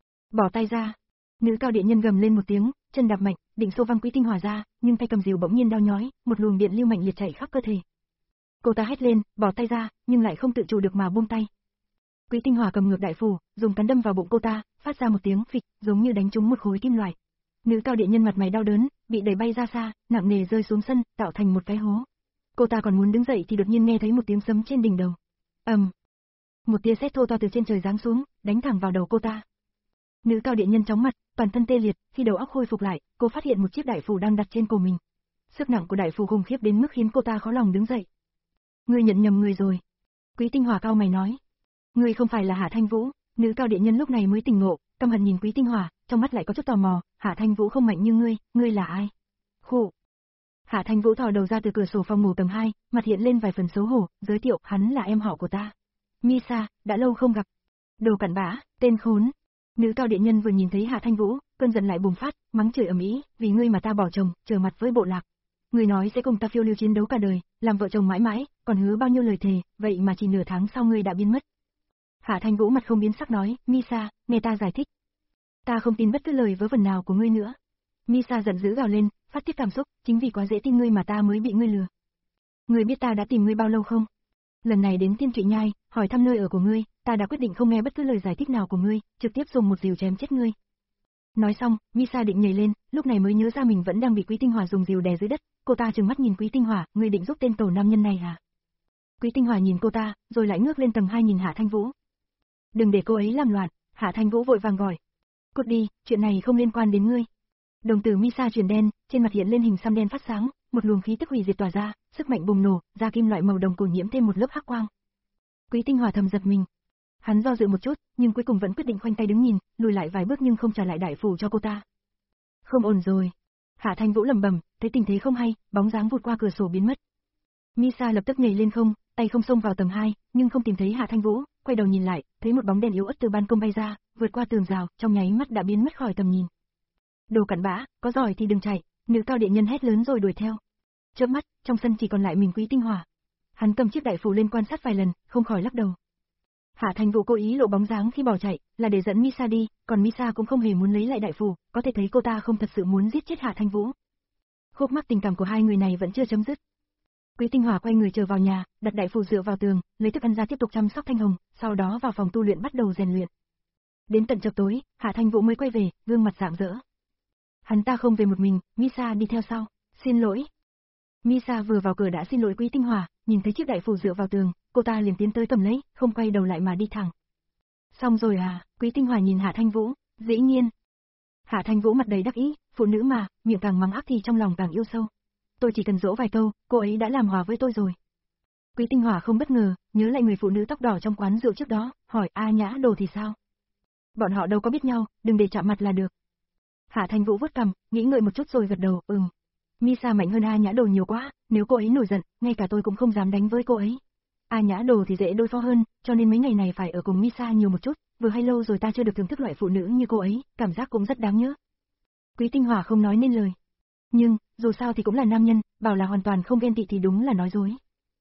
Bỏ tay ra. Nữ cao địa nhân gầm lên một tiếng, chân đạp mạnh, định xô văng Quý Tinh Hòa ra, nhưng tay cầm rìu bỗng nhiên đau nhói, một luồng điện lưu mạnh liệt chảy khắp cơ thể. Cô ta hét lên, bỏ tay ra, nhưng lại không tự chủ được mà buông tay. Quý Tinh Hòa cầm ngược đại phù, dùng cán đâm vào bụng cô ta, phát ra một tiếng phịch, giống như đánh trúng một khối kim loại. Nữ cao địa nhân mặt mày đau đớn, bị đẩy bay ra xa, nặng nề rơi xuống sân, tạo thành một cái hố. Cô ta còn muốn đứng dậy thì đột nhiên nghe thấy một tiếng sấm trên đỉnh đầu. ầm, um. Một tia sét thô to từ trên trời giáng xuống, đánh thẳng vào đầu cô ta. Nữ cao địa nhân chóng mặt, toàn thân tê liệt, khi đầu óc khôi phục lại, cô phát hiện một chiếc đại phù đang đặt trên cổ mình. Sức nặng của đại phù khủng khiếp đến mức khiến cô ta khó lòng đứng dậy. Ngươi nhận nhầm người rồi. Quý Tinh Hòa cao mày nói. Ngươi không phải là Hạ Thanh Vũ. Nữ cao địa nhân lúc này mới tỉnh ngộ, căm hận nhìn Quý Tinh Hòa, trong mắt lại có chút tò mò. Hạ Thanh Vũ không mạnh như ngươi, ngươi là ai? Khụ. Hạ Thanh Vũ thò đầu ra từ cửa sổ phòng ngủ tầng hai, mặt hiện lên vài phần xấu hổ, giới thiệu, hắn là em họ của ta. Misa, đã lâu không gặp. Đồ cặn bã, tên khốn. Nữ cao địa nhân vừa nhìn thấy Hạ Thanh Vũ, cơn giận lại bùng phát, mắng chửi ầm ĩ, vì ngươi mà ta bỏ chồng, trở mặt với bộ lạc. Ngươi nói sẽ cùng ta phiêu lưu chiến đấu cả đời, làm vợ chồng mãi mãi, còn hứa bao nhiêu lời thề, vậy mà chỉ nửa tháng sau ngươi đã biến mất. Hạ Thanh Vũ mặt không biến sắc nói, Misa, nghe ta giải thích. Ta không tin bất cứ lời vớ vẩn nào của ngươi nữa. Misa giận dữ gào lên, phát tiết cảm xúc, chính vì quá dễ tin ngươi mà ta mới bị ngươi lừa. Ngươi biết ta đã tìm ngươi bao lâu không? Lần này đến Thiên Trụy Nhai, hỏi thăm nơi ở của ngươi, ta đã quyết định không nghe bất cứ lời giải thích nào của ngươi, trực tiếp dùng một rìu chém chết ngươi. Nói xong, Misa định nhảy lên, lúc này mới nhớ ra mình vẫn đang bị Quý Tinh Hòa dùng rìu đè dưới đất, cô ta trừng mắt nhìn Quý Tinh Hòa, ngươi định giúp tên cầu nam nhân này à? Quý Tinh Hòa nhìn cô ta, rồi lại ngước lên tầng hai nhìn Hạ Thanh Vũ. Đừng để cô ấy làm loạn, Hạ Thanh Vũ vội vàng gọi. Cút đi, chuyện này không liên quan đến ngươi. Đồng tử Misa chuyển đen, trên mặt hiện lên hình xăm đen phát sáng, một luồng khí tức hủy diệt tỏa ra, sức mạnh bùng nổ, da kim loại màu đồng cổ nhiễm thêm một lớp hắc quang. Quý Tinh Hòa thầm giật mình. Hắn do dự một chút, nhưng cuối cùng vẫn quyết định khoanh tay đứng nhìn, lùi lại vài bước nhưng không trả lại đại phủ cho cô ta. Không ổn rồi. Hạ Thanh Vũ lẩm bẩm, thấy tình thế không hay, bóng dáng vụt qua cửa sổ biến mất. Misa lập tức nhảy lên không, tay không xông vào tầng hai, nhưng không tìm thấy Hạ Thanh Vũ, quay đầu nhìn lại, thấy một bóng đèn yếu ớt từ ban công bay ra, vượt qua tường rào, trong nháy mắt đã biến mất khỏi tầm nhìn. Đồ cặn bã, có giỏi thì đừng chạy, nữ cao điện nhân hét lớn rồi đuổi theo. Chớp mắt, trong sân chỉ còn lại mình Quý Tinh Hòa. Hắn cầm chiếc đại phủ lên quan sát vài lần, không khỏi lắc đầu. Hạ Thanh Vũ cố ý lộ bóng dáng khi bỏ chạy, là để dẫn Misa đi, còn Misa cũng không hề muốn lấy lại đại phủ, có thể thấy cô ta không thật sự muốn giết chết Hạ Thanh Vũ. Khúc mắc tình cảm của hai người này vẫn chưa chấm dứt. Quý Tinh Hòa quay người trở vào nhà, đặt đại phủ dựa vào tường, lấy thức ăn ra tiếp tục chăm sóc Thanh Hồng, sau đó vào phòng tu luyện bắt đầu rèn luyện. Đến tận chập tối, Hạ Thanh Vũ mới quay về, gương mặt rạng rỡ. Hắn ta không về một mình, Misa đi theo sau. Xin lỗi. Misa vừa vào cửa đã xin lỗi Quý Tinh Hòa, nhìn thấy chiếc đại phủ dựa vào tường, cô ta liền tiến tới cầm lấy, không quay đầu lại mà đi thẳng. Xong rồi à? Quý Tinh Hòa nhìn Hạ Thanh Vũ, dĩ nhiên. Hạ Thanh Vũ mặt đầy đắc ý, phụ nữ mà, miệng càng mắng ác thì trong lòng càng yêu sâu. Tôi chỉ cần dỗ vài câu, cô ấy đã làm hòa với tôi rồi. Quý Tinh Hòa không bất ngờ, nhớ lại người phụ nữ tóc đỏ trong quán rượu trước đó, hỏi A Nhã Đồ thì sao? Bọn họ đâu có biết nhau, đừng để chạm mặt là được. Hạ Thanh Vũ vuốt cằm, nghĩ ngợi một chút rồi gật đầu, ừm. Misa mạnh hơn A Nhã Đồ nhiều quá, nếu cô ấy nổi giận, ngay cả tôi cũng không dám đánh với cô ấy. A Nhã Đồ thì dễ đối phó hơn, cho nên mấy ngày này phải ở cùng Misa nhiều một chút, vừa hay lâu rồi ta chưa được thưởng thức loại phụ nữ như cô ấy, cảm giác cũng rất đáng nhớ. Quý Tinh Hòa không nói nên lời. Nhưng, dù sao thì cũng là nam nhân, bảo là hoàn toàn không ghen tị thì đúng là nói dối.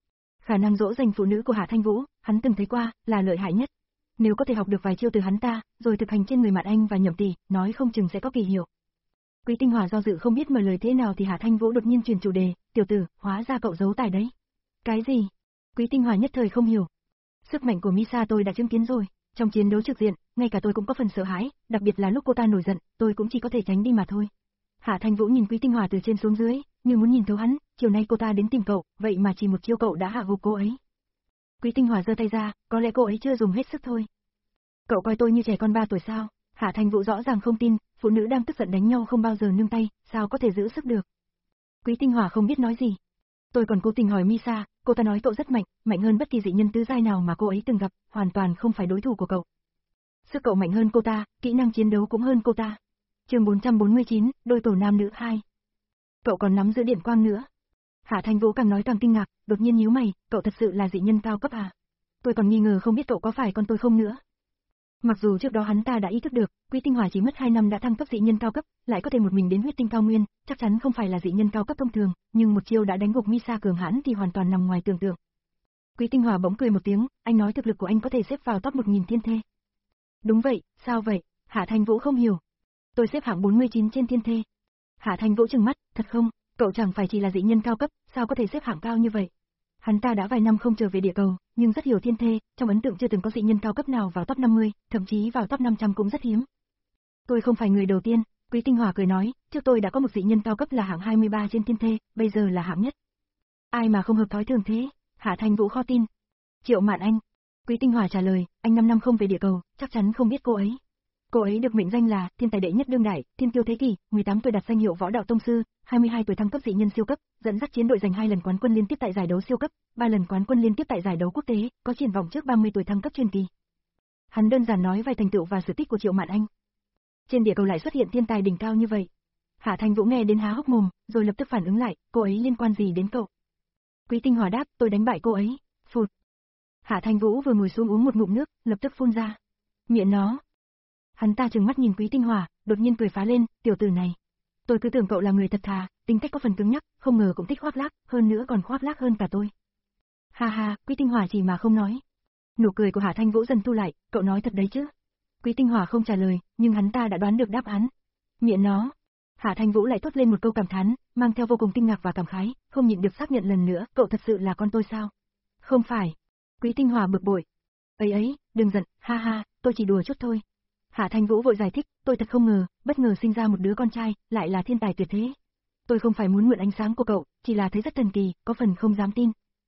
Khả năng dỗ dành phụ nữ của Hạ Thanh Vũ, hắn từng thấy qua, là lợi hại nhất. Nếu có thể học được vài chiêu từ hắn ta, rồi thực hành trên người Mạn Anh và Nhậm Tỷ, nói không chừng sẽ có kỳ hiệu. Quý Tinh Hòa do dự không biết mở lời thế nào thì Hạ Thanh Vũ đột nhiên chuyển chủ đề, tiểu tử, hóa ra cậu giấu tài đấy. Cái gì? Quý Tinh Hòa nhất thời không hiểu. Sức mạnh của Misa tôi đã chứng kiến rồi, trong chiến đấu trực diện, ngay cả tôi cũng có phần sợ hãi, đặc biệt là lúc cô ta nổi giận, tôi cũng chỉ có thể tránh đi mà thôi. Hạ Thanh Vũ nhìn Quý Tinh Hòa từ trên xuống dưới, như muốn nhìn thấu hắn, chiều nay cô ta đến tìm cậu, vậy mà chỉ một chiêu cậu đã hạ gục cô ấy. Quý Tinh Hòa giơ tay ra, có lẽ cô ấy chưa dùng hết sức thôi. Cậu coi tôi như trẻ con ba tuổi sao? Hạ Thanh Vũ rõ ràng không tin, phụ nữ đang tức giận đánh nhau không bao giờ nương tay, sao có thể giữ sức được. Quý Tinh Hòa không biết nói gì. Tôi còn cố tình hỏi Misa, cô ta nói cậu rất mạnh, mạnh hơn bất kỳ dị nhân tứ giai nào mà cô ấy từng gặp, hoàn toàn không phải đối thủ của cậu. Sức cậu mạnh hơn cô ta, kỹ năng chiến đấu cũng hơn cô ta. Chương bốn trăm bốn mươi chín, đôi tổ nam nữ hai. Cậu còn nắm giữ điện quang nữa. Hạ Thanh Vũ càng nói càng kinh ngạc, đột nhiên nhíu mày, cậu thật sự là dị nhân cao cấp à? Tôi còn nghi ngờ không biết cậu có phải con tôi không nữa. Mặc dù trước đó hắn ta đã ý thức được, Quý Tinh Hòa chỉ mất hai năm đã thăng cấp dị nhân cao cấp, lại có thể một mình đến huyết tinh cao nguyên, chắc chắn không phải là dị nhân cao cấp thông thường, nhưng một chiêu đã đánh gục Misa cường hãn thì hoàn toàn nằm ngoài tưởng tượng. Quý Tinh Hòa bỗng cười một tiếng, anh nói thực lực của anh có thể xếp vào top một nghìn thiên thê. Đúng vậy, sao vậy? Hạ Thanh Vũ không hiểu. Tôi xếp hạng bốn mươi chín trên thiên thê. Hạ Thanh Vũ trừng mắt, thật không? Cậu chẳng phải chỉ là dị nhân cao cấp, sao có thể xếp hạng cao như vậy? Hắn ta đã vài năm không trở về địa cầu, nhưng rất hiểu thiên thê, trong ấn tượng chưa từng có dị nhân cao cấp nào vào top năm mươi, thậm chí vào top năm trăm cũng rất hiếm. Tôi không phải người đầu tiên, Quý Tinh Hòa cười nói, trước tôi đã có một dị nhân cao cấp là hạng hai mươi ba trên thiên thê, bây giờ là hạng nhất. Ai mà không hợp thói thường thế? Hạ Thanh Vũ khó tin. Triệu Mạn Anh. Quý Tinh Hòa trả lời, anh năm năm không về địa cầu, chắc chắn không biết cô ấy. Cô ấy được mệnh danh là thiên tài đệ nhất đương đại, thiên kiêu thế kỷ, mười tám tuổi đạt danh hiệu võ đạo tông sư, hai mươi hai tuổi thăng cấp dị nhân siêu cấp, dẫn dắt chiến đội giành hai lần quán quân liên tiếp tại giải đấu siêu cấp, ba lần quán quân liên tiếp tại giải đấu quốc tế, có triển vọng trước ba mươi tuổi thăng cấp truyền kỳ. Hắn đơn giản nói vài thành tựu và sự tích của Triệu Mạn Anh. Trên địa cầu lại xuất hiện thiên tài đỉnh cao như vậy. Hạ Thanh Vũ nghe đến há hốc mồm, rồi lập tức phản ứng lại, cô ấy liên quan gì đến cậu? Quý Tinh Hòa đáp, tôi đánh bại cô ấy. Phụt. Hạ Thanh Vũ vừa ngồi xuống uống một ngụm nước, lập tức phun ra. Miệng nó. Hắn ta trừng mắt nhìn Quý Tinh Hòa, đột nhiên cười phá lên, tiểu tử này. Tôi cứ tưởng cậu là người thật thà, tính cách có phần cứng nhắc, không ngờ cũng thích khoác lác, hơn nữa còn khoác lác hơn cả tôi. Ha ha, Quý Tinh Hòa chỉ mà không nói. Nụ cười của Hạ Thanh Vũ dần thu lại, cậu nói thật đấy chứ? Quý Tinh Hòa không trả lời, nhưng hắn ta đã đoán được đáp án. Miệng nó. Hạ Thanh Vũ lại thốt lên một câu cảm thán, mang theo vô cùng kinh ngạc và cảm khái, không nhịn được xác nhận lần nữa, cậu thật sự là con tôi sao? Không phải. Quý Tinh Hòa bực bội. Ấy ấy, đừng giận, ha ha, tôi chỉ đùa chút thôi. Hạ Thanh Vũ vội giải thích, tôi thật không ngờ, bất ngờ sinh ra một đứa con trai, lại là thiên tài tuyệt thế. Tôi không phải muốn mượn ánh sáng của cậu, chỉ là thấy rất thần kỳ, có phần không dám tin.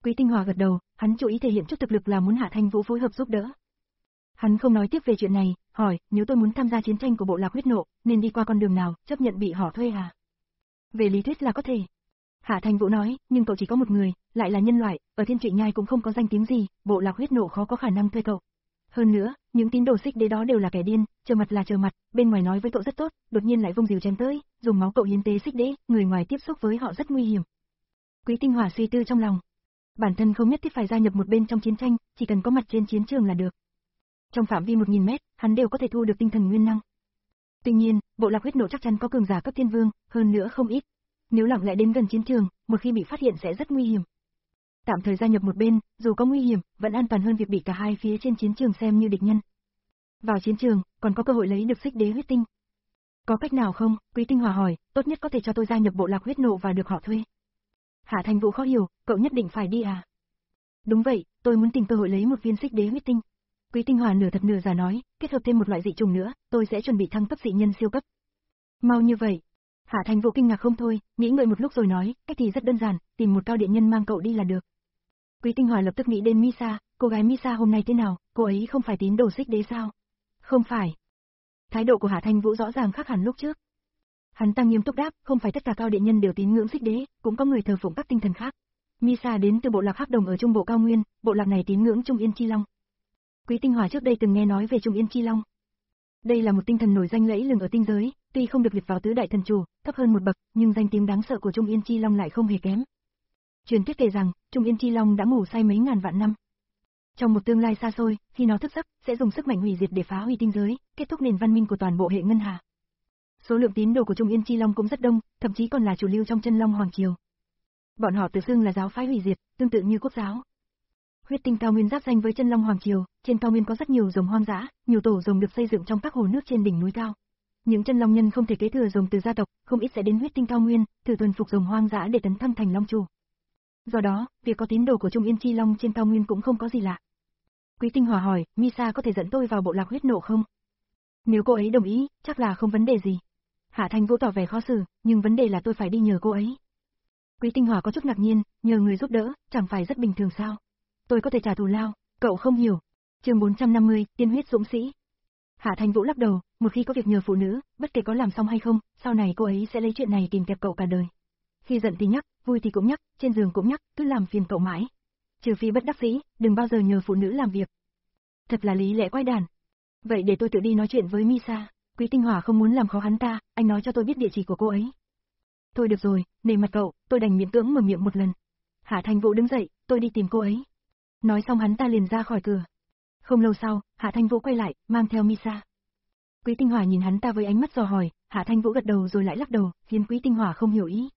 Quý Tinh Hòa gật đầu, hắn chú ý thể hiện chút thực lực là muốn Hạ Thanh Vũ phối hợp giúp đỡ. Hắn không nói tiếp về chuyện này, hỏi, nếu tôi muốn tham gia chiến tranh của bộ lạc huyết nộ, nên đi qua con đường nào, chấp nhận bị họ thuê à? Về lý thuyết là có thể. Hạ Thanh Vũ nói, nhưng cậu chỉ có một người, lại là nhân loại, ở Thiên Trụy Nhai cũng không có danh tiếng gì, bộ lạc huyết nộ khó có khả năng thuê cậu. Hơn nữa, những tín đồ xích đế đó đều là kẻ điên, chờ mặt là chờ mặt, bên ngoài nói với cậu rất tốt, đột nhiên lại vung rìu chém tới, dùng máu cậu hiến tế xích đế, người ngoài tiếp xúc với họ rất nguy hiểm. Quý Tinh Hòa suy tư trong lòng. Bản thân không nhất thiết phải gia nhập một bên trong chiến tranh, chỉ cần có mặt trên chiến trường là được. Trong phạm vi một nghìn mét, hắn đều có thể thu được tinh thần nguyên năng. Tuy nhiên, bộ lạc huyết nộ chắc chắn có cường giả cấp thiên vương, hơn nữa không ít. Nếu lặng lẽ đến gần chiến trường, một khi bị phát hiện sẽ rất nguy hiểm. Tạm thời gia nhập một bên, dù có nguy hiểm, vẫn an toàn hơn việc bị cả hai phía trên chiến trường xem như địch nhân. Vào chiến trường, còn có cơ hội lấy được xích đế huyết tinh. Có cách nào không? Quý Tinh Hòa hỏi, tốt nhất có thể cho tôi gia nhập bộ lạc huyết nộ và được họ thuê. Hạ Thanh Vũ khó hiểu, cậu nhất định phải đi à? Đúng vậy, tôi muốn tìm cơ hội lấy một viên xích đế huyết tinh. Quý Tinh Hòa nửa thật nửa giả nói, kết hợp thêm một loại dị trùng nữa, tôi sẽ chuẩn bị thăng cấp dị nhân siêu cấp. Mau như vậy? Hạ Thanh Vũ kinh ngạc không thôi, nghĩ ngợi một lúc rồi nói, cách thì rất đơn giản, tìm một cao điện nhân mang cậu đi là được. Quý Tinh Hòa lập tức nghĩ đến Misa, cô gái Misa hôm nay thế nào, cô ấy không phải tín đồ xích đế sao? Không phải. Thái độ của Hạ Thanh Vũ rõ ràng khác hẳn lúc trước. Hắn ta nghiêm túc đáp, không phải tất cả cao điện nhân đều tín ngưỡng xích đế, cũng có người thờ phụng các tinh thần khác. Misa đến từ bộ lạc Hắc Đồng ở Trung Bộ Cao Nguyên, bộ lạc này tín ngưỡng Trung Yên Chi Long. Quý Tinh Hòa trước đây từng nghe nói về Trung Yên Chi Long. Đây là một tinh thần nổi danh lẫy lừng ở tinh giới, tuy không được liệt vào tứ đại thần chủ, thấp hơn một bậc, nhưng danh tiếng đáng sợ của Trung Yên Chi Long lại không hề kém. Truyền thuyết kể rằng, Trung Yên Chi Long đã ngủ say mấy ngàn vạn năm. Trong một tương lai xa xôi, khi nó thức giấc, sẽ dùng sức mạnh hủy diệt để phá hủy tinh giới, kết thúc nền văn minh của toàn bộ hệ ngân hà. Số lượng tín đồ của Trung Yên Chi Long cũng rất đông, thậm chí còn là chủ lưu trong Chân Long Hoàng Triều. Bọn họ tự xưng là giáo phái hủy diệt, tương tự như quốc giáo. Huyết tinh cao nguyên giáp danh với Chân Long Hoàng Triều, trên cao nguyên có rất nhiều rồng hoang dã, nhiều tổ rồng được xây dựng trong các hồ nước trên đỉnh núi cao. Những chân long nhân không thể kế thừa rồng từ gia tộc, không ít sẽ đến huyết tinh cao nguyên, thử thuần phục rồng hoang dã để tấn thăng thành long chủ. Do đó, việc có tín đồ của Trung Yên Chi Long trên cao nguyên cũng không có gì lạ. Quý Tinh Hòa hỏi, Misa có thể dẫn tôi vào bộ lạc huyết nộ không? Nếu cô ấy đồng ý, chắc là không vấn đề gì. Hạ Thanh Vũ tỏ vẻ khó xử, nhưng vấn đề là tôi phải đi nhờ cô ấy. Quý Tinh Hòa có chút ngạc nhiên, nhờ người giúp đỡ, chẳng phải rất bình thường sao? Tôi có thể trả thù lao, cậu không hiểu. Chương bốn trăm năm mươi, tiên huyết dũng sĩ. Hạ Thanh Vũ lắc đầu, một khi có việc nhờ phụ nữ, bất kể có làm xong hay không, sau này cô ấy sẽ lấy chuyện này kìm kẹp cậu cả đời. Khi giận thì nhắc, vui thì cũng nhắc, trên giường cũng nhắc, cứ làm phiền cậu mãi. Trừ phi bất đắc dĩ, đừng bao giờ nhờ phụ nữ làm việc. Thật là lý lẽ quái đản. Vậy để tôi tự đi nói chuyện với Misa. Quý Tinh Hòa không muốn làm khó hắn ta, anh nói cho tôi biết địa chỉ của cô ấy. Thôi được rồi, nể mặt cậu, tôi đành miễn cưỡng mở miệng một lần. Hạ Thanh Vũ đứng dậy, tôi đi tìm cô ấy. Nói xong hắn ta liền ra khỏi cửa. Không lâu sau, Hạ Thanh Vũ quay lại, mang theo Misa. Quý Tinh Hòa nhìn hắn ta với ánh mắt dò hỏi, Hạ Thanh Vũ gật đầu rồi lại lắc đầu, khiến Quý Tinh Hòa không hiểu ý.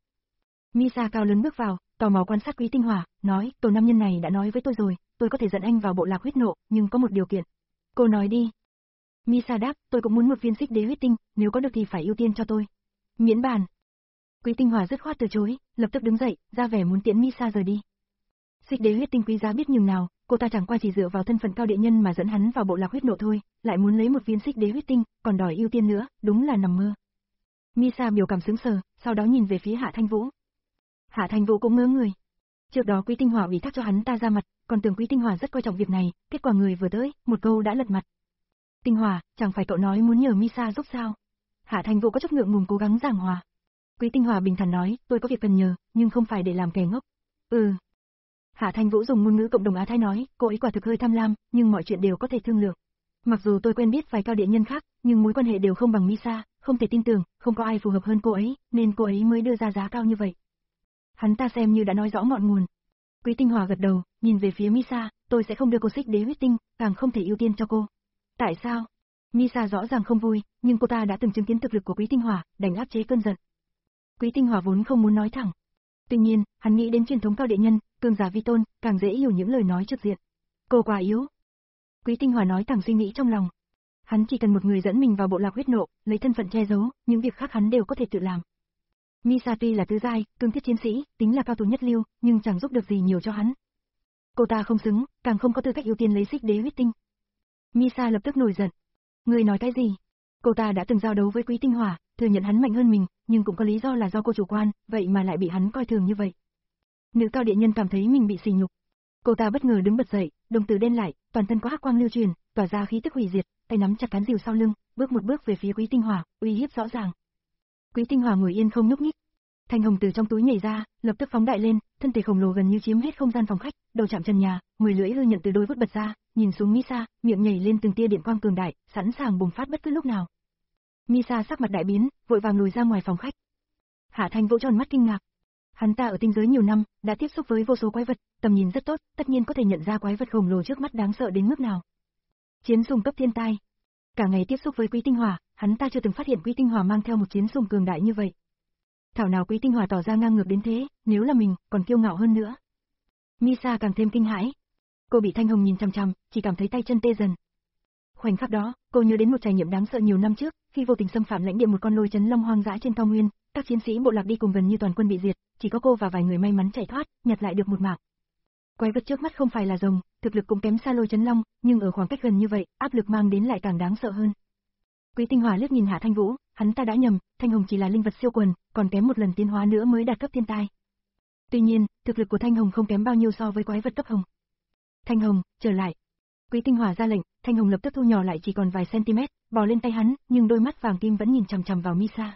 Misa cao lớn bước vào, tò mò quan sát Quý Tinh Hòa, nói, tổ nam nhân này đã nói với tôi rồi, tôi có thể dẫn anh vào bộ lạc huyết nộ, nhưng có một điều kiện. Cô nói đi. Misa đáp, tôi cũng muốn một viên xích đế huyết tinh, nếu có được thì phải ưu tiên cho tôi. Miễn bàn. Quý Tinh Hòa dứt khoát từ chối, lập tức đứng dậy, ra vẻ muốn tiễn Misa rời đi. Xích đế huyết tinh quý giá biết nhường nào, cô ta chẳng qua chỉ dựa vào thân phận cao địa nhân mà dẫn hắn vào bộ lạc huyết nộ thôi, lại muốn lấy một viên xích đế huyết tinh, còn đòi ưu tiên nữa, đúng là nằm mơ. Misa biểu cảm sững sờ, sau đó nhìn về phía Hạ Thanh Vũ. Hạ Thanh Vũ cũng ngớ người. Trước đó Quý Tinh Hòa ủy thác cho hắn ta ra mặt, còn tưởng Quý Tinh Hòa rất coi trọng việc này, kết quả người vừa tới, một câu đã lật mặt. Tinh Hòa, chẳng phải cậu nói muốn nhờ Misa giúp sao? Hạ Thanh Vũ có chút ngượng ngùng cố gắng giảng hòa. Quý Tinh Hòa bình thản nói, tôi có việc cần nhờ, nhưng không phải để làm kẻ ngốc. Ừ. Hạ Thanh Vũ dùng ngôn ngữ cộng đồng Á Thái nói, cô ấy quả thực hơi tham lam, nhưng mọi chuyện đều có thể thương lượng. Mặc dù tôi quen biết vài cao địa nhân khác, nhưng mối quan hệ đều không bằng Misa, không thể tin tưởng, không có ai phù hợp hơn cô ấy, nên cô ấy mới đưa ra giá cao như vậy. Hắn ta xem như đã nói rõ ngọn nguồn. Quý Tinh Hòa gật đầu, nhìn về phía Misa, tôi sẽ không đưa cô xích đế huyết tinh, càng không thể ưu tiên cho cô. Tại sao? Misa rõ ràng không vui, nhưng cô ta đã từng chứng kiến thực lực của Quý Tinh Hòa, đành áp chế cơn giận. Quý Tinh Hòa vốn không muốn nói thẳng. Tuy nhiên, hắn nghĩ đến truyền thống cao địa nhân, cường giả vi tôn, càng dễ hiểu những lời nói trực diện. Cô quá yếu. Quý Tinh Hòa nói thẳng suy nghĩ trong lòng. Hắn chỉ cần một người dẫn mình vào bộ lạc huyết nộ, lấy thân phận che giấu, những việc khác hắn đều có thể tự làm. Misa tuy là tứ giai, cương thiết chiến sĩ, tính là cao thủ nhất lưu, nhưng chẳng giúp được gì nhiều cho hắn. Cô ta không xứng, càng không có tư cách ưu tiên lấy xích đế huyết tinh. Misa lập tức nổi giận. Người nói cái gì? Cô ta đã từng giao đấu với Quý Tinh Hòa, thừa nhận hắn mạnh hơn mình, nhưng cũng có lý do là do cô chủ quan, vậy mà lại bị hắn coi thường như vậy. Nữ cao địa nhân cảm thấy mình bị sỉ nhục, Cô ta bất ngờ đứng bật dậy, đồng tử đen lại, toàn thân có hắc quang lưu truyền, tỏa ra khí tức hủy diệt, tay nắm chặt cán rìu sau lưng, bước một bước về phía Quý Tinh Hỏa, uy hiếp rõ ràng. Quý Tinh Hỏa ngồi yên không nhúc nhích. Thanh hồng từ trong túi nhảy ra, lập tức phóng đại lên, thân thể khổng lồ gần như chiếm hết không gian phòng khách, đầu chạm trần nhà, mười lưỡi hư nhận từ đôi vút bật ra, nhìn xuống Misa, miệng nhảy lên từng tia điện quang cường đại, sẵn sàng bùng phát bất cứ lúc nào. Misa sắc mặt đại biến, vội vàng lùi ra ngoài phòng khách. Hạ Thanh Vũ tròn mắt kinh ngạc. Hắn ta ở tinh giới nhiều năm, đã tiếp xúc với vô số quái vật, tầm nhìn rất tốt, tất nhiên có thể nhận ra quái vật khổng lồ trước mắt đáng sợ đến mức nào. Chiến sùng cấp thiên tai. Cả ngày tiếp xúc với Quý Tinh Hỏa, hắn ta chưa từng phát hiện Quý Tinh Hỏa mang theo một chiến sùng cường đại như vậy. Thảo nào Quý Tinh Hỏa tỏ ra ngang ngược đến thế, nếu là mình, còn kiêu ngạo hơn nữa. Misa càng thêm kinh hãi. Cô bị Thanh Hồng nhìn chằm chằm, chỉ cảm thấy tay chân tê dần. Khoảnh khắc đó, cô nhớ đến một trải nghiệm đáng sợ nhiều năm trước, khi vô tình xâm phạm lãnh địa một con lôi chấn long hoang dã trên cao nguyên, các chiến sĩ bộ lạc đi cùng gần như toàn quân bị diệt, chỉ có cô và vài người may mắn chạy thoát, nhặt lại được một mạng. Quái vật trước mắt không phải là rồng, thực lực cũng kém xa lôi chấn long, nhưng ở khoảng cách gần như vậy, áp lực mang đến lại càng đáng sợ hơn. Quý Tinh Hỏa liếc nhìn Hạ Thanh Vũ, hắn ta đã nhầm, Thanh Hồng chỉ là linh vật siêu quần, còn kém một lần tiến hóa nữa mới đạt cấp thiên tai. Tuy nhiên, thực lực của Thanh Hồng không kém bao nhiêu so với quái vật cấp hồng. Thanh Hồng, trở lại. Quý Tinh Hỏa ra lệnh, Thanh Hồng lập tức thu nhỏ lại chỉ còn vài cm, bò lên tay hắn, nhưng đôi mắt vàng kim vẫn nhìn chằm chằm vào Misa.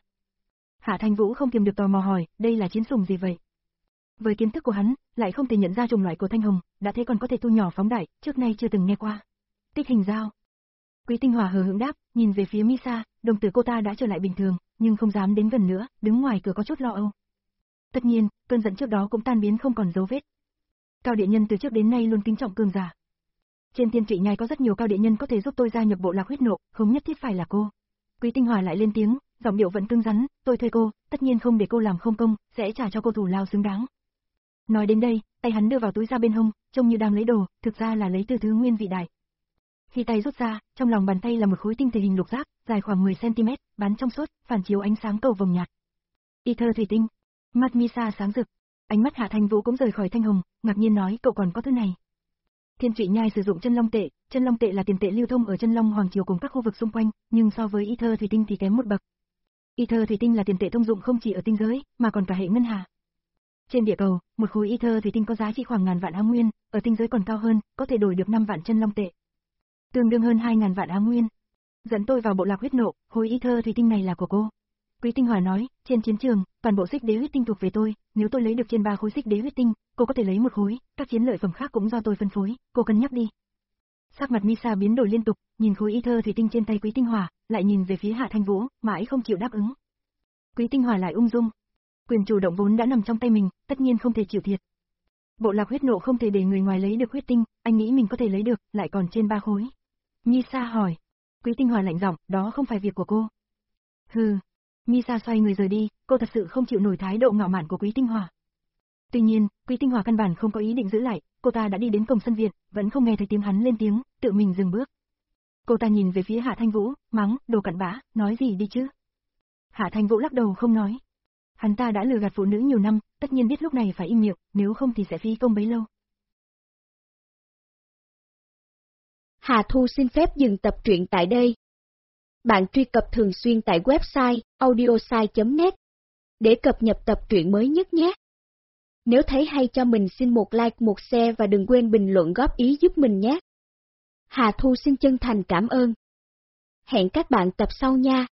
Hạ Thanh Vũ không kiềm được tò mò hỏi, đây là chiến sùng gì vậy? Với kiến thức của hắn, lại không thể nhận ra chủng loại của Thanh Hồng, đã thế còn có thể thu nhỏ phóng đại, trước nay chưa từng nghe qua. Tích hình dao. Quý Tinh Hỏa hờ hững đáp, nhìn về phía Misa, đồng tử cô ta đã trở lại bình thường, nhưng không dám đến gần nữa, đứng ngoài cửa có chút lo âu. Tất nhiên, cơn giận trước đó cũng tan biến không còn dấu vết. Cao địa nhân từ trước đến nay luôn kính trọng cường giả. Trên Thiên Trụy Nhai có rất nhiều cao địa nhân có thể giúp tôi gia nhập bộ lạc huyết nộ, không nhất thiết phải là cô. Quý Tinh Hỏa lại lên tiếng, giọng điệu vẫn cứng rắn, tôi thuê cô, tất nhiên không để cô làm không công, sẽ trả cho cô thù lao xứng đáng. Nói đến đây, tay hắn đưa vào túi ra bên hông, trông như đang lấy đồ, thực ra là lấy từ thứ nguyên vị đại. Khi tay rút ra, trong lòng bàn tay là một khối tinh thể hình lục giác, dài khoảng mười xăng ti mét, bán trong suốt, phản chiếu ánh sáng cầu vồng nhạt. Ether thủy tinh. Mắt Misa sáng rực. Ánh mắt Hạ Thanh Vũ cũng rời khỏi Thanh Hồng, ngạc nhiên nói, cậu còn có thứ này. Thiên Trụy Nhai sử dụng chân long tệ, chân long tệ là tiền tệ lưu thông ở chân long hoàng triều cùng các khu vực xung quanh, nhưng so với Ether thủy tinh thì kém một bậc. Ether thủy tinh là tiền tệ thông dụng không chỉ ở tinh giới, mà còn cả hệ ngân hà. Trên địa cầu, một khối Ether thủy tinh có giá trị khoảng ngàn vạn Á Nguyên, ở tinh giới còn cao hơn, có thể đổi được năm vạn chân long tệ. Tương đương hơn hai ngàn vạn Á Nguyên. Dẫn tôi vào bộ lạc huyết nộ, khối Ether thủy tinh này là của cô. Quý Tinh Hỏa nói, trên chiến trường, toàn bộ xích đế huyết tinh thuộc về tôi, nếu tôi lấy được trên ba khối xích đế huyết tinh, cô có thể lấy một khối, các chiến lợi phẩm khác cũng do tôi phân phối, cô cân nhắc đi. Sắc mặt Misa biến đổi liên tục, nhìn khối Ether thủy tinh trên tay Quý Tinh Hỏa, lại nhìn về phía Hạ Thanh Vũ, mãi không chịu đáp ứng. Quý Tinh Hỏa lại ung dung. Quyền chủ động vốn đã nằm trong tay mình, tất nhiên không thể chịu thiệt. Bộ lạc huyết nộ không thể để người ngoài lấy được huyết tinh, anh nghĩ mình có thể lấy được, lại còn trên ba khối. Misa hỏi. Quý Tinh Hỏa lạnh giọng, đó không phải việc của cô. Hừ. Misa xoay người rời đi, cô thật sự không chịu nổi thái độ ngạo mạn của Quý Tinh Hỏa. Tuy nhiên, Quý Tinh Hỏa căn bản không có ý định giữ lại, cô ta đã đi đến cổng sân viện, vẫn không nghe thấy tiếng hắn lên tiếng, tự mình dừng bước. Cô ta nhìn về phía Hạ Thanh Vũ, mắng, đồ cặn bã, nói gì đi chứ. Hạ Thanh Vũ lắc đầu không nói. Hắn ta đã lừa gạt phụ nữ nhiều năm, tất nhiên biết lúc này phải im miệng, nếu không thì sẽ phí công bấy lâu. Hà Thu xin phép dừng tập truyện tại đây. Bạn truy cập thường xuyên tại website audiosai chấm net để cập nhật tập truyện mới nhất nhé. Nếu thấy hay cho mình xin một like, một share và đừng quên bình luận góp ý giúp mình nhé. Hà Thu xin chân thành cảm ơn. Hẹn các bạn tập sau nha.